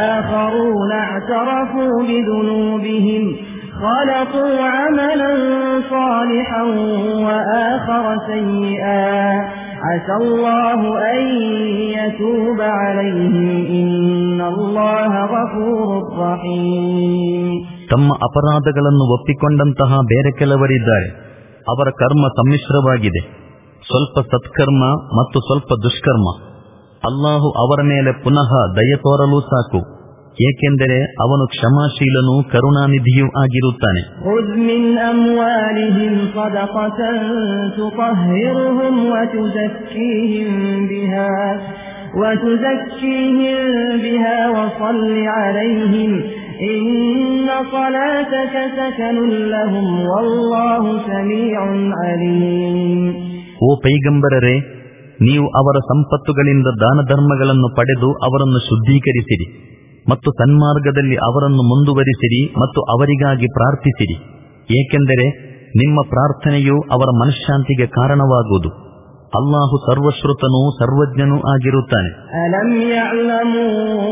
خلقوا عملا صالحا وآخر سيئا عسى الله أن يتوب عليهم إن الله غفور رحيم. ತಮ್ಮ ಅಪರಾಧಗಳನ್ನು ಒಪ್ಪಿಕೊಂಡಂತಹ ಬೇರೆ ಕೆಲವರಿದ್ದಾರೆ. ಅವರ ಕರ್ಮ ಸಮ್ಮಿಶ್ರವಾಗಿದೆ. ಸ್ವಲ್ಪ ಸತ್ಕರ್ಮ ಮತ್ತು ಸ್ವಲ್ಪ ದುಷ್ಕರ್ಮ. ಅಲ್ಲಾಹು ಅವರ ಮೇಲೆ ಪುನಃ ದಯೆ ತೋರಲು ಸಾಕು, ಏಕೆಂದರೆ ಅವನು ಕ್ಷಮಾಶೀಲನೂ ಕರುಣಾನಿಧಿಯೂ ಆಗಿರುತ್ತಾನೆ. ಖುದ್ ಮಿನ್ ಅಮ್ವಾಲಿಹಿಂ ಸದಕತನ್ ತುತಹಿರುಹುಂ ವತುಜಕ್ಕೀಹಿಂ ಬಿಹಾ ವತುಜಕ್ಕೀಹಿಂ ಬಿಹಾ ವಸಲ್ಲಿ ಅಲೈಹಿಂ ಇನ್ನ ಸಲಾತಕ ಸಕನುನ್ ಲಹುಂ ವಲ್ಲಾಹು ಸಮೀಉನ್ ಅಲೀಮ್. ಓ ಪೈಗಂಬರರೇ, ನೀವು ಅವರ ಸಂಪತ್ತುಗಳಿಂದ ದಾನ ಧರ್ಮಗಳನ್ನು ಪಡೆದು ಅವರನ್ನು ಶುದ್ಧೀಕರಿಸಿರಿ ಮತ್ತು ಸನ್ಮಾರ್ಗದಲ್ಲಿ ಅವರನ್ನು ಮುಂದುವರಿಸಿರಿ ಮತ್ತು ಅವರಿಗಾಗಿ ಪ್ರಾರ್ಥಿಸಿರಿ, ಏಕೆಂದರೆ ನಿಮ್ಮ ಪ್ರಾರ್ಥನೆಯು ಅವರ ಮನಃಶಾಂತಿಗೆ ಕಾರಣವಾಗುವುದು. ಅಲ್ಲಾಹು ಸರ್ವಶ್ರುತನೂ ಸರ್ವಜ್ಞನೂ ಆಗಿರುತ್ತಾನೆ. ಅಲಂ ಯಅಲಮೂ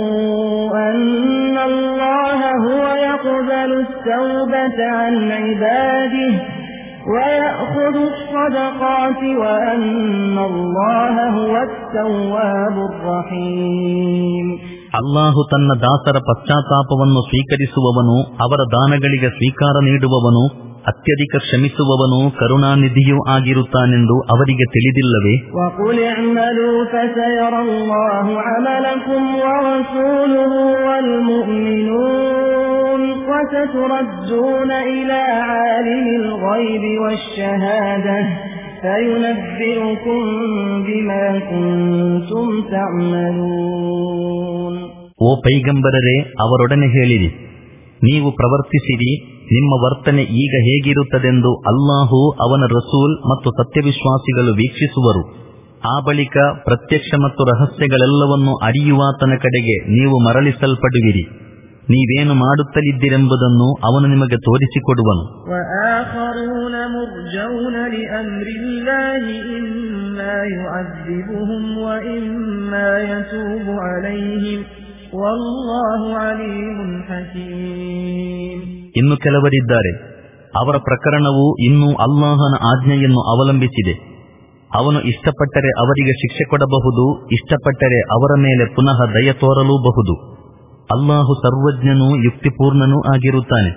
ಅನ್ನಲ್ಲಾಹ ಹುವ ಯಖ್ಬಲು ತೌಬತ ಅನ್ ಇಬಾದಿಹಿ ವಯಅಖುದು ಸ್ಸದಕಾತಿ ವಅನ್ನಲ್ಲಾಹ ಹುವ ಅತ್-ತವ್ವಾಬುರ್ ರಹೀಮ್. ಅಲ್ಲಾಹು ತನ್ನ ದಾಸರ ಪಶ್ಚಾತ್ತಾಪವನ್ನು ಸ್ವೀಕರಿಸುವವನು, ಅವರ ದಾನಗಳಿಗೆ ಸ್ವೀಕಾರ ನೀಡುವವನು, ಅತ್ಯಧಿಕ ಶ್ರಮಿಸುವವನು, ಕರುಣಾನಿಧಿಯೂ ಆಗಿರುತ್ತಾನೆಂದು ಅವರಿಗೆ ತಿಳಿದಿಲ್ಲವೇ? ವಕುಲ್ ಇಅಮಲೂ ಫಸಯರಲ್ಲಾಹು ಅಮಲಕುಂ ವರಸೂಲುಹು ವಲ್ಮುಮಿನೂನ್ ವಸತುರದ್ದೂನ ಇಲಾ ಆಲಿಮಿಲ್ ಗೈಬಿ ವಶ್ಶಹಾದಹ فينبئكم بما كنتم تعملون. ಓ ಪೈಗಂಬರರೇ, ಅವರೊಡನೆ ಹೇಳಿರಿ, ನೀವು ಪ್ರವರ್ತಿಸಿರಿ, ನಿಮ್ಮ ವರ್ತನೆ ಈಗ ಹೇಗಿರುತ್ತದೆಂದು ಅಲ್ಲಾಹು, ಅವನ ರಸೂಲ್ ಮತ್ತು ಸತ್ಯವಿಶ್ವಾಸಿಗಳು ವೀಕ್ಷಿಸುವರು. ಆ ಬಳಿಕ ಪ್ರತ್ಯಕ್ಷ ಮತ್ತು ರಹಸ್ಯಗಳೆಲ್ಲವನ್ನು ಅರಿಯುವಾತನ ಕಡೆಗೆ ನೀವು ಮರಳಿಸಲ್ಪಡುವಿರಿ. ನೀವೇನು ಮಾಡುತ್ತಲಿದ್ದೀರೆಂಬುದನ್ನು ಅವನು ನಿಮಗೆ ತೋರಿಸಿಕೊಡುವನು. ಇನ್ನು ಕೆಲವರಿದ್ದಾರೆ, ಅವರ ಪ್ರಕರಣವು ಇನ್ನೂ ಅಲ್ಲಾಹನ ಆಜ್ಞೆಯನ್ನು ಅವಲಂಬಿಸಿದೆ. ಅವನು ಇಷ್ಟಪಟ್ಟರೆ ಅವರಿಗೆ ಶಿಕ್ಷೆ ಕೊಡಬಹುದು, ಇಷ್ಟಪಟ್ಟರೆ ಅವರ ಮೇಲೆ ಪುನಃ ದಯ ತೋರಲೂಬಹುದು. ಅಲ್ಲಾಹು ಸರ್ವಜ್ಞನೂ ಯುಕ್ತಿಪೂರ್ಣನೂ ಆಗಿರುತ್ತಾನೆ.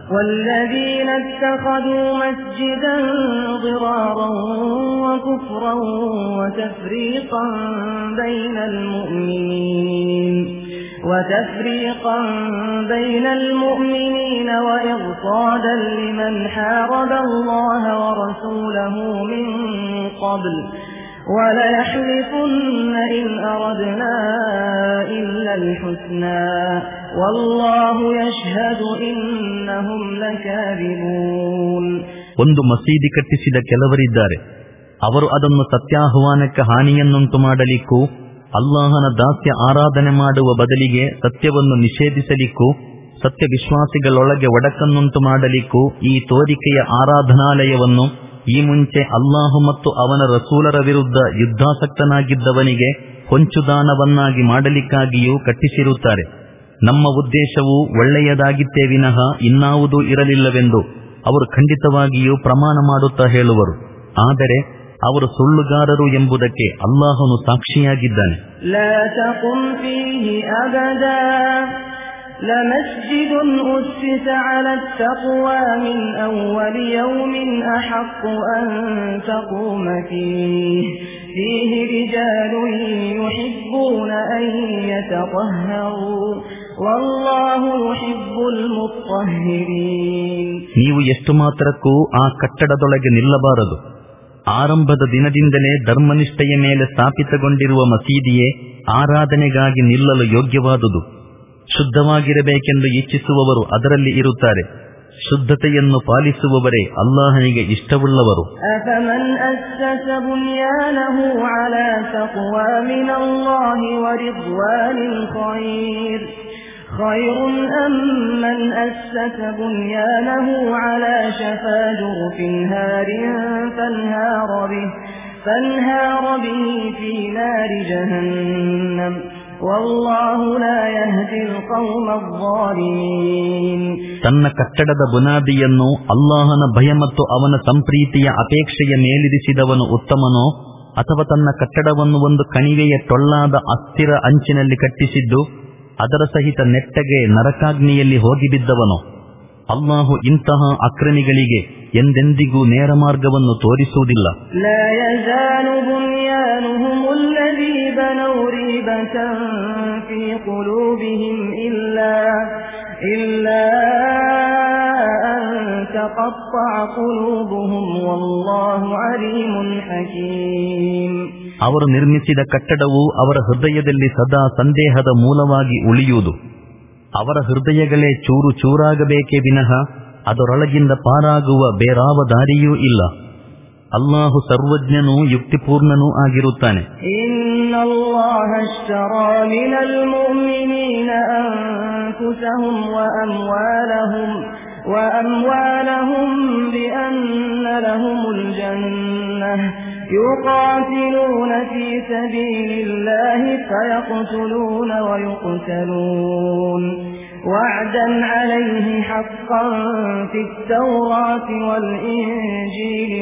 وتفريقا بين المؤمنين وإرصادا لمن حارب الله ورسوله من قبل وَلَيَحْلِفُنَّ إِنْ أَرَدْنَا إِلَّا الْحُسْنَى وَاللَّهُ يَشْهَدُ إِنَّهُمْ لَكَاذِبُونَ. ಒಂದು ಮಸೀದಿ ಕಟ್ಟಿಸಿದ ಕೆಲವರಿದ್ದಾರೆ. ಅವರು ಅದನ್ನು ಸತ್ಯಾಹ್ವಾನಕ್ಕೆ ಹಾನಿಯನ್ನುಂಟು ಮಾಡಲಿಕ್ಕೂ, ಅಲ್ಲಾಹನ ದಾಸ್ಯ ಆರಾಧನೆ ಮಾಡುವ ಬದಲಿಗೆ ಸತ್ಯವನ್ನು ನಿಷೇಧಿಸಲಿಕ್ಕೂ, ಸತ್ಯ ವಿಶ್ವಾಸಿಗಳೊಳಗೆ ಒಡಕನ್ನುಂಟು ಮಾಡಲಿಕ್ಕೂ ಈ ತೋರಿಕೆಯ ಆರಾಧನಾಲಯವನ್ನು ಈ ಮುಂಚೆ ಅಲ್ಲಾಹು ಮತ್ತು ಅವನ ರಸೂಲರ ವಿರುದ್ಧ ಯುದ್ಧಾಸಕ್ತನಾಗಿದ್ದವನಿಗೆ ಹೊಂಚುದಾನವನ್ನಾಗಿ ಮಾಡಲಿಕ್ಕಾಗಿಯೂ ಕಟ್ಟಿಸಿರುತ್ತಾರೆ. ನಮ್ಮ ಉದ್ದೇಶವು ಒಳ್ಳೆಯದಾಗಿತ್ತೇ ವಿನಃ ಇನ್ನಾವುದೂ ಇರಲಿಲ್ಲವೆಂದು ಅವರು ಖಂಡಿತವಾಗಿಯೂ ಪ್ರಮಾಣ ಮಾಡುತ್ತಾ ಹೇಳುವರು. ಆದರೆ ಅವರು ಸುಳ್ಳುಗಾರರು ಎಂಬುದಕ್ಕೆ ಅಲ್ಲಾಹನು ಸಾಕ್ಷಿಯಾಗಿದ್ದಾನೆ. لمسجد أسس على التقوى من أول يوم أحق أن تقوم فيه فيه رجال يحبون أن يتطهروا والله يحب المطهرين. ನೀವು ಎಷ್ಟು ಮಾತ್ರಕ್ಕೂ ಆ ಕಟ್ಟಡದೊಳಗೆ ನಿಲ್ಲಬಾರದು. ಆರಂಭದ ದಿನದಿಂದಲೇ ಧರ್ಮನಿಷ್ಠೆಯ ಮೇಲೆ ಸ್ಥಾಪಿತಗೊಂಡಿರುವ ಮಸೀದಿಯೇ ಆರಾಧನೆಗಾಗಿ ನಿಲ್ಲಲು ಯೋಗ್ಯವಾದುದು. ಶುದ್ಧವಾಗಿರಬೇಕೆಂದು ಇಚ್ಛಿಸುವವರು ಅದರಲ್ಲಿ ಇರುತ್ತಾರೆ. ಶುದ್ಧತೆಯನ್ನು ಪಾಲಿಸುವವರೇ ಅಲ್ಲಾಹನಿಗೆ ಇಷ್ಟವುಳ್ಳವರು. أفمن أسس بنيانه على تقوى من الله ورضوان خير خير أم من أسس بنيانه على شفا جرف هار فانهار به فانهار به في نار جهنم والله لا يهدي القوم الظالمين. ತನ್ನ ಕಟ್ಟಡದ ಬುನಾದಿಯನ್ನು ಅಲ್ಲಾಹನ ಭಯ ಮತ್ತು ಅವನ ಸಂಪ್ರೀತಿಯ ಅಪೇಕ್ಷೆಯ ಮೇಲಿರಿಸಿದವನು ಉತ್ತಮನೋ, ಅಥವಾ ತನ್ನ ಕಟ್ಟಡವನ್ನು ಒಂದು ಕಣಿವೆಯ ಟೊಳ್ಳಾದ ಅಸ್ಥಿರ ಅಂಚಿನಲ್ಲಿ ಕಟ್ಟಿಸಿದ್ದು ಅದರ ಸಹಿತ ನೆಟ್ಟಗೆ ನರಕಾಗ್ನಿಯಲ್ಲಿ ಹೋಗಿಬಿದ್ದವನೋ? ಅಲ್ಲಾಹು ಇಂತಹ ಅಕ್ರಮಿಗಳಿಗೆ ಎಂದೆಂದಿಗೂ ನೇರ ಮಾರ್ಗವನ್ನು ತೋರಿಸುವುದಿಲ್ಲ. لا يزال بنيانهم الذي بنوا ريبة في قلوبهم إلا إلا أن تقطع قلوبهم والله عليم حكيم. ಅವರು ನಿರ್ಮಿಸಿದ ಕಟ್ಟಡವು ಅವರ ಹೃದಯದಲ್ಲಿ ಸದಾ ಸಂದೇಹದ ಮೂಲವಾಗಿ ಉಳಿಯುವುದು. ಅವರ ಹೃದಯಗಳೇ ಚೂರು ಚೂರಾಗಬೇಕೇ ವಿನಃ ಅದರೊಳಗಿಂದ ಪಾರಾಗುವ ಬೇರಾವ ದಾರಿಯೂ ಇಲ್ಲ. ಅಲ್ಲಾಹು ಸರ್ವಜ್ಞನೂ ಯುಕ್ತಿಪೂರ್ಣನೂ ಆಗಿರುತ್ತಾನೆ. ಇನ್ನಲ್ಲಾಹ ಅಶ್ತರಾ ಮಿನಲ್ ಮುಅ್ಮಿನೀನ ಅನ್ಫುಸಹುಂ ವಅಮ್ವಾಲಹುಂ وأموالهم بأن لهم الجنة يقاتلون في سبيل الله فيقتلون ويقتلون وعدا عليه حقا في التوراة والإنجيل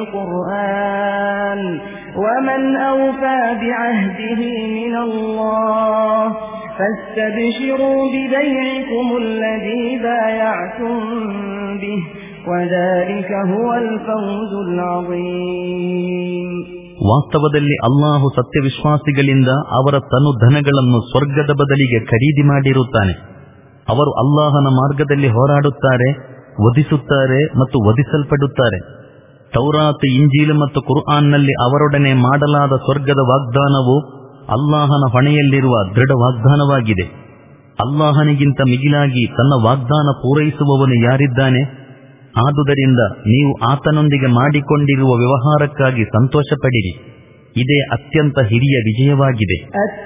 والقرآن ومن أوفى بعهده من الله فاستبشروا ببيعكم الذي بايعتم به وذلك هو الفوز العظيم. ವಾಸ್ತವದಲ್ಲಿ ಅಲ್ಲಾಹು ಸತ್ಯವಿಶ್ವಾಸಿಗಳಿಂದ ಅವರ ತನು ಧನಗಳನ್ನು ಸ್ವರ್ಗದ ಬದಲಿಗೆ ಖರೀದಿ ಮಾಡಿರುತ್ತಾನೆ. ಅವರು ಅಲ್ಲಾಹನ ಮಾರ್ಗದಲ್ಲಿ ಹೋರಾಡುತ್ತಾರೆ, ವಧಿಸುತ್ತಾರೆ ಮತ್ತು ವಧಿಸಲ್ಪಡುತ್ತಾರೆ. ತೌರಾತ್, ಇಂಜೀಲ್ ಮತ್ತು ಕುರ್ಆನ್ನಲ್ಲಿ ಅವರೊಡನೆ ಮಾಡಲಾದ ಸ್ವರ್ಗದ ವಾಗ್ದಾನವು ಅಲ್ಲಾಹನ ಹೊಣೆಯಲ್ಲಿರುವ ದೃಢ ವಾಗ್ದಾನವಾಗಿದೆ. ಅಲ್ಲಾಹನಿಗಿಂತ ಮಿಗಿಲಾಗಿ ತನ್ನ ವಾಗ್ದಾನ ಪೂರೈಸುವವನು ಯಾರಿದ್ದಾನೆ? ಆದುದರಿಂದ ನೀವು ಆತನೊಂದಿಗೆ ಮಾಡಿಕೊಂಡಿರುವ ವ್ಯವಹಾರಕ್ಕಾಗಿ ಸಂತೋಷ ಪಡಿರಿ. ಇದೇ ಅತ್ಯಂತ ಹಿರಿಯ ವಿಜಯವಾಗಿದೆ.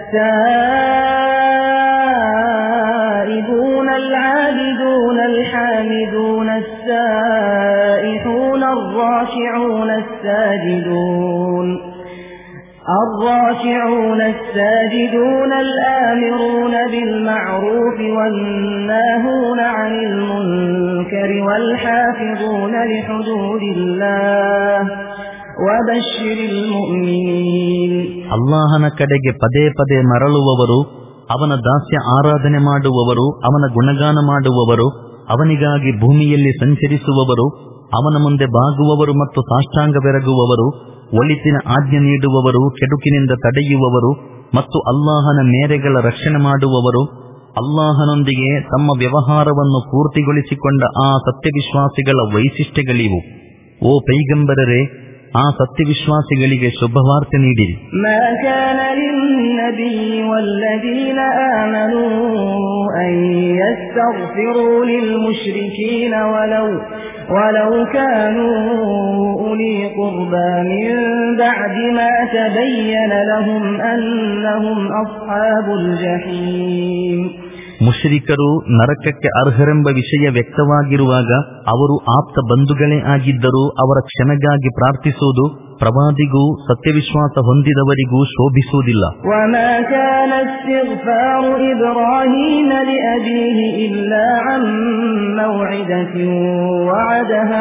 الراكعون الساجدون الآمرون بالمعروف والناهون عن المنكر والحافظون لحدود الله وبشر المؤمنين. ಅಲ್ಲಾಹನ ಕಡೆಗೆ ಪದೇ ಪದೇ ಮರಳುವವರು, ಅವನ ದಾಸ್ಯ ಆರಾಧನೆ ಮಾಡುವವರು, ಅವನ ಗುಣಗಾನ ಮಾಡುವವರು, ಅವನಿಗಾಗಿ ಭೂಮಿಯಲ್ಲಿ ಸಂಚರಿಸುವವರು, ಅವನ ಮುಂದೆ ಬಾಗುವವರು ಮತ್ತು ಸಾಷ್ಟಾಂಗವೆರಗುವವರು, ಒಳಿತಿನ ಆಜ್ಞೆ ನೀಡುವವರು, ಕೆಡುಕಿನಿಂದ ತಡೆಯುವವರು ಮತ್ತು ಅಲ್ಲಾಹನ ಮೇರೆಗಳ ರಕ್ಷಣೆ ಮಾಡುವವರು, ಅಲ್ಲಾಹನೊಂದಿಗೆ ತಮ್ಮ ವ್ಯವಹಾರವನ್ನು ಪೂರ್ತಿಗೊಳಿಸಿಕೊಂಡ ಆ ಸತ್ಯವಿಶ್ವಾಸಿಗಳ ವೈಶಿಷ್ಟ್ಯಗಳಿವು. ಓ ಪೈಗಂಬರರೇ, ಆ ಸತ್ಯವಿಶ್ವಾಸಿಗಳಿಗೆ ಶುಭವಾರ್ತೆ ನೀಡಿರಿ. ಮಾ ಕಾನ ಲಿನ್ನಬಿಯ್ಯಿ ವಲ್ಲದೀನ ಆಮನೂ ಅನ್ ಯಸ್ತಗ್ಫಿರೂ ಲಿಲ್ಮುಶ್ರಿಕೀನ ವಲೌ ವಲೌ ಕಾನೂ ಉಲೀ ಕುರ್ಬಾ ಮಿನ್ ಬಅದಿ ಮಾ ತಬಯ್ಯನ ಲಹುಂ ಅನ್ನಹುಂ ಅಸ್ಹಾಬುಲ್ ಜಹೀಮ್. ಮುಶ್ರಿಕರು ನರಕಕ್ಕೆ ಅರ್ಹರೆಂಬ ವಿಷಯ ವ್ಯಕ್ತವಾಗಿರುವಾಗ ಅವರು ಆಪ್ತ ಬಂಧುಗಳೇ ಆಗಿದ್ದರೂ ಅವರ ಕ್ಷಮೆಗಾಗಿ ಪ್ರಾರ್ಥಿಸುವುದು ಪ್ರವಾದಿಗೂ ಸತ್ಯವಿಶ್ವಾಸ ಹೊಂದಿದವರಿಗೂ ಶೋಭಿಸುವುದಿಲ್ಲ. ವಮಾ ಕಾನ ಇಸ್ತಿಗ್ಫಾರು ಇಬ್ರಾಹೀಮ ಲಿಅಬೀಹಿ ಇಲ್ಲಾ ಅನ್ ಮೌಇದತಿನ್ ವಅದಹಾ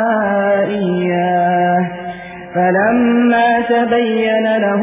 ಇಯ್ಯಾಹ್ فلما تبين له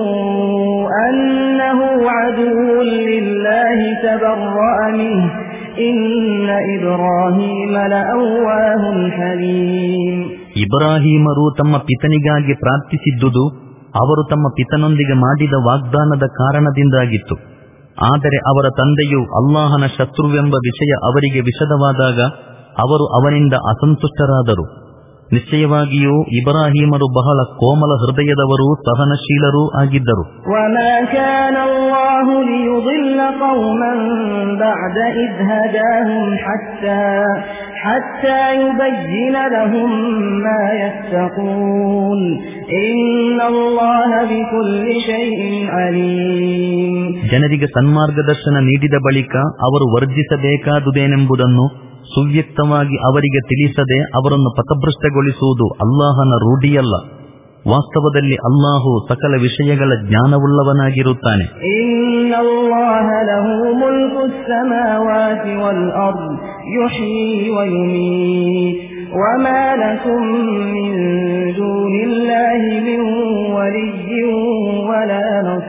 أنه عدو لله تبرأ منه إن إبراهيم لأواه حليم. ಇಬ್ರಾಹಿಮರು ತಮ್ಮ ಪಿತನಿಗಾಗಿ ಪ್ರಾರ್ಥಿಸಿದ್ದುದು ಅವರು ತಮ್ಮ ಪಿತನೊಂದಿಗೆ ಮಾಡಿದ ವಾಗ್ದಾನದ ಕಾರಣದಿಂದಾಗಿತ್ತು. ಆದರೆ ಅವರ ತಂದೆಯು ಅಲ್ಲಾಹನ ಶತ್ರುವೆಂಬ ವಿಷಯ ಅವರಿಗೆ ವಿಷದವಾದಾಗ ಅವರು ಅವನಿಂದ ಅಸಂತುಷ್ಟರಾದರು. ನಿಶ್ಚಯವಾಗಿಯೂ ಇಬ್ರಾಹಿಮರು ಬಹಳ ಕೋಮಲ ಹೃದಯದವರೂ ಸಹನಶೀಲರೂ ಆಗಿದ್ದರು. ವಮಾ ಕಾನ ಅಲ್ಲಾಹು ಲಿಯುದಿಲ್ಲ ಕೌಮನ್ ಬಅದ ಇದ್ ಹದಾಹುಂ ಹತ್ತಾ ಹತ್ತಾ ಯುಬಯ್ಯಿನ ಲಹುಂ ಮಾ ಯತ್ತಖೂನ್ ಇನ್ನಲ್ಲಾಹ ಬಿಕುಲ್ಲಿ ಶೈಇನ್ ಅಲೀಮ್. ಜನರಿಗೆ ಸನ್ಮಾರ್ಗದರ್ಶನ ನೀಡಿದ ಬಳಿಕ ಅವರು ವರ್ಜಿಸಬೇಕಾದುದೇನೆಂಬುದನ್ನು ಸುವ್ಯಕ್ತವಾಗಿ ಅವರಿಗೆ ತಿಳಿಸದೆ ಅವರನ್ನು ಪಥಭ್ರಷ್ಟಗೊಳಿಸುವುದು ಅಲ್ಲಾಹನ ರೂಢಿಯಲ್ಲ. ವಾಸ್ತವದಲ್ಲಿ ಅಲ್ಲಾಹು ಸಕಲ ವಿಷಯಗಳ ಜ್ಞಾನವುಳ್ಳವನಾಗಿರುತ್ತಾನೆ. ಇನ್ನಲ್ಲಾಹ ಲಹು ಮುಲ್ಕು ಸ್ಸಮಾವಾತಿ ವಲ್ ಅರ್ದ್ ಯುಹ್ಯೀ ವ ಯುಮೀತ್ ವಮಾ ಲಕುಂ ಮಿನ್ ದೂನಿಲ್ಲಾಹಿ ಮಿನ್ ವಲಿಯ್ಯಿನ್ ವಲಾ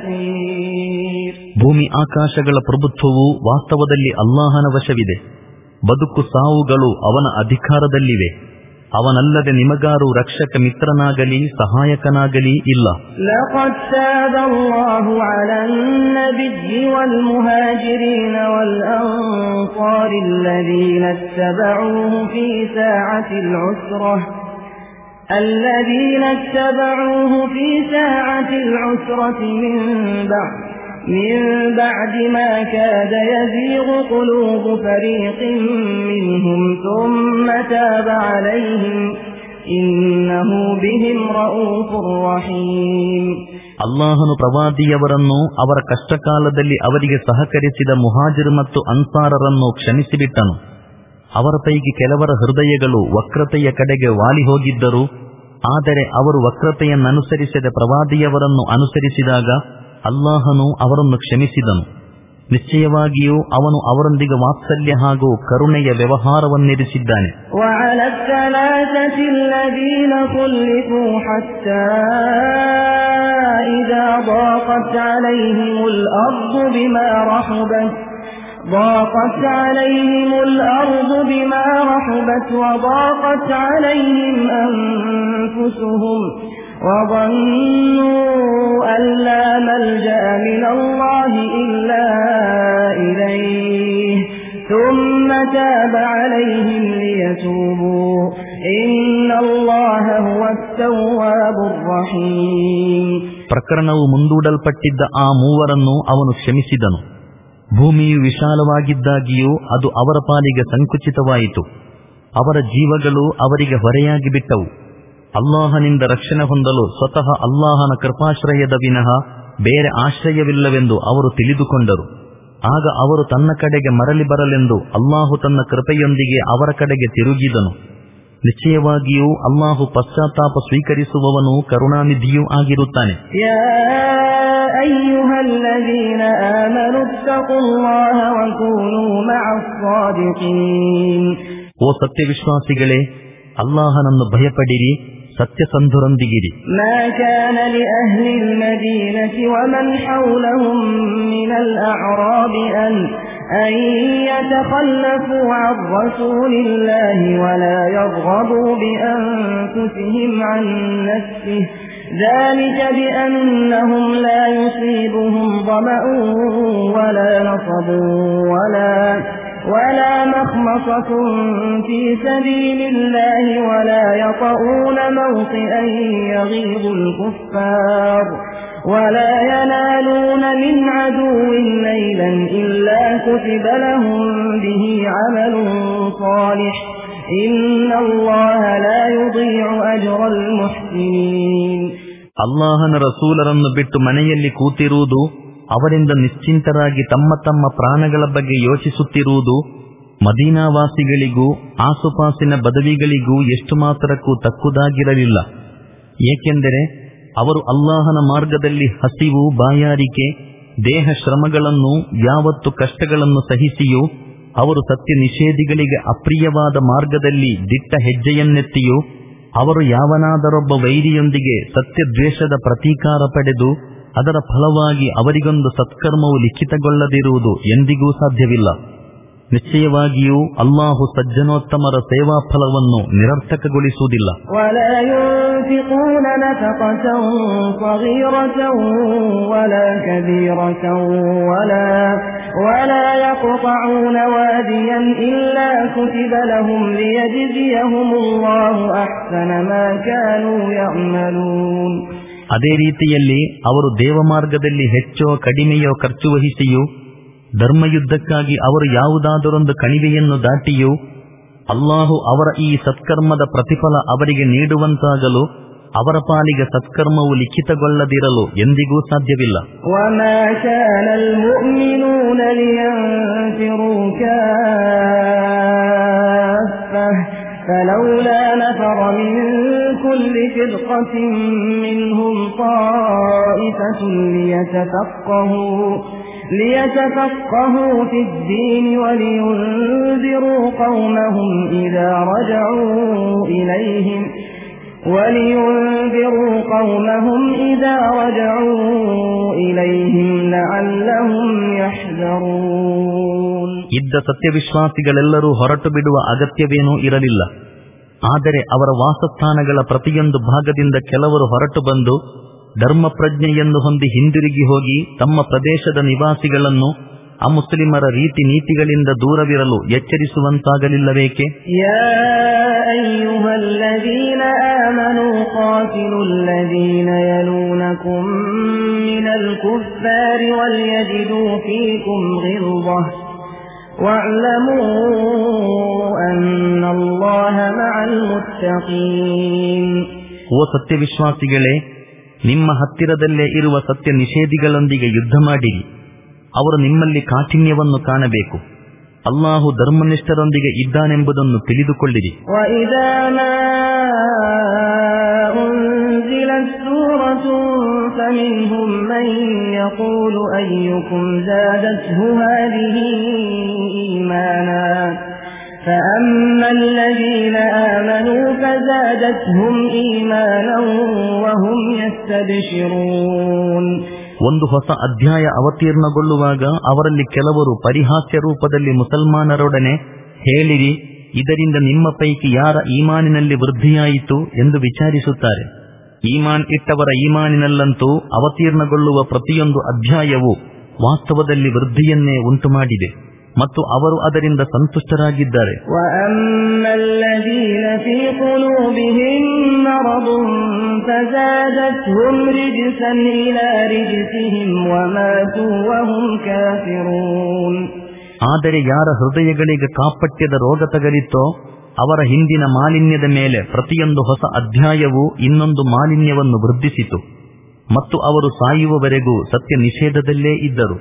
ನಸೀರ್. ಭೂಮಿ ಆಕಾಶಗಳ ಪ್ರಭುತ್ವವು ವಾಸ್ತವದಲ್ಲಿ ಅಲ್ಲಾಹನ ವಶವಿದೆ. ಬದುಕು ಸಾವುಗಳು ಅವನ ಅಧಿಕಾರದಲ್ಲಿವೆ. ಅವನಲ್ಲದೆ ನಿಮಗಾರು ರಕ್ಷಕ ಮಿತ್ರನಾಗಲಿ ಸಹಾಯಕನಾಗಲಿ ಇಲ್ಲ. ಲಖದ್ ತಾಬಲ್ಲಾಹು ಅಲನ್ ನಬಿಯ್ಯಿ ವಲ್ ಮುಹಾಜಿರೀನ ವಲ್ ಅನ್ಸಾರಿ ಅಲ್ಲದೀನ ಇತ್ತಬಊಹು ಫೀ ಸಾಅತಿಲ್ ಉಸ್ರಹ الذين اتبعوه في ساعة العسرة من بعد من بعد ما كاد يزيغ قلوب فريق منهم ثم تاب عليهم إنه بهم رؤوف رحيم. ಅಲ್ಲಾಹನು ಪ್ರವಾದಿಯವರನ್ನು ಅವರ ಕಷ್ಟಕಾಲದಲ್ಲಿ ಅವರಿಗೆ ಸಹಕರಿಸಿದ ಮುಹಾಜಿರ್ ಮತ್ತು ಅನ್ಸಾರರನ್ನು ಕ್ಷಮಿಸಿಬಿಟ್ಟನು. ಅವರ ಪೈಕಿ ಕೆಲವರ ಹೃದಯಗಳು ವಕ್ರತೆಯ ಕಡೆಗೆ ವಾಲಿ ಹೋಗಿದ್ದರು. ಆದರೆ ಅವರು ವಕ್ರತೆಯನ್ನನುಸರಿಸದೆ ಪ್ರವಾದಿಯವರನ್ನು ಅನುಸರಿಸಿದಾಗ ಅಲ್ಲಾಹನು ಅವರನ್ನು ಕ್ಷಮಿಸಿದನು. ನಿಶ್ಚಯವಾಗಿಯೂ ಅವನು ಅವರೊಂದಿಗೆ ವಾತ್ಸಲ್ಯ ಹಾಗೂ ಕರುಣೆಯ ವ್ಯವಹಾರವನ್ನಿರಿಸಿದ್ದಾನೆ. ضاقت عليهم الأرض بما رحبت وضاقت عليهم أنفسهم وظنوا أن لا ملجأ من الله إلا إليه ثم تاب عليهم ليتوبوا إن الله هو التواب الرحيم. ಪ್ರಕರಣವು ಮುಂದೂಡಲ್ಪಟ್ಟಿದ್ದ ಆ ಮೂವರನ್ನು ಅವನು ಕ್ಷಮಿಸಿದನು. ಭೂಮಿಯು ವಿಶಾಲವಾಗಿದ್ದಾಗಿಯೂ ಅದು ಅವರ ಪಾಲಿಗೆ ಸಂಕುಚಿತವಾಯಿತು. ಅವರ ಜೀವಗಳು ಅವರಿಗೆ ಹೊರೆಯಾಗಿ ಬಿಟ್ಟವು. ಅಲ್ಲಾಹನಿಂದ ರಕ್ಷಣೆ ಹೊಂದಲು ಸ್ವತಃ ಅಲ್ಲಾಹನ ಕೃಪಾಶ್ರಯದ ವಿನಃ ಬೇರೆ ಆಶ್ರಯವಿಲ್ಲವೆಂದು ಅವರು ತಿಳಿದುಕೊಂಡರು. ಆಗ ಅವರು ತನ್ನ ಕಡೆಗೆ ಮರಳಿ ಬರಲೆಂದು ಅಲ್ಲಾಹು ತನ್ನ ಕೃಪೆಯೊಂದಿಗೆ ಅವರ ಕಡೆಗೆ ತಿರುಗಿದನು. ನಿಶ್ಚಯವಾಗಿಯೂ ಅಲ್ಲಾಹು ಪಶ್ಚಾತ್ತಾಪ ಸ್ವೀಕರಿಸುವವನು ಕರುಣಾನಿಧಿಯೂ ಆಗಿರುತ್ತಾನೆ. ಓ ಸತ್ಯವಿಶ್ವಾಸಿಗಳೇ, ಅಲ್ಲಾಹನನ್ನು ಭಯಪಡಿರಿ, ಸತ್ಯಸಂಧರೊಂದಿಗಿರಿ. ಮಾ ಕಾನ ಲಿಅಹ್ಲಿಲ್ ಮದೀನತಿ ವಮನ್ ಹೌಲಹುಂ ಮಿನಲ್ ಅಅರಾಬಿ ಅನ್ أن يتخلفوا عن رسول الله ولا يرغبوا بأنفسهم عن نفسه ذلك بأنهم لا يصيبهم ظمأ ولا نصب ولا ولا مخمصة في سبيل الله ولا يطؤون موطئا يغيظ الكفار ولا ينالون من عدو نيلا إلا كتب لهم به عمل صالح إن الله لا يضيع أجر المحسنين. ಅಲ್ಲಾಹನ ರಸೂಲರನ್ನು ಬಿಟ್ಟು ಮನೆಯಲ್ಲಿ ಕೂತಿರುವುದು, ಅವರಿಂದ ನಿಶ್ಚಿಂತರಾಗಿ ತಮ್ಮ ತಮ್ಮ ಪ್ರಾಣಗಳ ಬಗ್ಗೆ ಯೋಚಿಸುತ್ತಿರುವುದು ಮದೀನಾವಾಸಿಗಳಿಗೂ ಆಸುಪಾಸಿನ ಬದವಿಗಳಿಗೂ ಎಷ್ಟು ಮಾತ್ರಕ್ಕೂ ತಕ್ಕುದಾಗಿರಲಿಲ್ಲ. ಏಕೆಂದರೆ ಅವರು ಅಲ್ಲಾಹನ ಮಾರ್ಗದಲ್ಲಿ ಹಸಿವು, ಬಾಯಾರಿಕೆ, ದೇಹ ಶ್ರಮಗಳನ್ನು, ಯಾವತ್ತು ಕಷ್ಟಗಳನ್ನು ಸಹಿಸಿಯೂ ಅವರು ಸತ್ಯ ನಿಷೇಧಿಗಳಿಗೆ ಅಪ್ರಿಯವಾದ ಮಾರ್ಗದಲ್ಲಿ ದಿಟ್ಟ ಹೆಜ್ಜೆಯನ್ನೆತ್ತಿಯೂ ಅವರು ಯಾವನಾದರೊಬ್ಬ ವೈರಿಯೊಂದಿಗೆ ಸತ್ಯದ್ವೇಷದ ಪ್ರತೀಕಾರ ಪಡೆದು ಅದರ ಫಲವಾಗಿ ಅವರಿಗೊಂದು ಸತ್ಕರ್ಮವು ಲಿಖಿತಗೊಳ್ಳದಿರುವುದು ಎಂದಿಗೂ ಸಾಧ್ಯವಿಲ್ಲ. ನಿಶ್ಚಯವಾಗಿಯೂ ಅಲ್ಲಾಹು ಸಜ್ಜನೋತ್ತಮರ ಸೇವಾ ಫಲವನ್ನು ನಿರರ್ಥಕಗೊಳಿಸುವುದಿಲ್ಲ. ಅದೇ ರೀತಿಯಲ್ಲಿ ಅವರು ದೇವಮಾರ್ಗದಲ್ಲಿ ಹೆಚ್ಚೋ ಕಡಿಮೆಯೋ ಖರ್ಚು ವಹಿಸಿಯೂ ಧರ್ಮಯುದ್ಧಕ್ಕಾಗಿ ಅವರು ಯಾವುದಾದರೊಂದು ಕಣಿವೆಯನ್ನು ದಾಟಿಯೂ ಅಲ್ಲಾಹು ಅವರ ಈ ಸತ್ಕರ್ಮದ ಪ್ರತಿಫಲ ಅವರಿಗೆ ನೀಡುವಂತಾಗಲು ಅವರ ಪಾಲಿಗೆ ಸತ್ಕರ್ಮವು ಲಿಖಿತಗೊಳ್ಳದಿರಲು ಎಂದಿಗೂ ಸಾಧ್ಯವಿಲ್ಲ. فلولا نفر من كل فرقة منهم طائفة ليتفقهوا ليتفقهوا في الدين ولينذروا قومهم إذا رجعوا إليهم ولينذروا قومهم إذا رجعوا إليهم لعلهم يحذرون. ಇದ್ದ ಸತ್ಯವಿಶ್ವಾಸಿಗಳೆಲ್ಲರೂ ಹೊರಟು ಬಿಡುವ ಅಗತ್ಯವೇನೂ ಇರಲಿಲ್ಲ. ಆದರೆ ಅವರ ವಾಸಸ್ಥಾನಗಳ ಪ್ರತಿಯೊಂದು ಭಾಗದಿಂದ ಕೆಲವರು ಹೊರಟು ಬಂದು ಧರ್ಮ ಪ್ರಜ್ಞೆಯನ್ನು ಹೊಂದಿ ಹಿಂದಿರುಗಿ ಹೋಗಿ ತಮ್ಮ ಪ್ರದೇಶದ ನಿವಾಸಿಗಳನ್ನು ಅಮುಸ್ಲಿಮರ ರೀತಿ ನೀತಿಗಳಿಂದ ದೂರವಿರಲು ಎಚ್ಚರಿಸುವಂತಾಗಲಿಲ್ಲವೇಕೆ? ಯಾ ಅಯ್ಯುಹಲ್ಲದೀನ ಆಮನೂ ಖಾತಿಲುಲ್ಲದೀನ ಯಲೂನಕುಂ ಮಿನಲ್ ಕುಫ್ಫಾರಿ ವಲ್ಯಜಿದೂ ಫೀಕುಂ ಗಿಲ್ವಹ ವಅಲಮೂ ಅನ್ನಲ್ಲಾಹ ಮಅಲ್ ಮುತ್ತಕೀನ್. ಓ ಸತ್ಯವಿಶ್ವಾಸಿಗಳೇ, ನಿಮ್ಮ ಹತ್ತಿರದಲ್ಲೇ ಇರುವ ಸತ್ಯ ನಿಷೇಧಿಗಳೊಂದಿಗೆ ಯುದ್ಧ ಮಾಡಿರಿ. ಅವರು ನಿಮ್ಮಲ್ಲಿ ಕಾಠಿಣ್ಯವನ್ನು ಕಾಣಬೇಕು. ಅಲ್ಲಾಹು ಧರ್ಮನಿಷ್ಠರೊಂದಿಗೆ ಇದ್ದಾನೆಂಬುದನ್ನು ತಿಳಿದುಕೊಳ್ಳಿರಿ. فمنهم من يقول أيكم زادته هذه إيمانا فأما الذين آمنوا فزادتهم إيمانا وهم يستبشرون. ಒಂದು ಹೊಸ ಅಧ್ಯಾಯ ಅವತೀರ್ಣಗೊಳ್ಳುವಾಗ ಅವರಲ್ಲಿ ಕೆಲವರು ಪರಿಹಾಸ್ಯ ರೂಪದಲ್ಲಿ ಮುಸಲ್ಮಾನರೊಡನೆ ಹೇಳಿರಿ, ಇದರಿಂದ ನಿಮ್ಮ ಪೈಕಿ ಯಾರ ಈಮಾನಿನಲ್ಲಿ ವೃದ್ಧಿಯಾಯಿತು ಎಂದು ವಿಚಾರಿಸುತ್ತಾರೆ. ಈಮಾನ್ ಇಟ್ಟವರ ಈಮಾನಿನಲ್ಲಂತೂ ಅವತೀರ್ಣಗೊಳ್ಳುವ ಪ್ರತಿಯೊಂದು ಅಧ್ಯಾಯವು ವಾಸ್ತವದಲ್ಲಿ ವೃದ್ಧಿಯನ್ನೇ ಉಂಟುಮಾಡಿದೆ. ಮತ್ತು ಅವರು ಅದರಿಂದ ಸಂತುಷ್ಟರಾಗಿದ್ದಾರೆ. ಆದರೆ ಯಾರ ಹೃದಯಗಳಿಗೆ ಕಾಪಟ್ಯದ ರೋಗ ತಗಲಿತೋ ಅವರ ಹಿಂದಿನ ಮಾಲಿನ್ಯದ ಮೇಲೆ ಪ್ರತಿಯೊಂದು ಹೊಸ ಅಧ್ಯಾಯವೂ ಇನ್ನೊಂದು ಮಾಲಿನ್ಯವನ್ನು ವೃದ್ಧಿಸಿತು ಮತ್ತು ಅವರು ಸಾಯುವವರೆಗೂ ಸತ್ಯ ನಿಷೇಧದಲ್ಲೇ ಇದ್ದರು.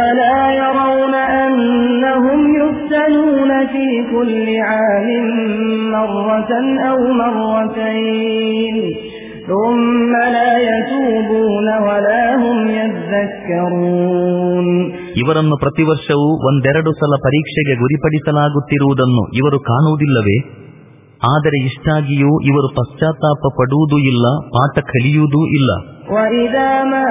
ಇವರನ್ನು ಪ್ರತಿ ವರ್ಷವೂ ಒಂದೆರಡು ಸಲ ಪರೀಕ್ಷೆಗೆ ಗುರಿಪಡಿಸಲಾಗುತ್ತಿರುವುದನ್ನು ಇವರು ಕಾಣುವುದಿಲ್ಲವೇ? ಆದರೆ ಇಷ್ಟಾಗಿಯೂ ಇವರು ಪಶ್ಚಾತ್ತಾಪ ಪಡುವುದೂ ಇಲ್ಲ, ಪಾಠ ಕಲಿಯುವುದೂ ಇಲ್ಲ. وَإِذَا مَا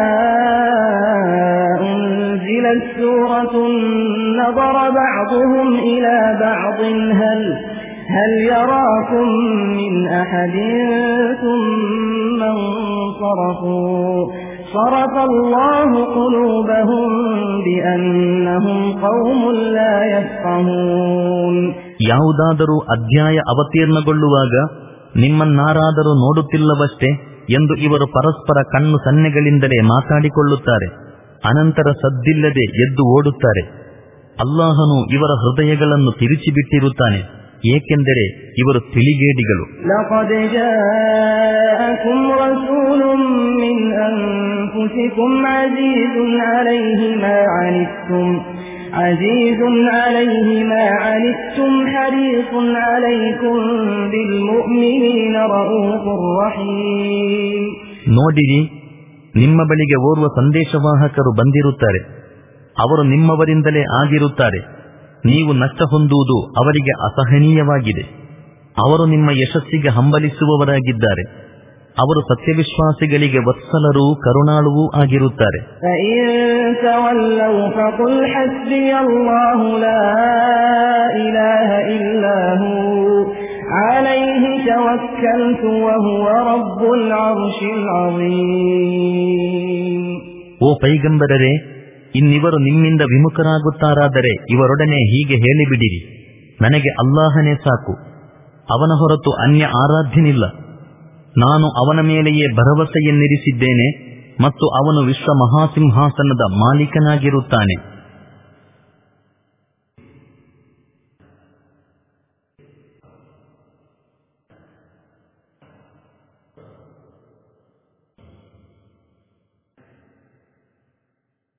أُنْزِلَتْ سُورَةٌ نَظَرَ بَعْضُهُمْ إِلَى بَعْضٍ هَلْ هَلْ يَرَاكُمْ مِنْ أَحَدٍ ثُمَّ انصَرَفُوا صَرَفَ اللَّهُ قُلُوبَهُمْ بِأَنَّهُمْ قَوْمٌ لَا يَفْقَهُونَ. ಯಾವುದಾದರೂ ಅಧ್ಯಾಯ ಅವತೀರ್ಣಗೊಳ್ಳುವಾಗ ನಿಮ್ಮನ್ನಾರಾದರೂ ನೋಡುತ್ತಿಲ್ಲವಷ್ಟೇ ಎಂದು ಇವರು ಪರಸ್ಪರ ಕಣ್ಣು ಸನ್ನೆಗಳಿಂದಲೇ ಮಾತಾಡಿಕೊಳ್ಳುತ್ತಾರೆ. ಅನಂತರ ಸದ್ದಿಲ್ಲದೆ ಎದ್ದು ಓಡುತ್ತಾರೆ. ಅಲ್ಲಾಹನು ಇವರ ಹೃದಯಗಳನ್ನು ತಿರುಚಿಬಿಟ್ಟಿರುತ್ತಾನೆ, ಏಕೆಂದರೆ ಇವರು ತಿಳಿಗೇಡಿಗಳು. ಲಕದ್ ಜಾಅಕುಂ ರಸೂಲುಂ ಮಿನ್ ಅನ್ಫುಸಿಕುಂ ಅಜೀಜುನ್ ಅಲೈಹಿ ಮಾ ಅನಿತ್ತುಂ ಅಜೀಜುನ್ ಅಲೈಹಿ ಮಾ ಅನಿತ್ತುಂ ಹರೀಸುನ್ ಅಲೈಕುಂ ಬಿಲ್ ಮುಅ್ಮಿನೀನ ರഊಫುರ್ ರಹೀಮ್. ನೋಡಿರಿ, ನಿಮ್ಮ ಬಳಿಗೆ ಓರ್ವ ಸಂದೇಶವಾಹಕರು ಬಂದಿರುತ್ತಾರೆ. ಅವರು ನಿಮ್ಮವರಿಂದಲೇ ಆಗಿರುತ್ತಾರೆ. ನೀವು ನಷ್ಟ ಹೊಂದುವುದು ಅವರಿಗೆ ಅಸಹನೀಯವಾಗಿದೆ. ಅವರು ನಿಮ್ಮ ಯಶಸ್ಸಿಗೆ ಹಂಬಲಿಸುವವರಾಗಿದ್ದಾರೆ. ಅವರು ಸತ್ಯವಿಶ್ವಾಸಿಗಳಿಗೆ ವತ್ಸಲರೂ ಕರುಣಾಳುವೂ ಆಗಿರುತ್ತಾರೆ. ಓ ಪೈಗಂಬರರೇ, ಇನ್ನಿವರು ನಿಮ್ಮಿಂದ ವಿಮುಖರಾಗುತ್ತಾರಾದರೆ ಇವರೊಡನೆ ಹೀಗೆ ಹೇಳಿಬಿಡಿರಿ, ನನಗೆ ಅಲ್ಲಾಹನೇ ಸಾಕು, ಅವನ ಹೊರತು ಅನ್ಯ ಆರಾಧ್ಯನಿಲ್ಲ. ನಾನು ಅವನ ಮೇಲೆಯೇ ಭರವಸೆಯನ್ನಿರಿಸಿದ್ದೇನೆ ಮತ್ತು ಅವನು ವಿಶ್ವ ಮಹಾಸಿಂಹಾಸನದ ಮಾಲೀಕನಾಗಿರುತ್ತಾನೆ.